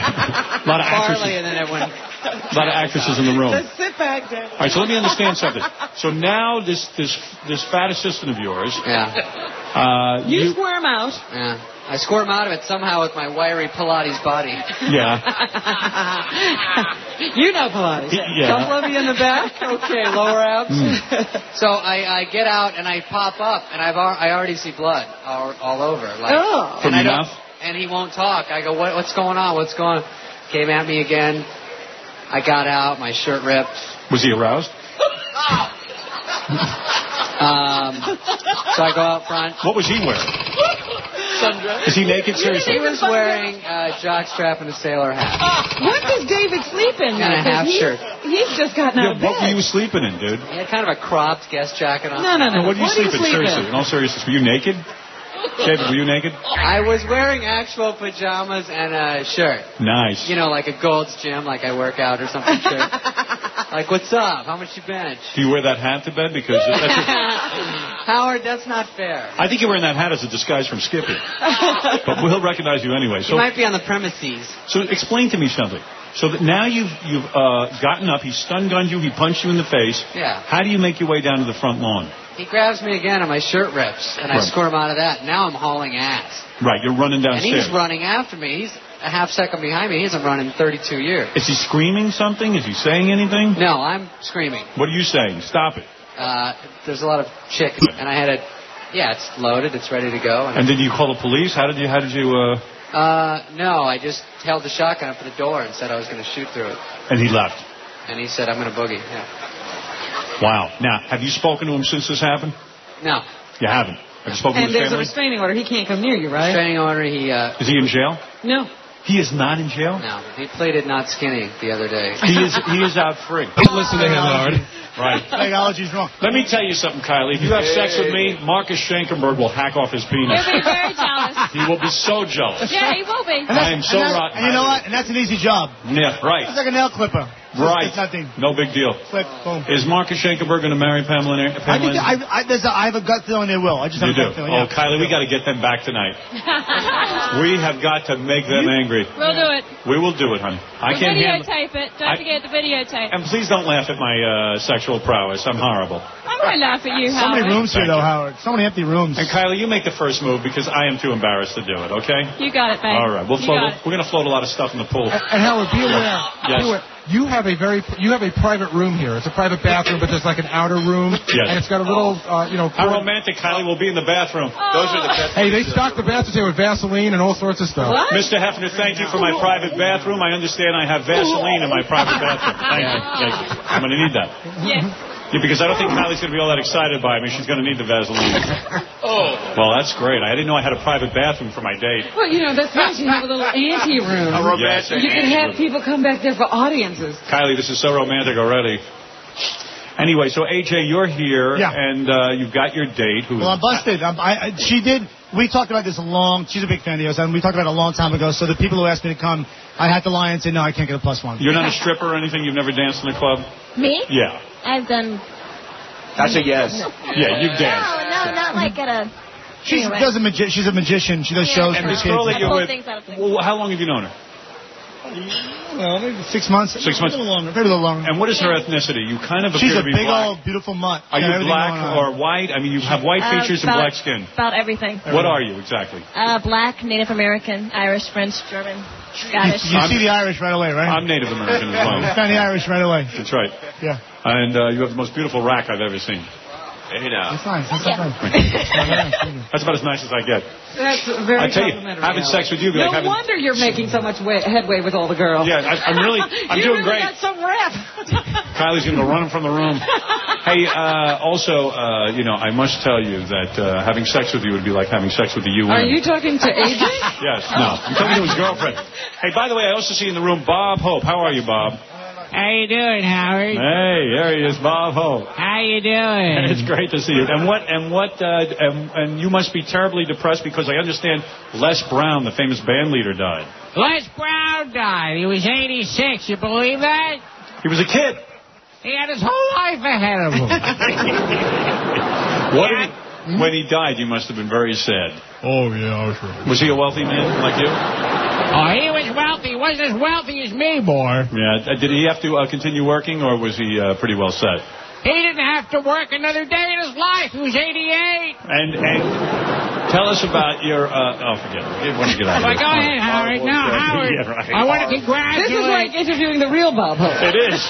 A lot of Farley, actresses. and then everyone. A lot of actresses in the room. Just sit back down. All right, so let me understand something. So now this this this fat assistant of yours, Yeah. uh, You, squirm out. Yeah. I squirm out of it somehow with my wiry Pilates body. yeah, You know Pilates. yeah. Couple of you in the back. Okay, lower abs. Mm. So I, I get out and I pop up and I've al- I already see blood all, all over. Like, Oh. From and I your don't- mouth? And he won't talk. I go, what, what's going on? What's going on? Came at me again. I got out. My shirt ripped. Was he aroused? Um, so I go out front. What was he wearing? Sundress. Is he naked? Seriously? He was wearing a jockstrap and a sailor hat. What does David sleep in? And a now? 'Cause half he's, shirt. He's just gotten Yeah, out of what were bed. you sleeping in, dude? He had kind of a cropped guest jacket on. No, no, no. What do you What do you sleep in? sleep Seriously, in? in all seriousness, were you naked? David, were you naked? I was wearing actual pajamas and a shirt. Nice. You know, like a Gold's Gym, like I work out or something shirt. Like, what's up? How much you bench? Do you wear that hat to bed? Because that's a, Howard, that's not fair. I think you're wearing that hat as a disguise from Skippy. But we'll recognize you anyway. You So, might be on the premises. so explain to me something. So that now you've you've uh, gotten up. He stun gunned you. He punched you in the face. Yeah. How do you make your way down to the front lawn? He grabs me again and my shirt rips, and I Right. squirm out of that. Now I'm hauling ass. Right. You're running And downstairs. he's running after me. He's a half second behind me. He hasn't run in thirty-two years. Is he screaming something? Is he saying anything? No, I'm screaming. What are you saying? Stop it. Uh, there's a lot of chicken, and I had a, yeah, it's loaded, it's ready to go. And did you call the police? How did you? How did you? Uh... Uh, no, I just held the shotgun up to the door and said I was going to shoot through it. And he left. And he said, I'm going to boogie. Yeah. Wow. Now, have you spoken to him since this happened? No. You haven't. Have you spoken And to his there's a family? restraining order. He can't come near you, right? Restraining order, he, uh, Is he in jail? No. He is not in jail? no, he pleaded not skinny the other day. He is he is out free. Don't listen to him, Howard. Right. Technology's wrong. Let me tell you something, Kylie. If you have sex with me, Marcus Schenkenberg will hack off his penis. He'll be very jealous. He will be so jealous. Yeah, he will be. I am so and, that- rotten. and you know what? And that's an easy job. Yeah, right. It's like a nail clipper. Right. It's nothing. No big deal. Click, boom. Is Marcus Schenkenberg going to marry Pamela? Pamela I think I, I, there's a, I have a gut feeling they will. I just have you a do. gut feeling. Oh, Yeah. Kylie, we got to get them back tonight. We have got to make them angry. We'll do it. We will do it, honey. I We'll can't handle. videotape it. Don't I- forget the videotape. And please don't laugh at my uh, sexual prowess. I'm horrible. I'm going to laugh at you, So Howard. many rooms here, Thank though, you. Howard. So many empty rooms. And Kylie, you make the first move because I am too embarrassed to do it. Okay. You got it, babe. All right. We'll You float. got it. We're going to float a lot of stuff in the pool. And Howard, be aware. Yes. Be aware. You have a very, you have a private room here. It's a private bathroom, but there's like an outer room, Yes. and it's got a little, uh, you know. How romantic, Kylie. We'll be in the bathroom. Those are the best. Hey, they stock the bathrooms here with Vaseline and all sorts of stuff. Mister Hefner, thank you for my private bathroom. I understand I have Vaseline in my private bathroom. Thank you. Thank you. I'm going to need that. Yes. Yeah, because I don't think Kylie's going to be all that excited by me. She's going to need the Vaseline. Oh. Well, that's great. I didn't know I had a private bathroom for my date. Well, you know, that's nice. You have a little ante-room. A romantic You can have ante-room. people come back there for audiences. Kylie, this is so romantic already. Anyway, so A J, you're here, Yeah. and uh, you've got your date. Who? Well, I'm busted. I'm, I, I, she did. We talked about this a long. She's a big fan of yours, and we talked about it a long time ago. So the people who asked me to come, I had to lie and say no, I can't get a plus one. You're not a stripper or anything? You've never danced in a club? Me? Yeah. I've done. That's a yes. Yeah, you've danced. No, no, not like at a. She anyway. does a magi- She's a magician. She does Yeah. shows And for this kids. girl that you're Pull with, things out of things. well, how long have you known her? Well, maybe six months. Six months. A little longer. Maybe a little longer. And what is her ethnicity? You kind of She's appear a to be big black. old beautiful mutt. Are Got you everything black going on. or white? I mean, you have white Uh, features and about- black skin. About everything. What are you exactly? Uh, black, Native American, Irish, French, German, Scottish. You see the Irish right away, right? I'm Native American as well. You found the Irish right away. That's right. Yeah. And uh, you have the most beautiful rack I've ever seen. Hey, now. That's nice. That's not bad. That's about as nice as I get. That's very I tell you, complimentary. having Howard. sex with you, be No like having. wonder you're making so much way, headway with all the girls. Yeah, I, I'm really, I'm you doing really great. got some rep. Kylie's going to go running from the room. Hey, uh, also, uh, you know, I must tell you that uh, having sex with you would be like having sex with the U N. Are you talking to A J? Yes, no. I'm talking to his girlfriend. Hey, by the way, I also see in the room Bob Hope. How are you, Bob? How you doing, Howard? Hey, there he is, Bob Hope. How you doing? It's great to see you. And what? And what? Uh, and, and you must be terribly depressed because I understand Les Brown, the famous band leader, died. Les Brown died. He was eighty-six. You believe that? He was a kid. He had his whole life ahead of him. What? Did he, when he died, you must have been very sad. Oh yeah, sure. Was he a wealthy man like you? Oh, he was wealthy. He wasn't as wealthy as me, boy. Yeah. Did he have to uh, continue working, or was he uh, pretty well set? He didn't have to work another day in his life. He was eighty-eight. And and tell us about your. Uh, oh, forget it. I want to get out of Well, here. go ahead, Howard. No, Howard. Yeah, right. I want to congratulate. This is like interviewing the real Bob Hope. It is.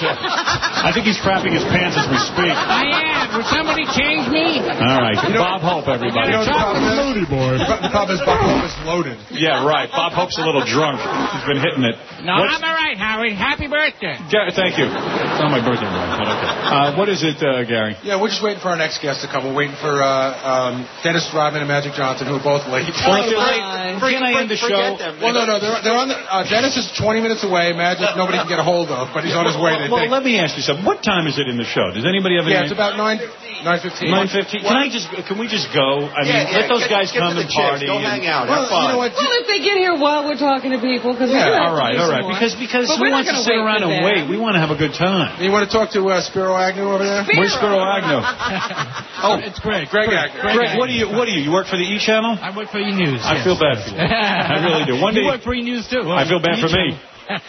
I think he's crapping his pants as we speak. I am. Would somebody change me? All right. Bob Hope, everybody. You know, the problem is, boy. the problem is Bob Hope is loaded. Yeah, right. Bob Hope's a little drunk. He's been hitting it. No, What's- I'm all right, Howard. Happy birthday. Ga- Thank you. It's not my birthday, right? But okay. Uh, what is it, uh, Gary? Yeah, we're just waiting for our next guest to come. We're waiting for uh, um, Dennis Rodman and Magic Johnson, who are both late. Well, if you're late, can I end the show? Well, no, no, they're, they're on the. Uh, Dennis is twenty minutes away. Magic, nobody can get a hold of, but he's on his way. They Well, think. let me ask you something. What time is it in the show? Does anybody have any? Yeah, it's about nine nine fifteen. Nine fifteen. Can I just? Can we just go? I mean, Yeah, yeah, let those get- guys get come to the and chicks. party. Go and- hang out. Have Well, fun. You know what? Well, if they get here while we're talking to people, because Yeah, all right, all right. Because because But who we're not wants to gonna sit wait around for and them. wait? We want to have a good time. You want to talk to uh, Spiro Agnew over there? Where's Spiro Agnew? Oh, it's Greg. Greg Agnew. Greg, what do you what do you? You work for the E Channel? I work for E! News. I yes. feel bad for you. I really do. One You day work for E! News, too. I feel bad E! for me.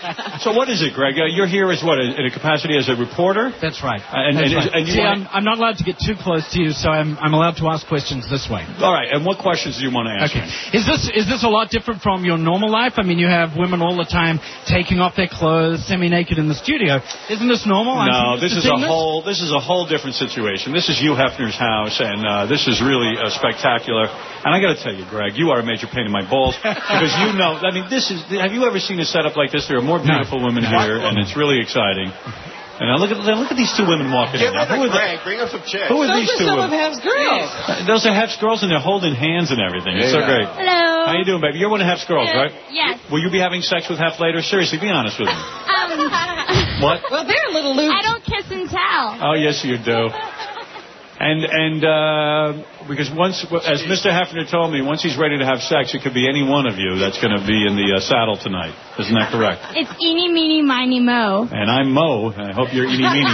So what is it, Greg? Uh, you're here as what? In a capacity as a reporter? That's right. Uh, and, That's and, right. and you See, want I'm, I'm not allowed to get too close to you, so I'm, I'm allowed to ask questions this way. All right. And what questions do you want to ask Okay. me? Is this is this a lot different from your normal life? I mean, you have women all the time taking off their clothes, semi-naked in the studio. Isn't this normal? I'm No, used this to is a seeing whole this is a whole different situation. This is Hugh Hefner's house, and uh, this is really uh, spectacular. And I got to tell you, Greg, you are a major pain in my balls because you know. I mean, this is. Have you ever seen a setup like this? There are more beautiful women here, and it's really exciting. And now look at look at these two women walking in. Now, who are the- Bring up some chicks. Who are Those these are two some women? of Hef's girls. Uh, Those are Hef's girls, and they're holding hands and everything. It's so Yeah. great. Hello. How you doing, baby? You're one of Hef's girls, right? Yes. Will you be having sex with Hef later? Seriously, be honest with me. Um, What? Well, they're a little loose. I don't kiss and tell. Oh, yes, you do. And and uh, because once, as Mister Hefner told me, once he's ready to have sex, it could be any one of you that's going to be in the uh, saddle tonight. Isn't that correct? It's eeny, meeny, miny, mo. And I'm Mo, and I hope you're eeny meeny.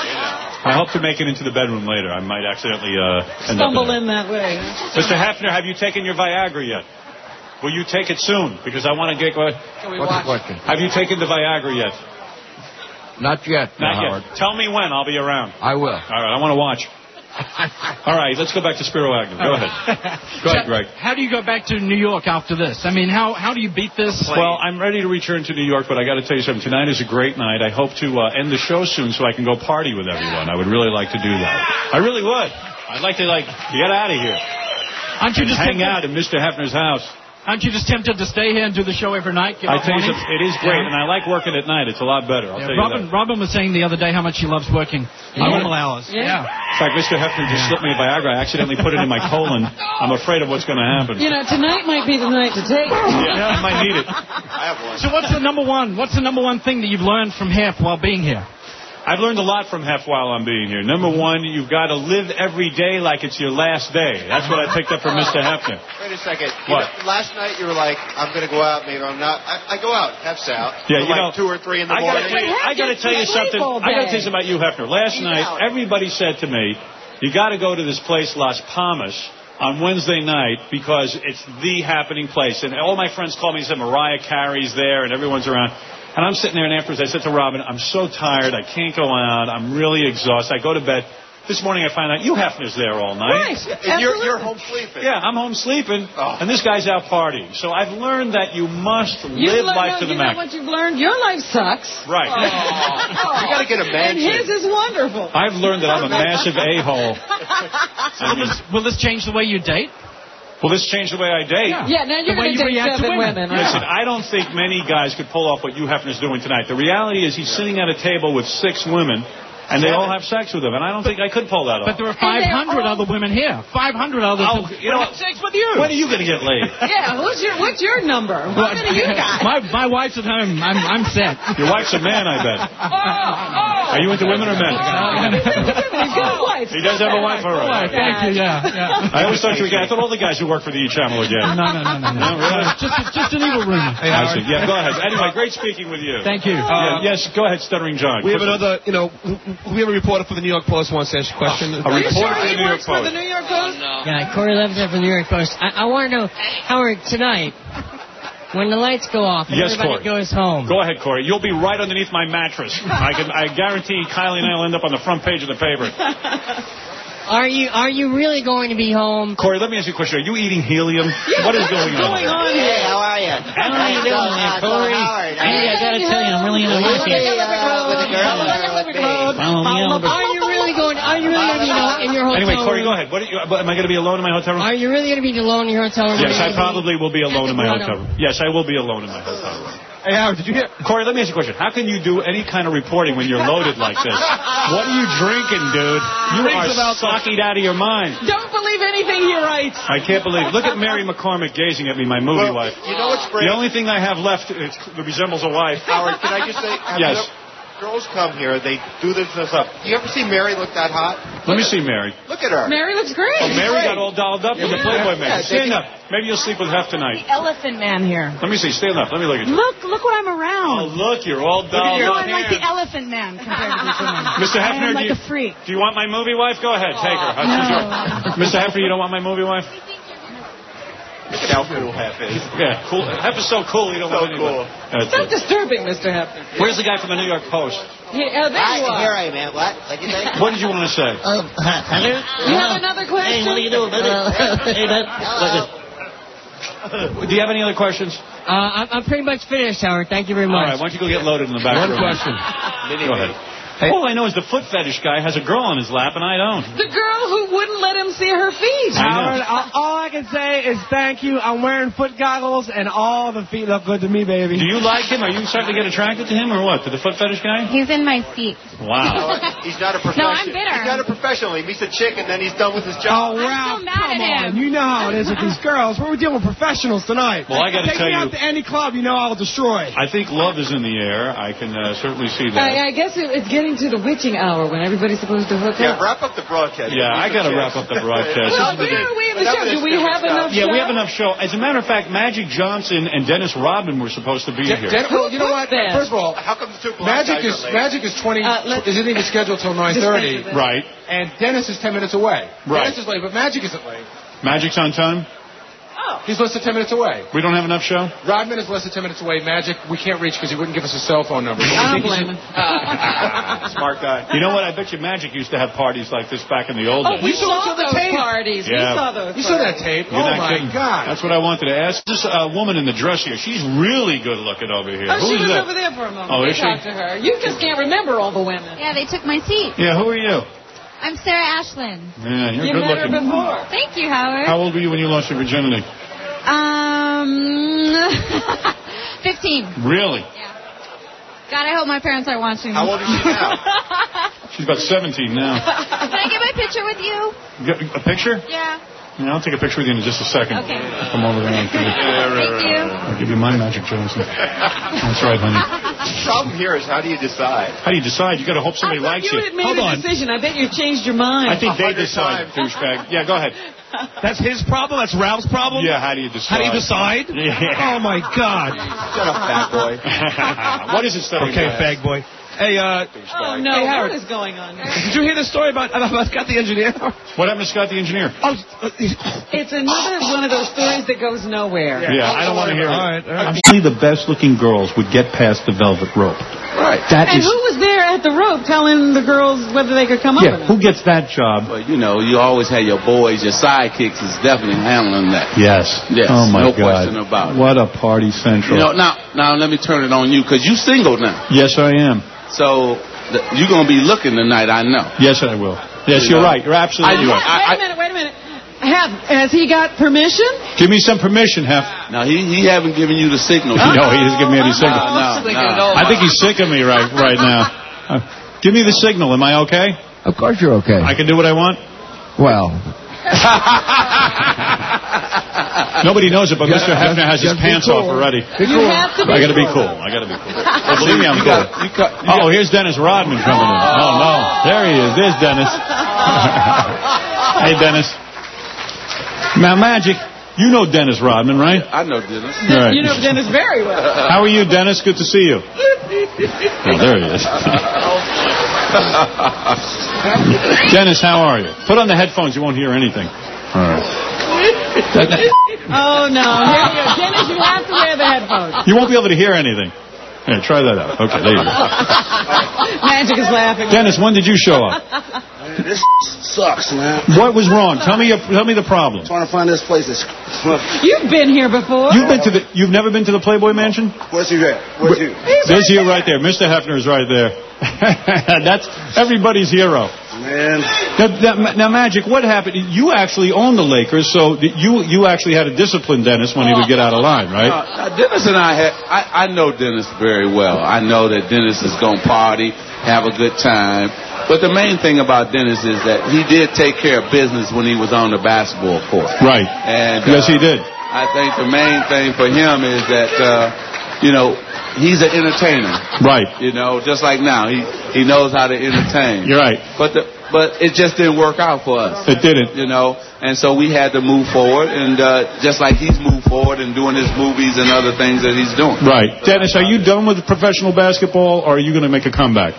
I hope to make it into the bedroom later. I might accidentally uh, end Stumble up in, in that way. Mister Hefner, have you taken your Viagra yet? Will you take it soon? Because I want to get... Uh, Can we What's watch? the question? Have you taken the Viagra yet? Not yet, Not Howard. yet. Tell me when. I'll be around. I will. All right, I want to watch. All right, let's go back to Spiro Agnew. Go ahead. Go ahead, Greg. How do you go back to New York after this? I mean, how how do you beat this? Well, I'm ready to return to New York, but I got to tell you something. Tonight is a great night. I hope to uh, end the show soon so I can go party with everyone. I would really like to do that. I really would. I'd like to, like, get out of here. Aren't you just hang tempted, out in Mister Hefner's house. Aren't you just tempted to stay here and do the show every night? Get I off tell you mornings? something, it is great, Yeah. and I like working at night. It's a lot better. I'll Yeah, tell you Robin, that. Robin was saying the other day how much she loves working Yeah. normal hours. Yeah. In fact, Mister Hefner just slipped me a Viagra. I accidentally put it in my colon. I'm afraid of what's going to happen. You know, tonight might be the night to take it. Yeah, I might need it. I have one. So what's the number one? What's the number one thing that you've learned from Hef while being here? I've learned a lot from Hef while I'm being here. Number one, you've got to live every day like it's your last day. That's what I picked up from Mister Hefner. Wait a second. You What? know, last night you were like, I'm going to go out, maybe I'm not. I, I go out, Hef's out. Yeah, till you like know, two or three in the I gotta morning. tell you, I got to tell you something. I got to tell you something about you, Hefner. Last night, everybody said to me, you got to go to this place, Las Palmas, on Wednesday night because it's the happening place. And all my friends call me and said Mariah Carey's there and everyone's around. And I'm sitting there, and afterwards I said to Robin, I'm so tired. I can't go out. I'm really exhausted. I go to bed. This morning I find out you Hefner's there all night. Right. And you're, you're home sleeping. Yeah, I'm home sleeping, Oh. and this guy's out partying. So I've learned that you must You live learn- life no, to the you know max. what you've learned? Your life sucks. Right. You got to get a And mansion. his is wonderful. I've learned that I'm a massive a-hole. Will this, will this change the way you date? Will this change the way I date? Yeah, now you're The way going to you date react to seven women. women. right? Listen, I don't think many guys could pull off what Hugh Hefner's doing tonight. The reality is he's sitting at a table with six women, and they all have sex with him, and I don't think I could pull that But off. there are five hundred other women here. five hundred others Oh, who you know have sex with you. When are you going to get laid? Yeah, who's your, what's your number? How many you got? My, my wife's at home. I'm, I'm set. Your wife's a man, I bet. Oh, oh. Are you into women or men? He's got a wife. He does have a wife, all right. Thank you, yeah. yeah. I always thought you were gay. I thought all the guys who work for the E channel were gay. No, no, no, no. no. No, really? Just, just an evil rumor. I see. Yeah, go ahead. Anyway, great speaking with you. Thank you. Yeah, yes, go ahead, Stuttering John. We have another, you know, we have a reporter for the New York Post wants to ask you a question. A Are you reporter sure for he the New York works for Post. the New York Post? Yeah, Corey Levitt from the New York Post. I, I want to know, Howard, tonight, when the lights go off and Yes, everybody Corey. goes home, Go ahead, Corey. You'll be right underneath my mattress. I can, I guarantee Kylie and I will end up on the front page of the paper. are you are you really going to be home? Corey, let me ask you a question. Are you eating helium? What is going on? Going on Hey, here? how are you? How are you doing there, Corey? Howard. Hey, I gotta tell you, I'm really into With working. the, uh, with the girl or with me? Are you really going? Are you really going to be in- in your hotel Anyway, Corey, room? go ahead. What are you, am I going to be alone in my hotel room? Are you really going to be alone in your hotel room? Yes, I Maybe? probably will be alone in my At the hotel room. Yes, I will be alone in my hotel room. Hey, Howard, did you hear? Corey, let me ask you a question. How can you do any kind of reporting when you're loaded like this? What are you drinking, dude? You are socked out of your mind. Don't believe anything he writes. I can't believe. Look at Mary McCormick gazing at me, my movie Well, wife. you know what's great? The only thing I have left is, that resembles a wife. Howard, can I just say? have Yes. you ever- girls come here, they do this and stuff. You ever see Mary look that hot? Let me see Mary. Look at her. Mary looks great. Oh, Mary got all dolled up with the Playboy Yeah, magazine. Stand they- up. Maybe you'll sleep with Hef tonight. Elephant man here. Let me see. Stand up. Let me look at you. Look, look what I'm Oh, around. look, you're all dolled No, up. I'm like the elephant man compared to these women. Mister I Hefner, am like do, you, a freak. do you want my movie wife? Go ahead, take her. No. Mister Hefner, you don't want my movie wife? Look at how cool Hef is. Yeah, cool. Hef is so cool, you don't So want anybody. cool. That's Stop it. disturbing, Mister Hefner. Where's the guy from the New York Post? Yeah, oh, there you are. Here I am, man. What? What do you think? What did you want to say? Uh, hello? You have another question? Hey, what are you doing, baby? Uh, hey, that, Do you have any other questions? uh, I'm, I'm pretty much finished, Howard. Thank you very All much. right, why don't you go get loaded in the back One room? question. Go ahead. All I know is the foot fetish guy has a girl on his lap, and I don't. The girl who wouldn't let him see her feet. I know. Howard, all I can say is thank you. I'm wearing foot goggles, and all the feet look good to me, baby. Do you like him? Are you starting to get attracted to him, or what? To the foot fetish guy? He's in my seat. Wow. He's not a professional. No, I'm bitter. He's not a professional. He meets a chick, and then he's done with his job. Oh, Ralph, so mad come at on. him. You know how it is with these girls. We're dealing with professionals tonight. Well, I gotta Take tell me you- out to any club, you know I'll destroy. I think love is in the air. I can uh, certainly see that. I, I guess it, it's getting getting to the witching hour when everybody's supposed to hook Yeah, up. wrap up the broadcast. Yeah, I got to wrap up the broadcast. Well, where are we in the show? Do we have enough Yeah, show? we have enough show. As a matter of fact, Magic Johnson and Dennis Rodman were supposed to be De- here. De- well, you know what? That? First of all, How come the two black Magic guys is are late? Magic is twenty. Uh, let's- isn't even scheduled till nine thirty. Dispense with it. Right. And Dennis is ten minutes away. Right. Dennis is late, but Magic isn't late. Magic's on time? Oh. He's less than ten minutes away. We don't have enough show? Rodman is less than ten minutes away. Magic, we can't reach because he wouldn't give us his cell phone number. I don't blame him. Smart guy. You know what? I bet you Magic used to have parties like this back in the old Oh, days. we saw saw the those tape. parties. We Yeah. saw those You saw that parties. tape? You're Oh not my kidding. God! That's what I wanted to ask. This uh, woman in the dress here, she's really good looking over here. Oh, Who she is was that? over there for a moment. Oh, we is she? talked to her. You just can't remember all the women. Yeah, they took my seat. Yeah, who are you? I'm Sarah Ashlyn. Yeah, you're You good met her looking. before. Thank you, Howard. How old were you when you lost your virginity? Um, fifteen. Really? God, I hope my parents are watching. How old is she now? She's about seventeen now. Can I get my picture with you? Get a picture? Yeah. Yeah, I'll take a picture with you in just a second. Okay. Come over there. And Thank you. I'll give you my Magic Johnson. That's right, honey. The problem here is how do you decide? How do you decide? You got to hope somebody I thought likes you you. had made Hold a on. decision. I bet you changed your mind. I think they A hundred decide, times. douchebag. Yeah, go ahead. That's his problem? That's Ralph's problem? Yeah, how do you decide? How do you decide? Yeah. Oh, my God. Shut up, fat boy. What is it, study? Okay, fag boy. Hey, uh, Oh, no. Hey, Howard. What is going on here? did you hear the story about, about Scott the engineer? What happened to Scott the engineer? Oh, It's another one of those stories that goes nowhere. Yeah, I don't want to hear all it. right, all right. Only the best-looking girls would get past the velvet rope. Right. That And is. who was there at the rope telling the girls whether they could come up or Yeah, not? who gets that job? But you know, you always have your boys, your sidekicks is definitely handling that. Yes. Yes, Oh my no God. question about it. What a party central. You know, now, now let me turn it on you because you single now. Yes, I am. So th- you're gonna be looking tonight, I know. Yes, I will. Yes, You you're know. right. You're absolutely I- right. Wait a minute, wait a minute. Have, has he got permission? Give me some permission, Hef. Now he he haven't given you the signal. No, he doesn't give me any signal. No, no, no. I think he's sick of me right right now. Uh, give me the signal. Am I okay? Of course you're okay. I can do what I want? Well, Nobody knows it, but Just- Mister Hefner has his just be pants cool. off already. Be You cool. have to be I gotta be cool. cool. I gotta be cool. Well, believe me, I'm You cool. got- you got- you Oh, here's Dennis Rodman coming in. Oh, no. There he is. There's Dennis. Hey, Dennis. Now, Magic, you know Dennis Rodman, right? I know Dennis. All right. You know Dennis very well. How are you, Dennis? Good to see you. Oh, there he is. Dennis, how are you? Put on the headphones. You won't hear anything. All right. Oh, no. Here you go. Dennis, you have to wear the headphones. You won't be able to hear anything. Yeah, try that out. Okay, there you go. Magic is laughing. Dennis, when did you show up? this sucks, man. What was wrong? Tell me your, tell me the problem. Trying to find this place that's... You've been here before. You've been to the. You've never been to the Playboy Mansion? Where's he at? Where's he? There's you right there. Mister Hefner is right there. That's everybody's hero. Man. Now, now, now, Magic, what happened? You actually own the Lakers, so you you actually had to discipline Dennis when he would get out of line, right? Uh, uh, Dennis and I had. I, I know Dennis very well. I know that Dennis is gonna party, have a good time. But the main thing about Dennis is that he did take care of business when he was on the basketball court. Right. And yes, uh, he did. I think the main thing for him is that, uh, you know, he's an entertainer. Right. You know, just like now, he he knows how to entertain. You're right. But the but it just didn't work out for us. It didn't. You know, and so we had to move forward, and uh, just like he's moved forward and doing his movies and other things that he's doing. Right. Dennis, are you done with professional basketball, or are you going to make a comeback?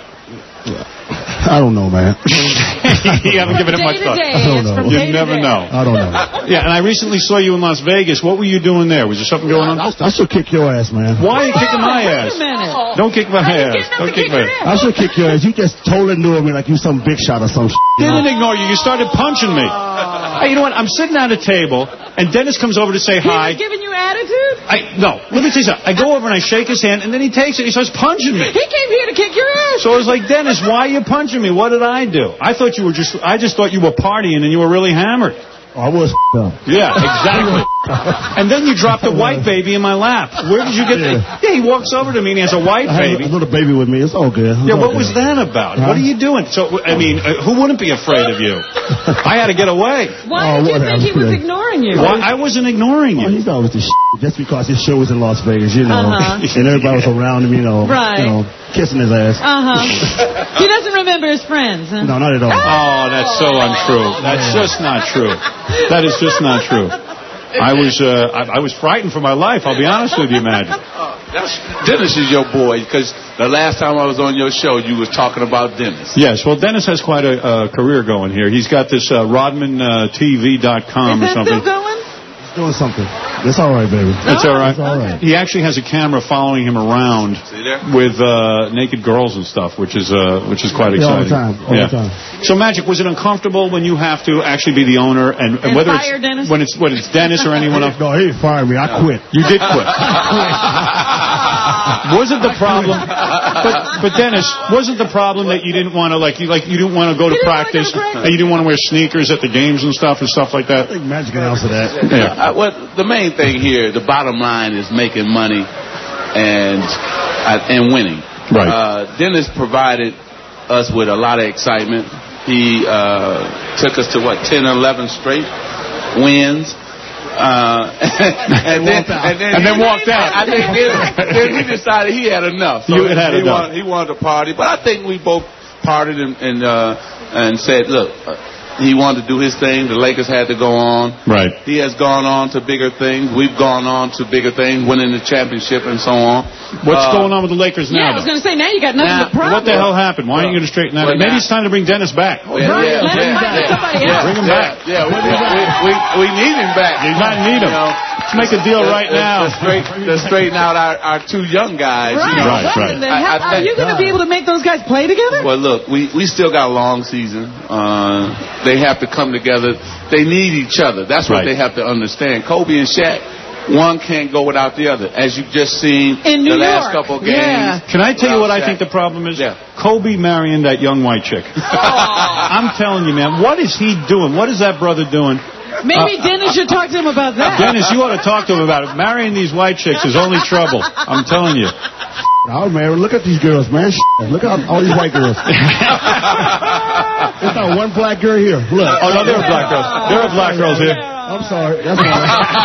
I don't know, man. You haven't given it much thought. I don't know. You never know. I don't know. Yeah, and I recently saw you in Las Vegas. What were you doing there? Was there something going on? I should kick your ass, man. Why are you kicking my ass? Wait a minute. Don't kick my ass. Don't kick my ass. I should kick your ass. You just totally ignored me like you some big shot or some shit. You know? Didn't ignore you. You started punching me. Hey, you know what? I'm sitting at a table, and Dennis comes over to say He hi. was giving you attitude? I no. Let me tell you something. I go over and I shake his hand, and then he takes it. He starts punching me. He came here to kick your ass. So I was like, Dennis, why are you punching me? What did I do? I thought you were just. I just thought you were partying and you were really hammered. Oh, I was up. Yeah, exactly. And then you dropped a white baby in my lap. Where did you get Yeah. that? Yeah, he walks over to me and he has a white I have baby. a little baby with me. It's all good. It's Yeah, all what good. was that about? Huh? What are you doing? So, I mean, uh, who wouldn't be afraid of you? I had to get away. Why Oh, did you whatever. think he was ignoring you? Why, I wasn't ignoring Oh, you. he's always the shit. just because his show was in Las Vegas, you know, Uh-huh. and everybody was around him, you know, Right. you know, kissing his ass. Uh-huh. He doesn't remember his friends. Huh? No, not at all. Oh, that's so untrue. That's just not true. That is just not true. I was uh, I, I was frightened for my life. I'll be honest with you, Magic. That's, Dennis is your boy, because the last time I was on your show, you was talking about Dennis. Yes, well, Dennis has quite a uh, career going here. He's got this uh, Rodman T V dot com or something. Still going? He's doing something. It's all right, baby. It's all right. It's all right. He actually has a camera following him around with uh, naked girls and stuff, which is uh, which is quite Yeah, all the exciting. time. All yeah. the time. So, Magic, was it uncomfortable when you have to actually be the owner, and, and And whether fire it's Dennis? when it's when it's Dennis or anyone else? No, he didn't fire me. I quit. You did quit. Wasn't the problem? But but Dennis, wasn't the problem that you didn't want to like you like you didn't want to go to practice and you didn't want to wear sneakers at the games and stuff and stuff like that? I think Magic can answer that. Yeah. Uh, well, the main thing here, the bottom line is making money and uh, and winning. Right. Uh, Dennis provided us with a lot of excitement. He uh, took us to what ten, eleven straight wins. Uh, and, then, and then and then walked out. I think then, then he decided he had enough. So You had had he enough. Wanted, he wanted to party, but I think we both partied and and, uh, and said, look. Uh, He wanted to do his thing. The Lakers had to go on. Right. He has gone on to bigger things. We've gone on to bigger things, winning the championship and so on. What's Uh, going on with the Lakers Yeah, I now? was going to say, now you got nothing Now, but problems. What the hell happened? Why aren't you going to straighten that Well, out? Maybe now- it's time to bring Dennis back. Yeah, yeah, Let him yeah, find yeah. somebody Yeah, else. Bring him yeah, back. Yeah, we, we, we, we need him back. You might need him. You know, Let's make a deal to- right to- now. To, straight, to straighten out our, our two young guys. Right, You know. Right, right. What in the I- hell? I Are think- you going to be able to make those guys play together? Well, look, we, we still got a long season. Uh, they have to come together. They need each other. That's what Right. they have to understand. Kobe and Shaq, one can't go without the other. As you've just seen In New the last York. couple of games. Yeah. Can I tell you what I Shaq. think the problem is? Yeah. Kobe marrying that young white chick. I'm telling you, man. What is he doing? What is that brother doing? Maybe Dennis should talk to him about that. Dennis, you ought to talk to him about it. Marrying these white chicks is only trouble. I'm telling you. Oh, man, look at these girls, man. Look at all these white girls. There's not one black girl here. Look. Oh, no, there are black girls. There are black girls here. I'm sorry. That's one.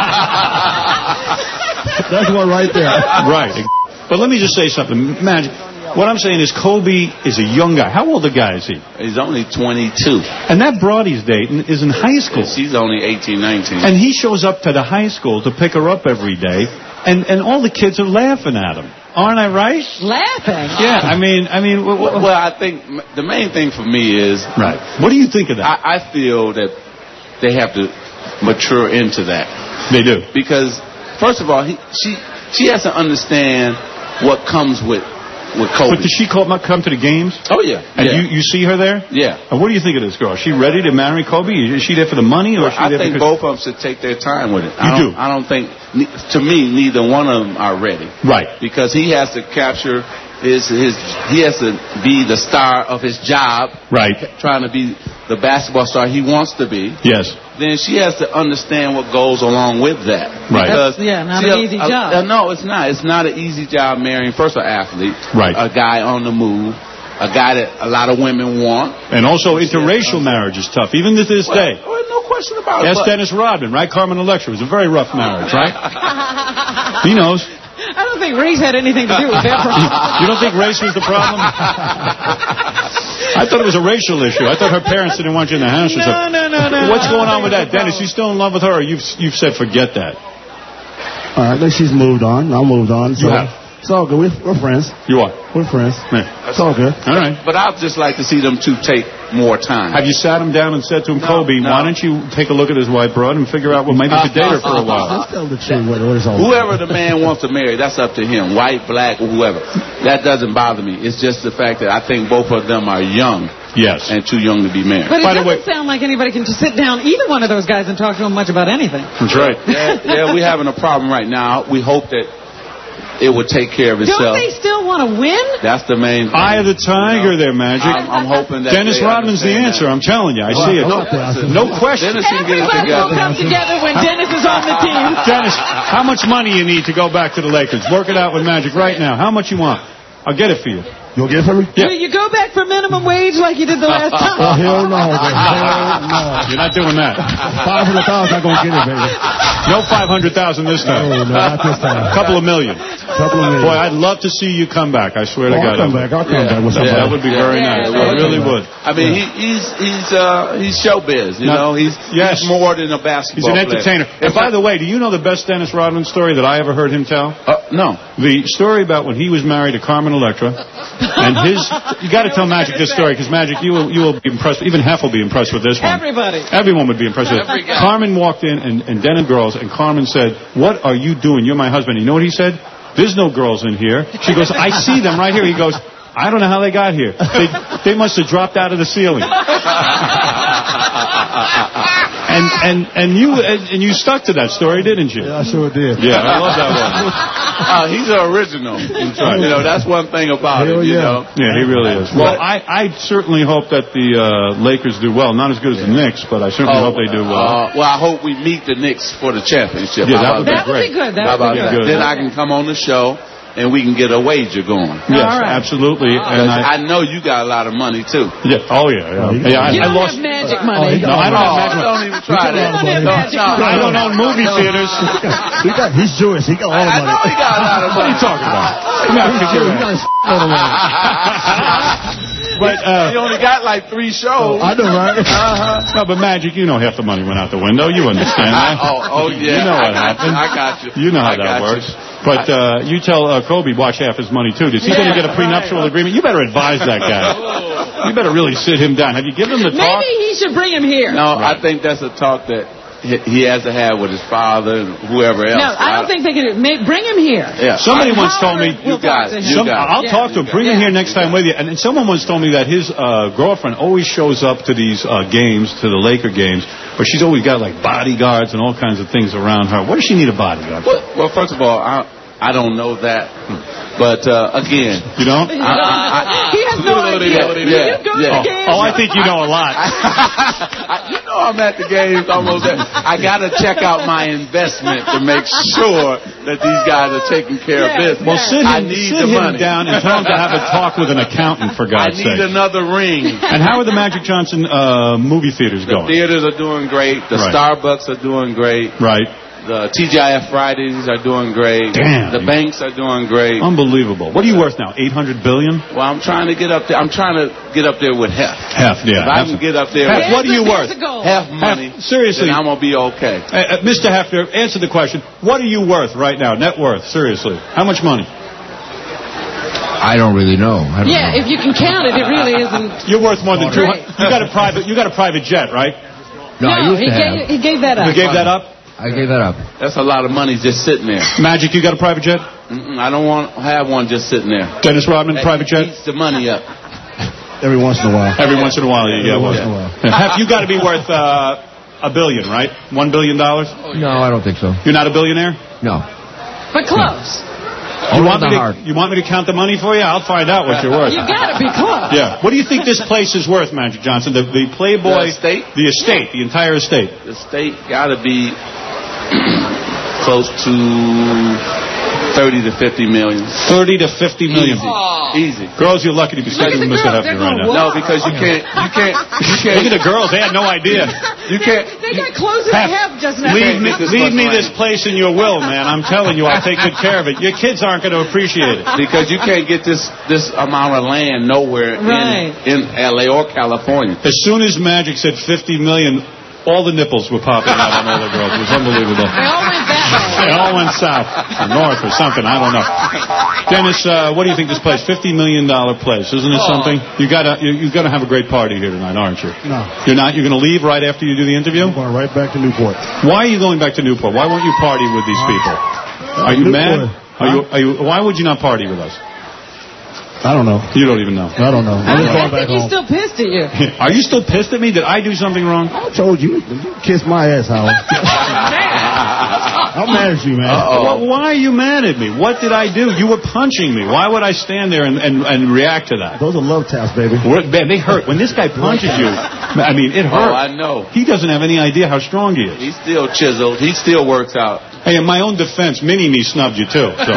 That's one right there. Right. But let me just say something. Magic. What I'm saying is Kobe is a young guy. How old a guy is he? He's only twenty-two. And that broad he's dating is in high school. She's only eighteen, nineteen. And he shows up to the high school to pick her up every day, and, and all the kids are laughing at him. Aren't I right? Laughing? Yeah, I mean, I mean... Well, well, I think m- the main thing for me is... Right. What do you think of that? I, I feel that they have to mature into that. They do. Because, first of all, he, she she has to understand what comes with, with Kobe. But does she call, come to the games? Oh, yeah. And yeah. you, you see her there? Yeah. And what do you think of this girl? Is she ready to marry Kobe? Is she there for the money? Or is she I there think because... both of them should take their time with it. You I don't, do? I don't think, ne- to me, neither one of them are ready. Right. Because he has to capture his, his, he has to be the star of his job. Right. Trying to be the basketball star he wants to be. Yes. Then she has to understand what goes along with that. Right. Because That's- yeah, not see, an a- easy a- job. uh, no, it's not. It's not an easy job marrying, first, an athlete. Right. A guy on the move. A guy that a lot of women want. And also interracial marriage is tough, even to this day. Well, no question about it. That's but- Dennis Rodman, right? Carmen Electra. It was a very rough marriage, right? He knows. I don't think race had anything to do with that problem. You don't think race was the problem? I thought it was a racial issue. I thought her parents didn't want you in the house or No, something. no, no, no. What's no, going I on don't with think that? Dennis, you still in love with her, or you've, you've said forget that? All right, I think she's moved on. I moved on. So You have. It's all good. We're, we're friends. You are? We're friends. Man. It's all good. All right. But I'd just like to see them two take more time. Have you sat him down and said to him, No, Kobe, no. why don't you take a look at his white broad and figure out, well, maybe you could date her for a while? Let's tell the truth. What, what it's all Whoever the man wants to marry, that's up to him. White, black, or whoever. That doesn't bother me. It's just the fact that I think both of them are young. Yes. And too young to be married. But it By the doesn't way- sound like anybody can just sit down, either one of those guys, and talk to them much about anything. That's right. Yeah, yeah, we're having a problem right now. We hope that it will take care of Don't itself. they still want to win? That's the main thing. Eye of the tiger there, Magic. I'm, I'm hoping that Dennis they Rodman's the understand answer. that. I'm telling you. I see it. No, No question. Dennis can get it Everybody will together. come together when Dennis is on the team. Dennis, how much money you need to go back to the Lakers? Work it out with Magic right now. How much you want? I'll get it for you. You'll get it for me? Will you go back for minimum wage like you did the last time? Oh, hell no, baby. Hell no. You're not doing that. five hundred thousand dollars, not going to get it, baby. No five hundred thousand dollars this time. No, no, not this time. A couple of million. Couple of million. Boy, I'd love to see you come back. I swear oh, to God. I'll come back. I'll come yeah. back with somebody. Yeah, that would be very yeah, nice. Yeah, it really would. I mean, he, he's he's uh, he's showbiz. You Now, know, he's, yes. he's more than a basketball He's an entertainer. player. And by the way, do you know the best Dennis Rodman story that I ever heard him tell? Uh, no. The story about when he was married to Carmen Electra, and his. You got to tell Magic this story because Magic, you will you will be impressed. Even Hef will be impressed with this one. Everybody. Everyone would be impressed with it. Carmen walked in and, and Dennis girls, and Carmen said, "What are you doing? You're my husband." You know what he said? "There's no girls in here." She goes, "I see them right here." He goes, "I don't know how they got here. They, they must have dropped out of the ceiling." And and and you and you stuck to that story, didn't you? Yeah, I sure did. Yeah, I love that one. Uh, he's an original. You know, that's one thing about Hell him. You yeah. know. Yeah, he really is. Well, I, I certainly hope that the uh, Lakers do well. Not as good as the Knicks, but I certainly Oh, hope they do well. Uh, well, I hope we meet the Knicks for the championship. Yeah, How that would about be great. That would be good. That How would about be that? good. Then I can come on the show and we can get a wager going. Yes, All right. absolutely. And I, I know you got a lot of money too. yeah, oh yeah, yeah. yeah I, You I don't lost. have magic money. No, I don't have magic. Don't even try You that. don't have magic No, money. I don't own movie theaters. He got, he's Jewish. He got all the I money. know he got a lot of What are money. you talking about? Come out, He's kick Jewish. your He got ass. his all the money. But uh, He only got like three shows. I know, right? Uh-huh. no, but Magic, you know half the money went out the window. You understand that? Oh, oh yeah. You know I what got happened. you. I got you. You know how I that got works. you. But uh, you tell uh, Kobe watch half his money too. Is he going to get a prenuptial agreement? You better advise that guy. You better really sit him down. Have you given him the talk? Maybe he should bring him here. No, I think that's a talk that he he has to have with his father and whoever else. No, I don't think they can. May, bring him here. Yeah. Somebody Uh, once told me. Howard will You got talk to it. him. You Some, got it. I'll Yeah. talk to him. Bring him here next time with you. And, and someone once told me that his uh, girlfriend always shows up to these uh, games, to the Laker games, but she's always got like bodyguards and all kinds of things around her. What does she need a bodyguard for? Well, well, first of all, I I don't know that, but uh, again, You don't? I, I, He has no idea. Yeah, Will you yeah, go to yeah. the games? Oh, I think you know a lot. I, you know I'm at the games almost. There. I got to check out my investment to make sure that these guys are taking care Yeah, of business. Well, sit I him, need sit the him money. down and tell him to have a talk with an accountant, for I God's need sake. another ring. And how are the Magic Johnson uh, movie theaters The going? theaters are doing great. The Right. Starbucks are doing great. Right. The T G I F Fridays are doing great. Damn. The banks are doing great. Unbelievable. What are you worth now? eight hundred billion dollars? Well, I'm trying to get up there. I'm trying to get up there with Hef. Half, yeah. If I Half- can get up there Hef, with what are you worth? Hef money, Hef, seriously. then I'm going to be okay. Uh, uh, Mister Hefner, answer the question. What are you worth right now? Net worth, seriously. How much money? I don't really know. I don't Yeah, know. if you can count it, it really isn't. You're worth more than two Right. hundred. You got a private. You got a private jet, right? No, I used he to have. gave, he gave that up. You gave that up. I gave that up. That's a lot of money just sitting there. Magic, you got a private jet? Mm-mm, I don't want to have one just sitting there. Dennis Rodman, That private jet? eats the money up. Every once in a while. Every once in a while you get Every one. once in a while. Hef, you got to be worth uh, a billion, right? One billion dollars? No, I don't think so. You're not a billionaire? No. But close. You want, the me to, heart. you want me to count the money for you? I'll find out what you're worth. You gotta be close. Yeah. What do you think this place is worth, Magic Johnson? The, the Playboy... The estate? The estate, the entire estate. The state got to be close to thirty to fifty million. thirty to fifty million. Easy. Easy. Girls, you're lucky to be sleeping with Mister Hefner right now. No, because you can't, you can't, you can't. Look at the girls. They had no idea. You can't. They got closer to Hef, half just now. Leave me, This is leave me what's this place in your will, man. I'm telling you, I'll take good care of it. Your kids aren't going to appreciate it. Because you can't get this this amount of land nowhere Right. in in L A or California. As soon as Magic said fifty million, all the nipples were popping out on all the girls. It was unbelievable. They all went that way. They all went south or north or something. I don't know. Dennis, uh, what do you think this place? Fifty million dollar place, isn't it something? You gotta you, you gotta have a great party here tonight, aren't you? No. You're not. You're gonna leave right after you do the interview. I'm going right back to Newport. Why are you going back to Newport? Why won't you party with these people? Are you mad? Are you? Are you? Why would you not party with us? I don't know. You don't even know. I don't know. I, I'm just I going back think he's home. still pissed at you. Are you still pissed at me? Did I do something wrong? I told you. You kissed my ass, Howard. I'm mad at you, man. Well, why are you mad at me? What did I do? You were punching me. Why would I stand there and, and, and react to that? Those are love taps, baby. Man, they hurt. When this guy punches you, I mean, it hurts. Oh, I know. He doesn't have any idea how strong he is. He's still chiseled. He still works out. Hey, in my own defense, Mini-Me snubbed you, too. So.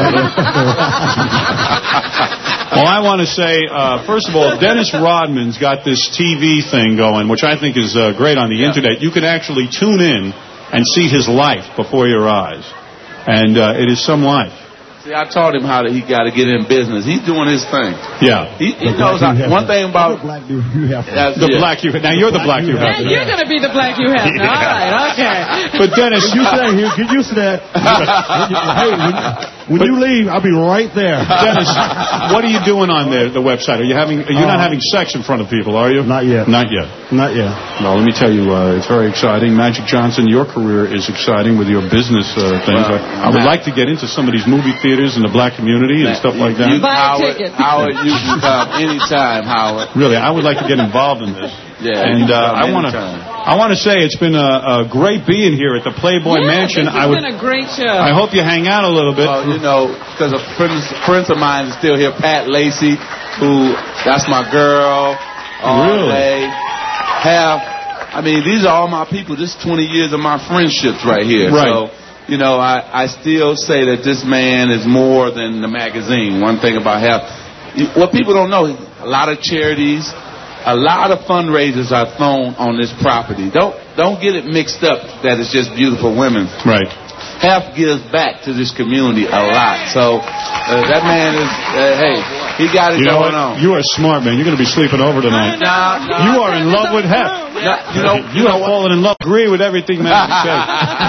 Well, I want to say, uh, first of all, Dennis Rodman's got this T V thing going, which I think is uh, great on the yeah. Internet. You can actually tune in and see his life before your eyes. And uh, it is some life. See, I taught him how to, he got to get in business. He's doing his thing. Yeah. He, he knows how, one thing about... The black you have. The yeah. black you have. Now, you're the black you have. Yeah, you're going to be the black you have. All right, okay. But, Dennis... Get used to that. Get used to that. Hey, when, when but, you leave, I'll be right there. Dennis, what are you doing on the, the website? Are you having? You're uh, not having sex in front of people, are you? Not yet. Not yet. Not yet. Well, let me tell you, uh, it's very exciting. Magic Johnson, your career is exciting with your business uh, things. Well, I, I would like to get into some of these movie theaters in the black community and stuff like that. You, Howard, Howard, you can come anytime, Howard. Really, I would like to get involved in this. Yeah, and uh, I want to, I want to say it's been a, a great being here at the Playboy yeah, Mansion. This has I would, been a great show. I hope you hang out a little bit. Well, you know, because a friend, friends of mine is still here, Pat Lacey, who that's my girl. All really? Day. Have, I mean, these are all my people. This is twenty years of my friendships right here. Right. So, you know, I, I still say that this man is more than the magazine. One thing about Hef, what people don't know, a lot of charities, a lot of fundraisers are thrown on this property. Don't don't get it mixed up that it's just beautiful women. Right. Hef gives back to this community a lot. So uh, that man is, uh, hey, he got it you know going what? on. You are smart, man. You're going to be sleeping over tonight. Nah, nah, you are in love with Hef. Nah, you know, you have fallen in love. Agree with everything Magic says.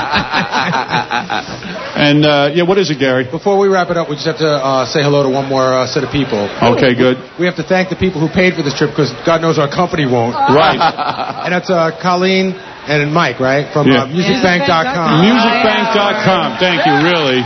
And uh, yeah, what is it, Gary? Before we wrap it up, we just have to uh, say hello to one more uh, set of people. Okay, good. We have to thank the people who paid for this trip because God knows our company won't. Right. And that's uh, Colleen and Mike, right? From yeah. uh, music bank dot com. music bank dot com. Thank you, really.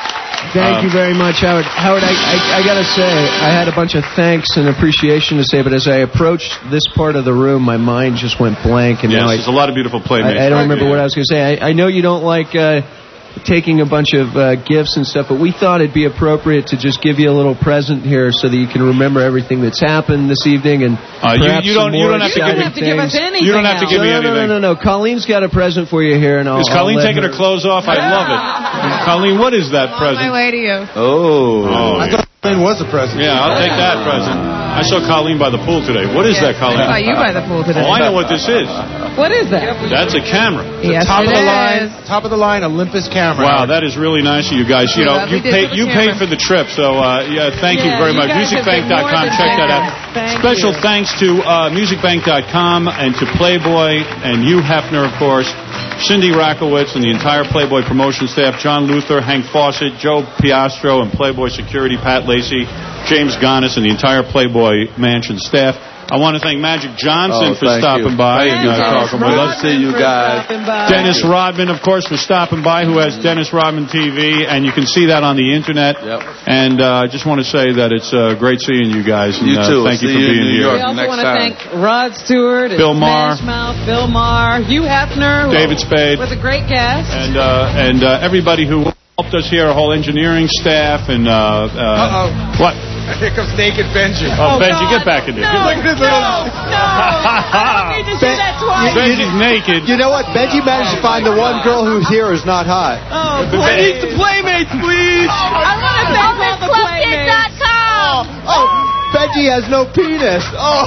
Thank um, you very much, Howard. Howard, I, I, I got to say, I had a bunch of thanks and appreciation to say, but as I approached this part of the room, my mind just went blank. And yes, now there's I, a lot of beautiful playmates. I, I don't remember what I was going to say. I, I know you don't like uh, taking a bunch of uh, gifts and stuff, but we thought it'd be appropriate to just give you a little present here so that you can remember everything that's happened this evening and uh, perhaps you, you don't, some you more don't have to give, have to give us anything. You don't have to give no, me no, anything. No, no, no, no. Colleen's got a present for you here, and I'll. Is Colleen I'll taking her. her clothes off? I love it. Colleen, what is that On present? my way to you. Oh. oh I thought Colleen was a present. Yeah, I'll take that present. I saw Colleen by the pool today. What is yes, that, Colleen? I saw you by the pool today. Oh, I know what this is. What is that? That's a camera. Yes, top it of the is. line, top of the line Olympus camera. Wow, that is really nice of you guys. You know, you paid you paid for the trip, so uh, yeah, thank yeah, you very you much. music bank dot com, check that out. Thank Special you. thanks to uh, music bank dot com and to Playboy and Hugh Hefner, of course, Cindy Rakowitz and the entire Playboy promotion staff, John Luther, Hank Fawcett, Joe Piastro, and Playboy security, Pat Lacey, James Gonis, and the entire Playboy Mansion staff. I want to thank Magic Johnson oh, for stopping you. by thank and uh, talking with us. See you guys. Dennis Rodman, of course, for stopping by, who has Dennis Rodman T V, and you can see that on the internet. Yep. And I uh, just want to say that it's uh, great seeing you guys. And, you too. Uh, thank see you for you being here. We also want to thank Rod Stewart, and Bill Maher, Smash Mouth, Bill Maher, Hugh Hefner, David Spade, was a great guest, and uh, and uh, everybody who helped us here, our whole engineering staff, and uh, uh, Uh-oh. what? Here comes naked Benji. Oh, oh Benji, God. get back in there. No, Look at his no, little... no, I don't need to see that twice. Benji's naked. You know what? Benji managed to find the one girl who's here who's not hot. Oh, I need some playmates, please. I want to thank all the playmates. Oh, oh, Benji has no penis. Oh,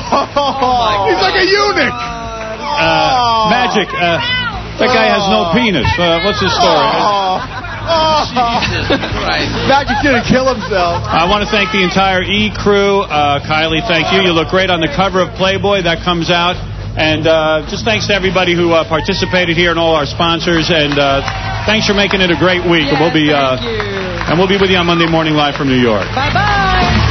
oh he's like a eunuch. Uh, Magic, uh, that guy has no penis. Uh, what's his story? Oh. Oh. Jesus Christ. Magic's going to kill himself. I want to thank the entire E crew. Uh, Kylie, thank you. You look great on the cover of Playboy. That comes out. And uh, just thanks to everybody who uh, participated here and all our sponsors. And uh, thanks for making it a great week. Yes, and we'll be uh, thank you. and we'll be with you on Monday Morning Live from New York. Bye-bye.